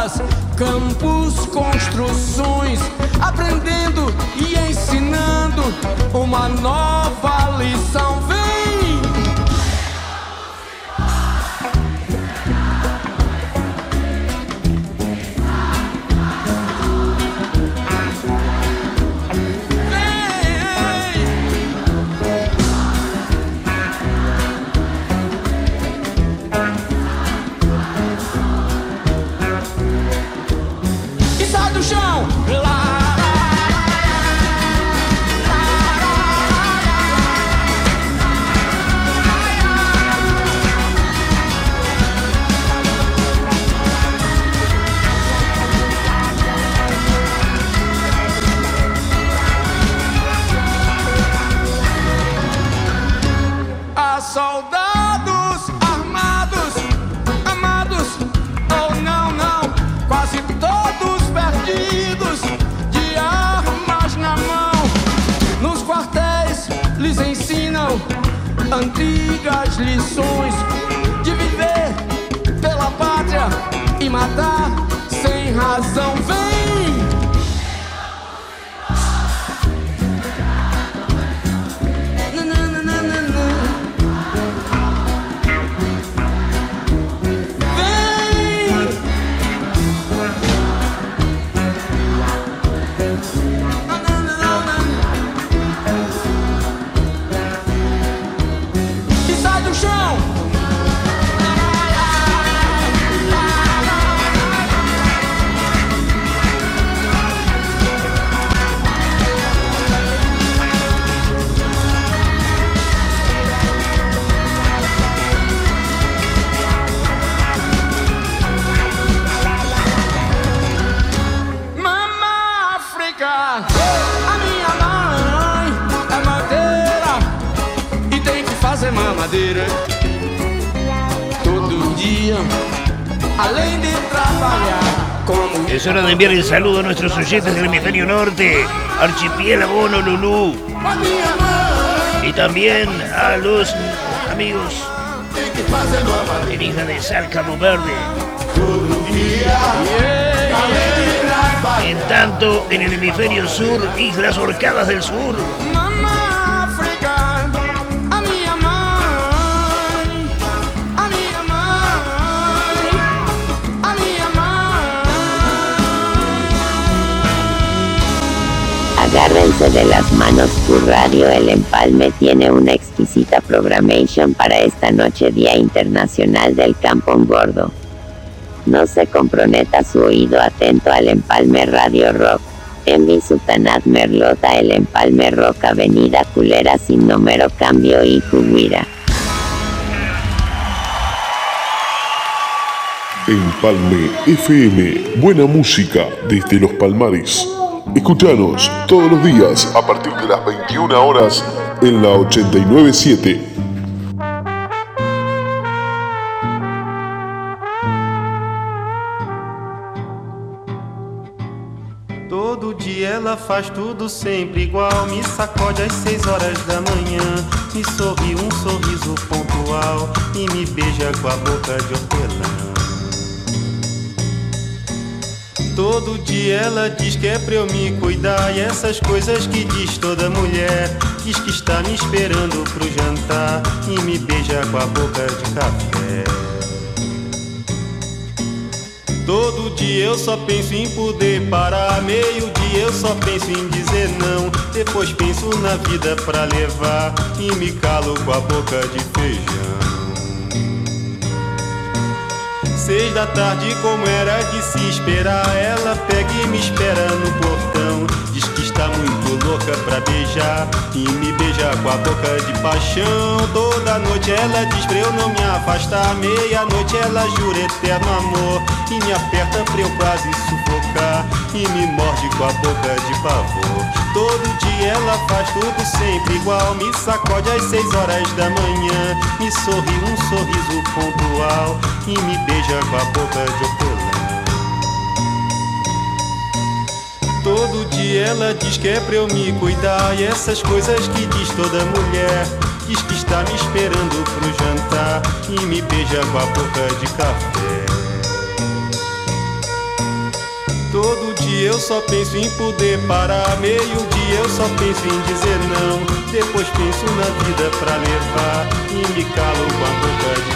escolas, campos, construções, aprendendo e ensinando uma nova lição. Vem! Soldados armados, amados ou não, quase todos perdidos, de armas na mão. Nos quartéis lhes ensinam antigas lições de viver pela pátria e matar sem razão. Vem! Todo dia, além de trabalhar como... Es hora de enviar el saludo a nuestros oyentes del hemisferio norte, Archipiélago Honolulu, y también a los amigos en Isla de Sal, Cabo Verde. En tanto, en el hemisferio sur, Islas Orcadas del Sur. Agárrense de las manos, tu radio El Empalme tiene una exquisita programation para esta noche, Día Internacional del Campón Gordo. No se comprometa su oído atento al Empalme Radio Rock. En mi Sultanat Merlota, El Empalme Rock, Avenida Culera sin número, Cambio y Cuguira. Empalme FM, buena música desde los Palmares. Escuchanos todos los días a partir de las 21 horas en la 89.7. Todo dia ela faz tudo sempre igual. Me sacode às 6 horas da manhã, me sorri um sorriso pontual e me beija com a boca de hortelã. Todo dia ela diz que é pra eu me cuidar, e essas coisas que diz toda mulher. Diz que está me esperando pro jantar e me beija com a boca de café. Todo dia eu só penso em poder parar, meio-dia eu só penso em dizer não. Depois penso na vida pra levar e me calo com a boca de feijão. 6 da tarde, como era de se esperar, ela pega e me espera no portão. Diz que está muito louca pra beijar e me beija com a boca de paixão. Toda noite ela diz pra eu não me afastar, meia-noite ela jura eterno amor e me aperta pra eu quase sufocar e me morde com a boca de pavor. Todo dia ela faz tudo sempre igual, me sacode às 6 horas da manhã, me sorri um sorriso pontual e me beija com a boca de hortelã. Todo dia ela diz que é pra eu me cuidar, e essas coisas que diz toda mulher. Diz que está me esperando pro jantar e me beija com a boca de café. Todo dia eu só penso em poder parar. Meio-dia eu só penso em dizer não. Depois penso na vida pra levar e me calo com a boca de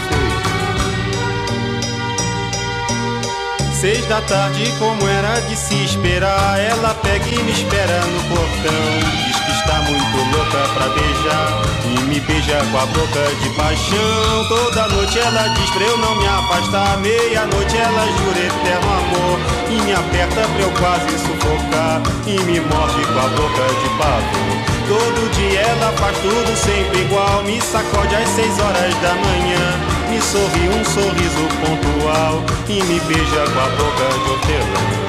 feijão. 6 da tarde, como era de se esperar, ela pega e me espera no portão. Diz que está muito louca pra beijar e me beija com a boca de paixão. Toda noite ela diz pra eu não me afastar. Meia-noite ela jura eterno amor e me aperta pra eu quase sufocar e me morde com a boca de pavor. Todo dia ela faz tudo sempre igual. Me sacode às 6 horas da manhã, me sorri um sorriso pontual e me beija com a boca de hortelã.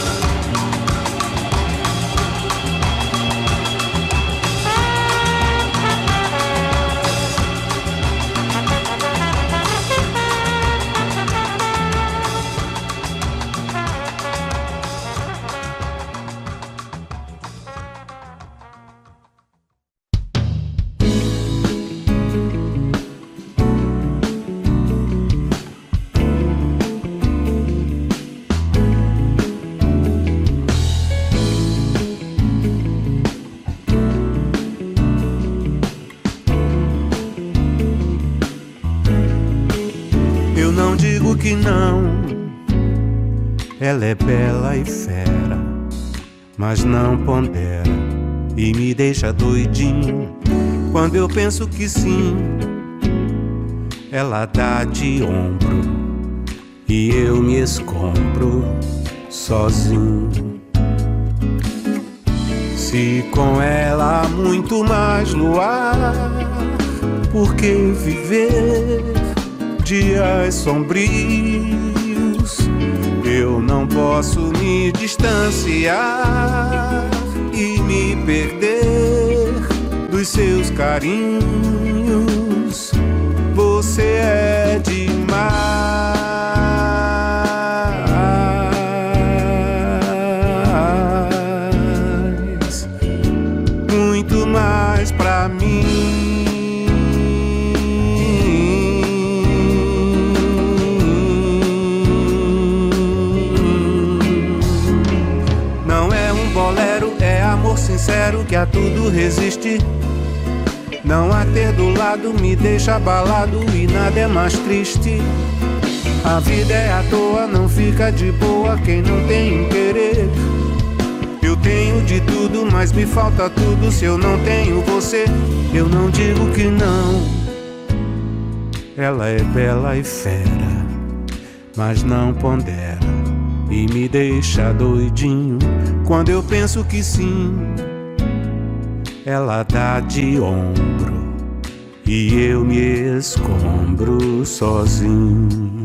Que não, ela é bela e fera, mas não pondera e me deixa doidinho. Quando eu penso que sim, ela dá de ombro e eu me escombro sozinho. Se com ela há muito mais luar, por que viver dias sombrios? Eu não posso me distanciar e me perder dos seus carinhos. Você é demais, muito mais pra mim. Sincero que a tudo resiste. Não a ter do lado me deixa abalado e nada é mais triste. A vida é à toa, não fica de boa quem não tem um querer. Eu tenho de tudo, mas me falta tudo se eu não tenho você. Eu não digo que não. Ela é bela e fera, mas não pondera e me deixa doidinho. Quando eu penso que sim, ela dá de ombro e eu me escombro sozinho.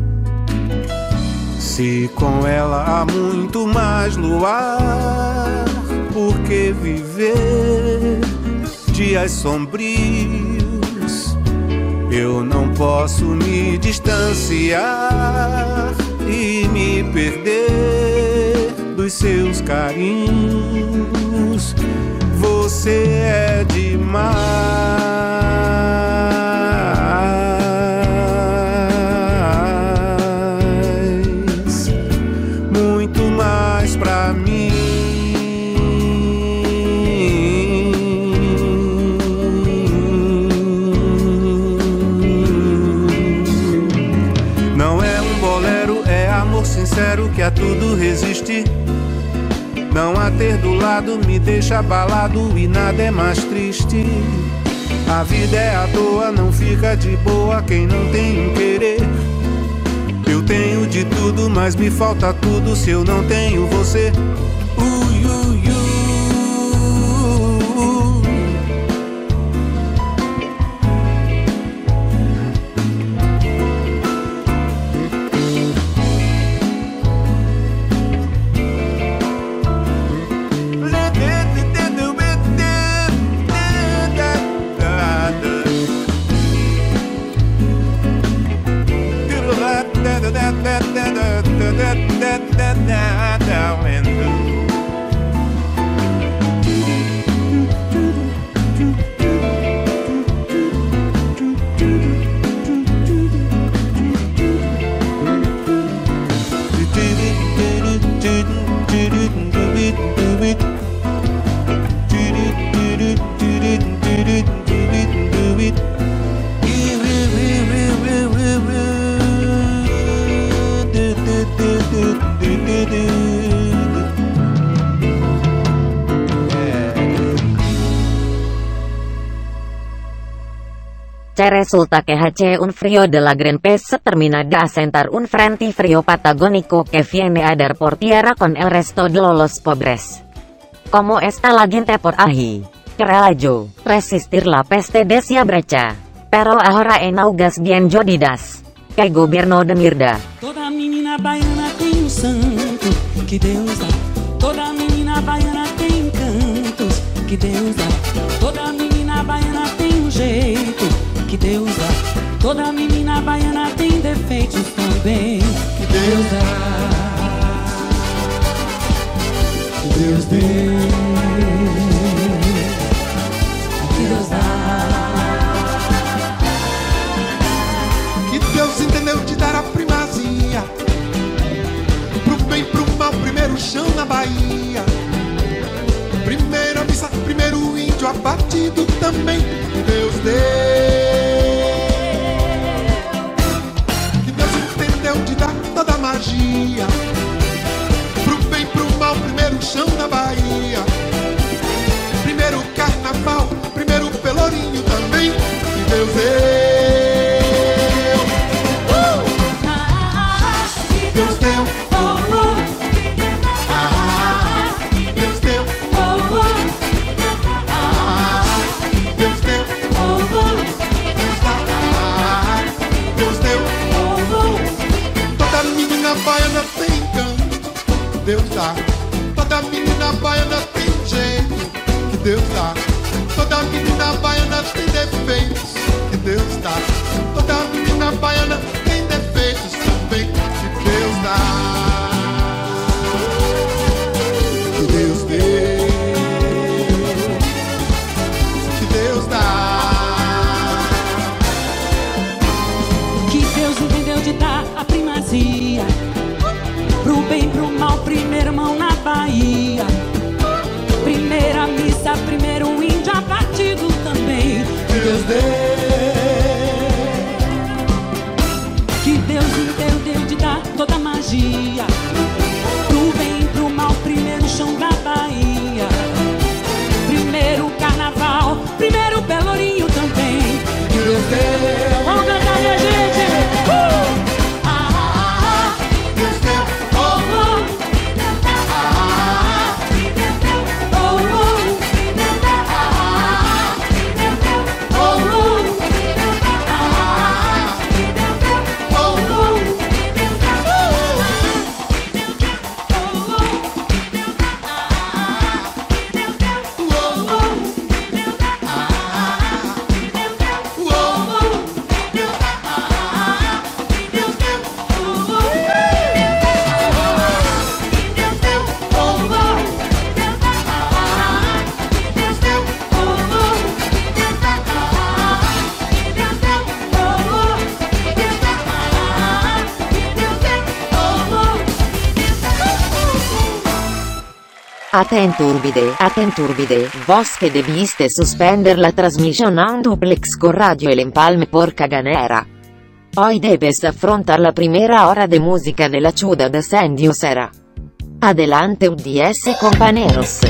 Se com ela há muito mais luar, por que viver dias sombrios? Eu não posso me distanciar e me perder dos seus carinhos. Você é demais, muito mais pra mim. Não é um bolero, é amor sincero que a tudo resiste. Não a ter do lado me deixa abalado e nada é mais triste. A vida é à toa, não fica de boa quem não tem um querer. Eu tenho de tudo, mas me falta tudo se eu não tenho você. che resulta que hace un frío de la gran pez se termina de asentar un frente frío patagónico que viene a dar por tierra con el resto de los pobres. Como está la gente por ahí, creo resistir la peste desea brecha, pero ahora en augas bien jodidas, que gobierno de mierda. Toda menina baiana tem um santo que Deus dá. Toda menina baiana tem cantos que Deus dá. Toda menina baiana tem um jeito que Deus dá. Toda menina baiana tem defeitos também que Deus dá. Que Deus deu, que Deus dá. Que Deus entendeu te dar a primazia, pro bem, pro mal, primeiro chão na Bahia. Primeira missa, primeiro índio abatido também que Deus deu. Que Deus entendeu te dar toda a magia, pro bem, pro mal, primeiro chão na Bahia. Primeiro carnaval, primeiro pelourinho também que Deus deu. Deus deu. Baiana tem canto que Deus dá. Toda menina baiana tem jeito que Deus dá. Toda menina baiana tem defeitos que Deus dá. Toda menina baiana tem defeitos também que Deus dá. Que Deus deu, que Deus dá. Que Deus entendeu de dar a primazia, pro bem, pro mal, primeira mão na Bahia. Primeira missa, primeiro índio abatido também que Deus deu. Que Deus entendeu de dar toda a magia, pro bem, pro mal, primeiro chão da Bahia. Primeiro carnaval, primeiro pelourinho também que Deus deu. Vamos cantar, minha gente! Atenturbide, vos que debiste suspender la transmisión en duplex con Radio El Empalme por caganera. Hoy debes afrontar la primera hora de música de la chuda de Sandy Usera. Adelante UDS compañeros.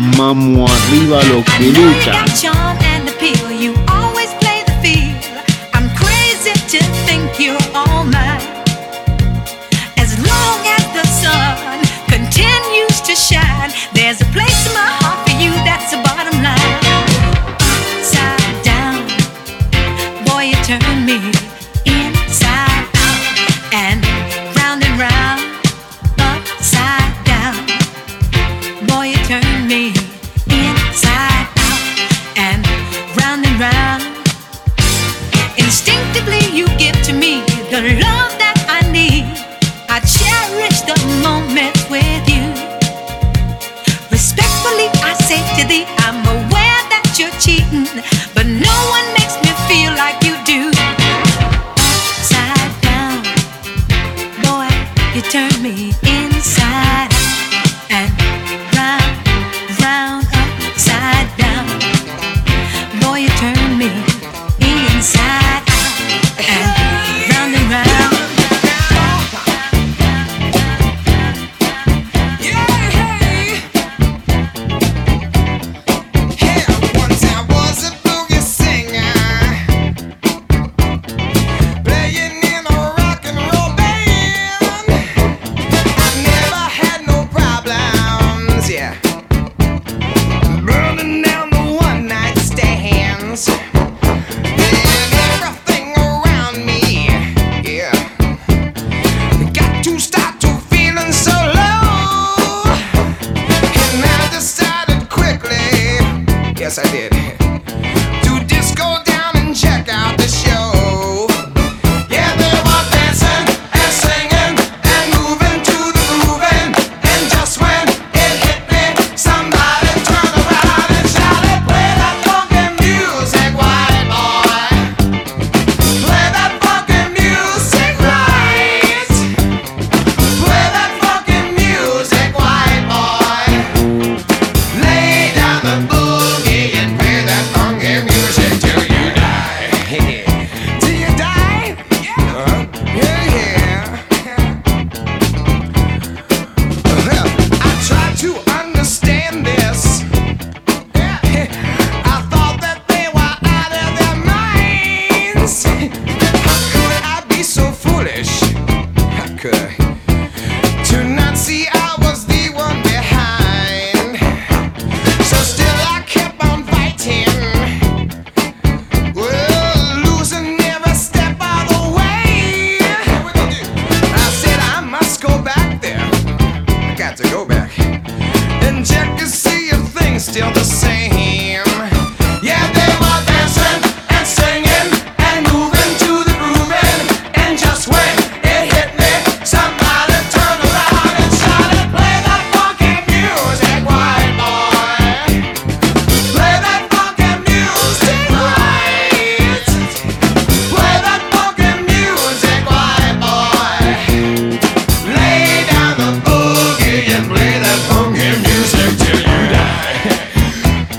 Vamos arriba los que luchan. There's a place in my heart for you, that's the bottom line. Upside down, boy, you turn me inside out and round, upside down. Boy, you turn me inside out and round. Instinctively you give to me the love that I need. I cherish the moments with you. Respectfully I say to thee, I'm aware that you're cheating, but no one makes me feel like you do. Upside down, boy, you turn me inside out and round, upside down. Boy, you turn me inside out and round. Yes, I did. To just go down and check out the show. Yeah, they were dancing and singing and moving to the grooving. And just when it hit me, somebody turned around and shouted, "Play that funky music, white boy. Play that funky music right. Play that funky music, white boy. Lay down the boogie and play that funky music till you die." Till you die? Yeah. I tried to understand this. I thought that they were out of their minds. How could I be so foolish? How could I? To not see I was the one behind. So still I kept on fighting. Well, losing every step of the way. I said I must go back there. I got to go back and check to see if things still the same. Yeah, they were dancing and singing and moving to the grooving. And just when it hit me, somebody turned around and shouted, "Play that funky music, white boy. Play that funky music right. Play that funky music, white boy. Lay down the boogie and play that funky music till you die."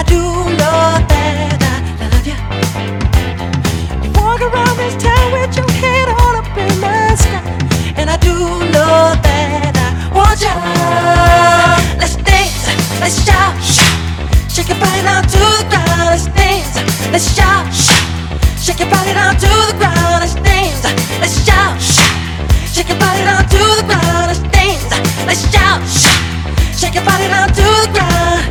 I do know that I love you. You walk around this town with your head all up in the sky, and I do know that I want you. Let's dance, let's shout, shake your body down to the ground. Let's dance, let's shout, shake your body down to the ground. Let's dance, let's shout, shake your body down to the ground. Let's dance, let's shout, shake your body down to the ground.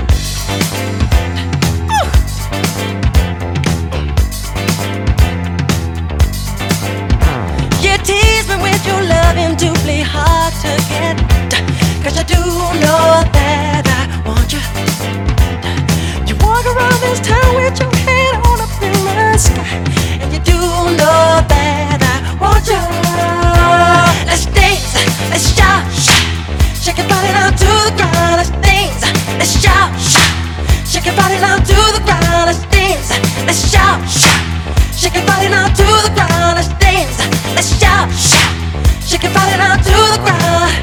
You tease me with your loving, doubly hard to get, 'cause I do know that I want you. You walk around this town with your head all up in the sky, and you do know that I want you. Let's dance, let's shout, shake your body down to the ground. Let's dance, let's shout, shake your body down to the ground. Let's dance, let's shout, shake your body down to the ground. Let's dance, let's shout, shake your body down to the ground.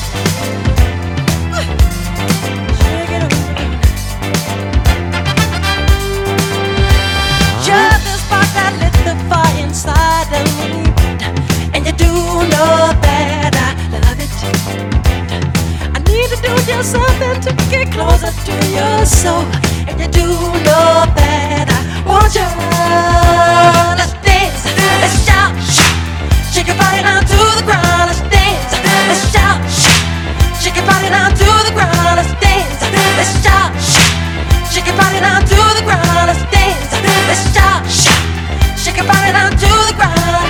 You're the spark that lit the fire inside of me, and you do know that I love it. I need to do just something to get closer to your soul, and you do know that I want you. Let's dance, let's shout, shake your body down to the ground. Let's dance, let's shout, shake your body down to the ground. Let's dance, let's shout, shake your body down to the ground. Let's dance, let's shout, shake your body down to the ground.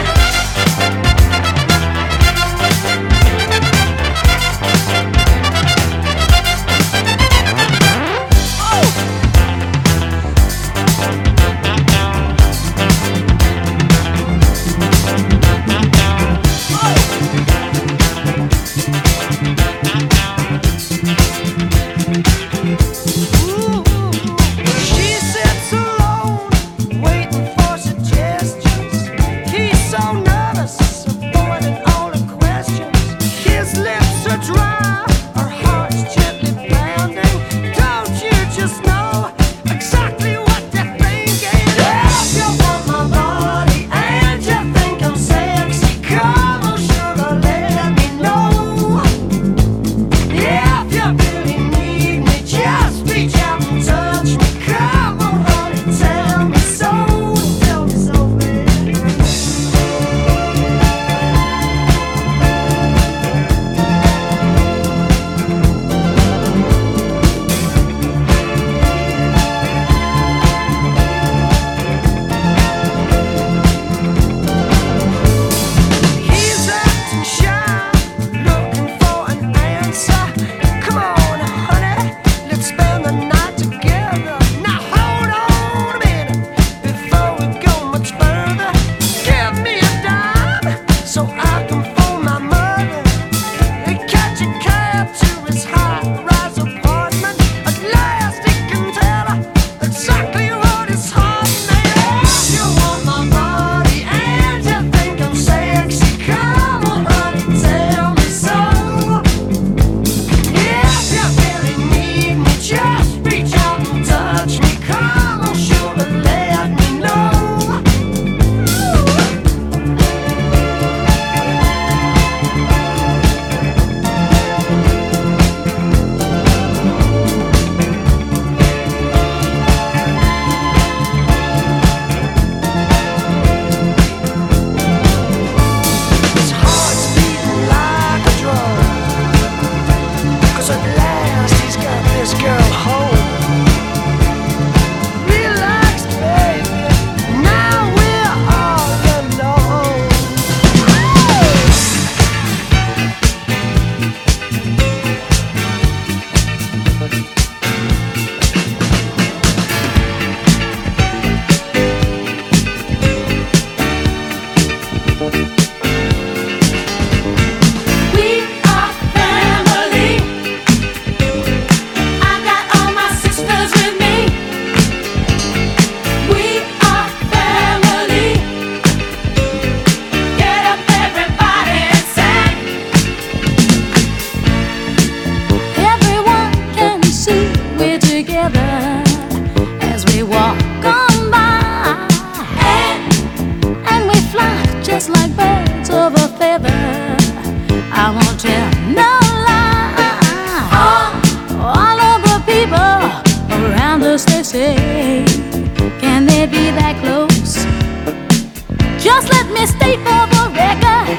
me state for the record,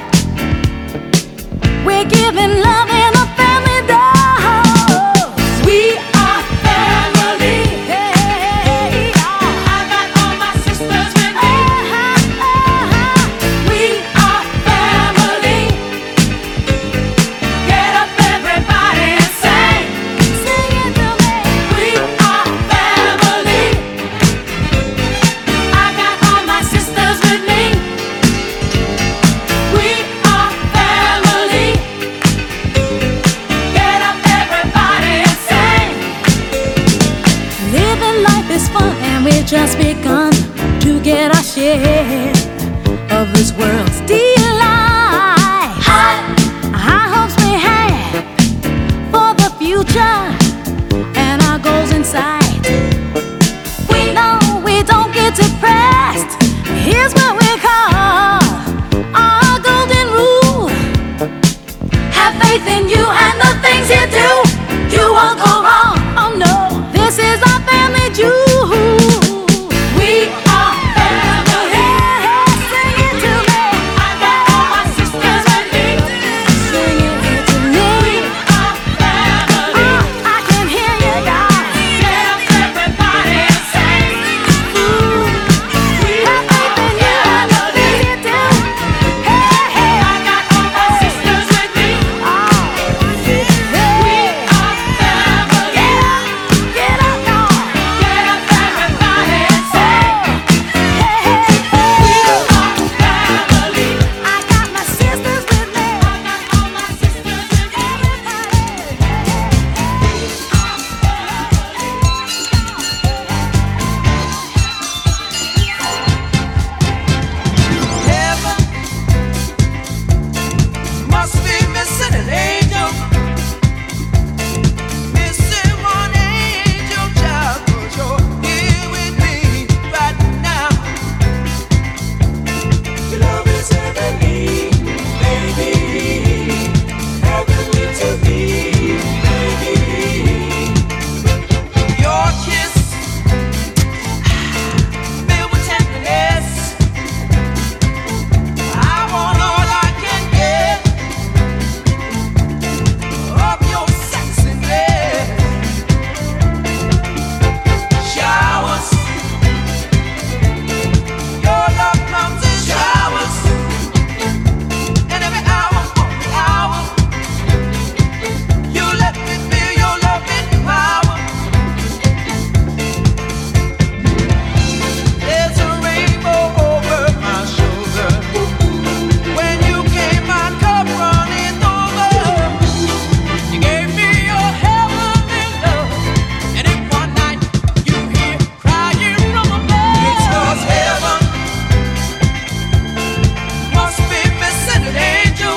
we're giving love in a family dose. We are family. Hey, I got all my sisters with me. We are family. Get up, everybody, and sing. Sing it to me. We are family. I got all my sisters with me. We are family. Get up, everybody, and sing. Living life is fun, and we've just begun to get our share of this world's delight. High hopes we have for the future and our goals in sight. We know we don't get depressed. Here's what we call our golden rule. Have faith in you and the things you do. You won't go wrong. Oh no, this is our family jewel. We are family. Sing it to me. I got all my sisters with me. Sing it to me. We are family. I can hear you guys. Get up, everybody, and sing. We have faith in you and the things you do. Hey, hey, I got all my sisters with me. We are family. Get up, y'all. Get up, everybody, and sing. Hey, hey, we are family. I got my sisters with me. I got all my sisters with Heaven must be missing an angel, missing one angel child, 'cause you're here with me right now. Your love is heavenly, baby, heavenly to me, baby. Your kiss filled with tenderness. I want all I can get of your sexiness. Showers, your love comes in showers, and every hour, you let me feel your loving power. There's a rainbow over my shoulder. When you came, my cup running over. You gave me your heavenly love, and in one night you hear crying from above. It's 'cause heaven must be missing an angel,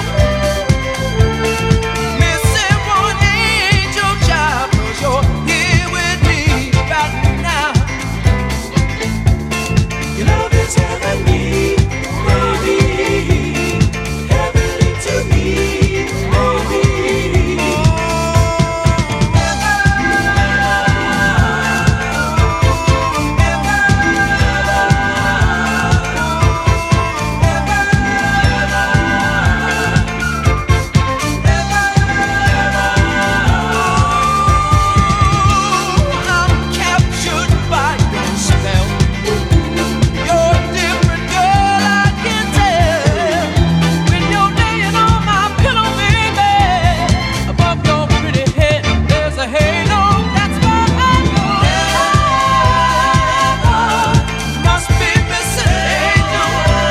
missing one angel child, 'cause you're here with me right now. Your love is heavenly, baby, heavenly to me, baby. I'm captured by your spell. You're a different girl, I can tell. When you're laying on my pillow, baby, above your pretty head, there's a halo. That's why I know heaven must be missing an angel,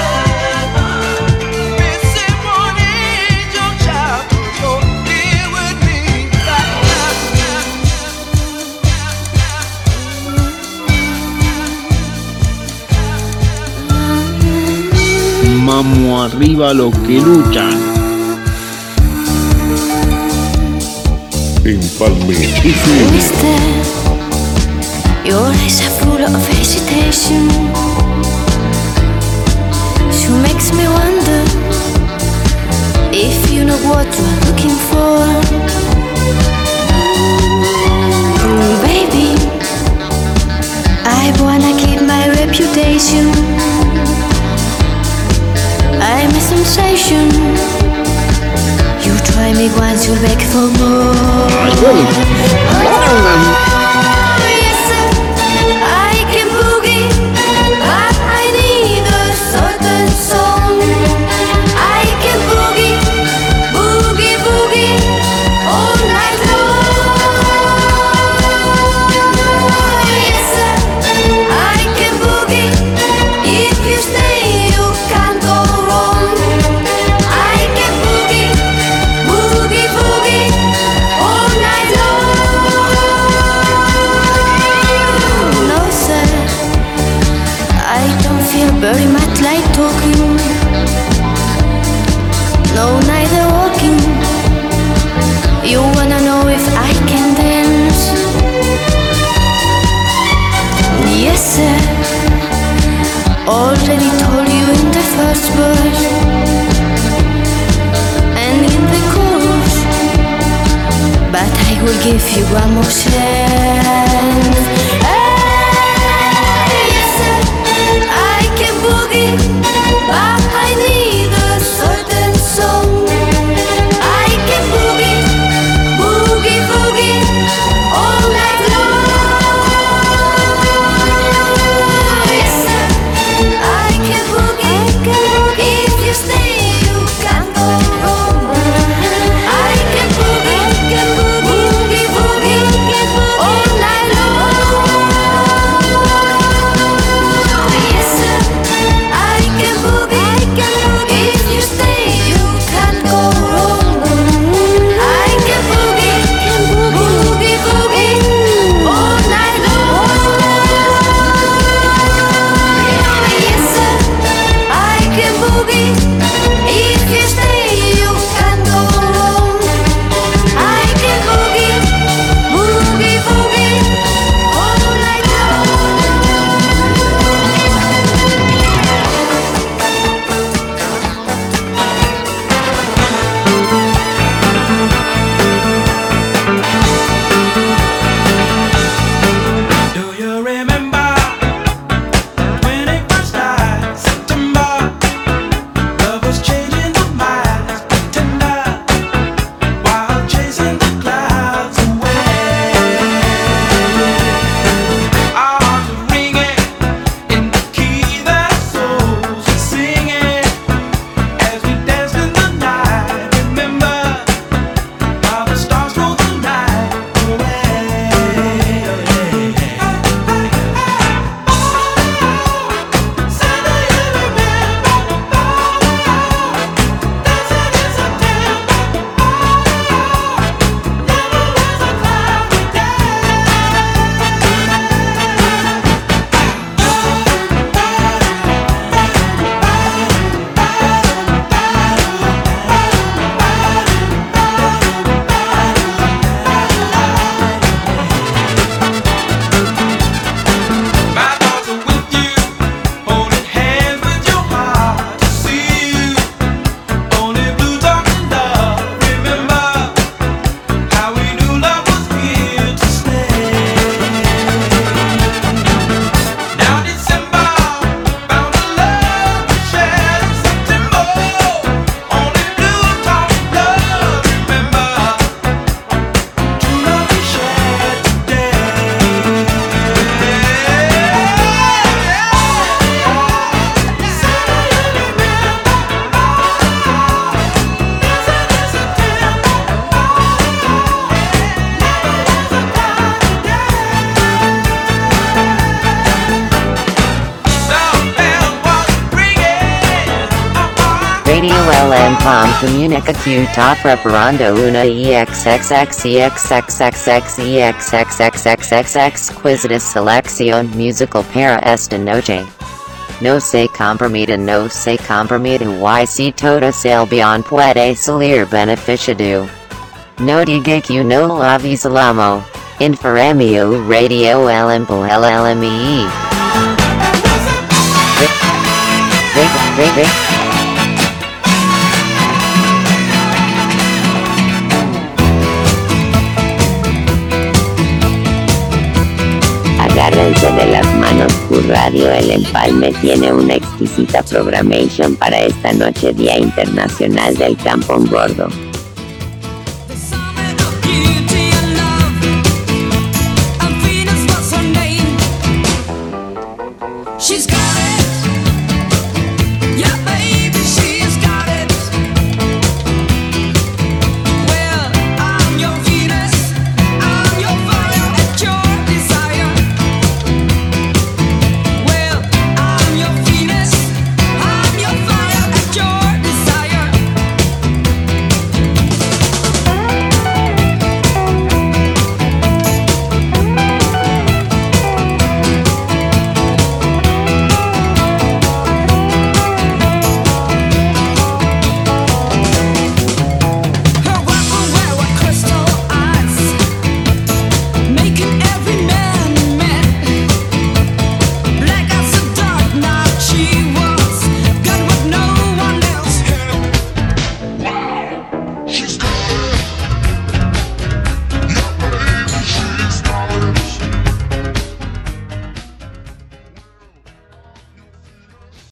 missing one angel child, 'cause you're here with me right now. Vamos arriba los que luchan. Empalme FM. Your eyes are full of hesitation. She makes me wonder if you know what you're looking for. Baby, I wanna keep my reputation. only wants you back for more. Yes, sir, I can boogie, but I need a certain song. I can boogie, boogie, boogie all night long. Yes, sir, I can boogie. If you stay, you can't go wrong. I can boogie, boogie, boogie all night long. No, sir, I don't feel very much like talking. No, neither walking. You wanna know if I can dance? Yes, sir, already told you in the first verse and in the chorus, but I will give you one more chance. Yes, sir, I can boogie, but I need a certain song. I can boogie, boogie, boogie all night long. Yes, sir, I can boogie. If you stay, you can't go wrong. I can boogie, boogie, boogie all night long. Yes, sir, I can boogie. If you stay, you can't go wrong. I can boogie, boogie, boogie all night long. Yes, sir, I can boogie. If you stay, you can't go wrong. I can boogie, boogie, boogie all night Do you remember when it first started? September, love was changing the minds, tender, while chasing the clouds away. Our hearts were ringing in the key that our souls were singing as we danced in the night. Remember how the stars stole the night away. My thoughts are with you, holding hands with your heart to see you. Only blue talking love. Remember how we knew love was here to stay. Now December found a love we shared in September. Only blue talking love. Remember true love we shared today. Radio LM POM Comunicatiu Top Reparando Una EXXXXXXXXXXXXX Quisitas Selección Musical para esta noche. No se comprometa y si toda salvación puede salir beneficiado. No diga que no lo avisamos. Inforemio Radio LM por LLME. Agárrense de las manos, Radio El Empalme tiene una exquisita programación para esta noche Día Internacional del Tampón Gordo.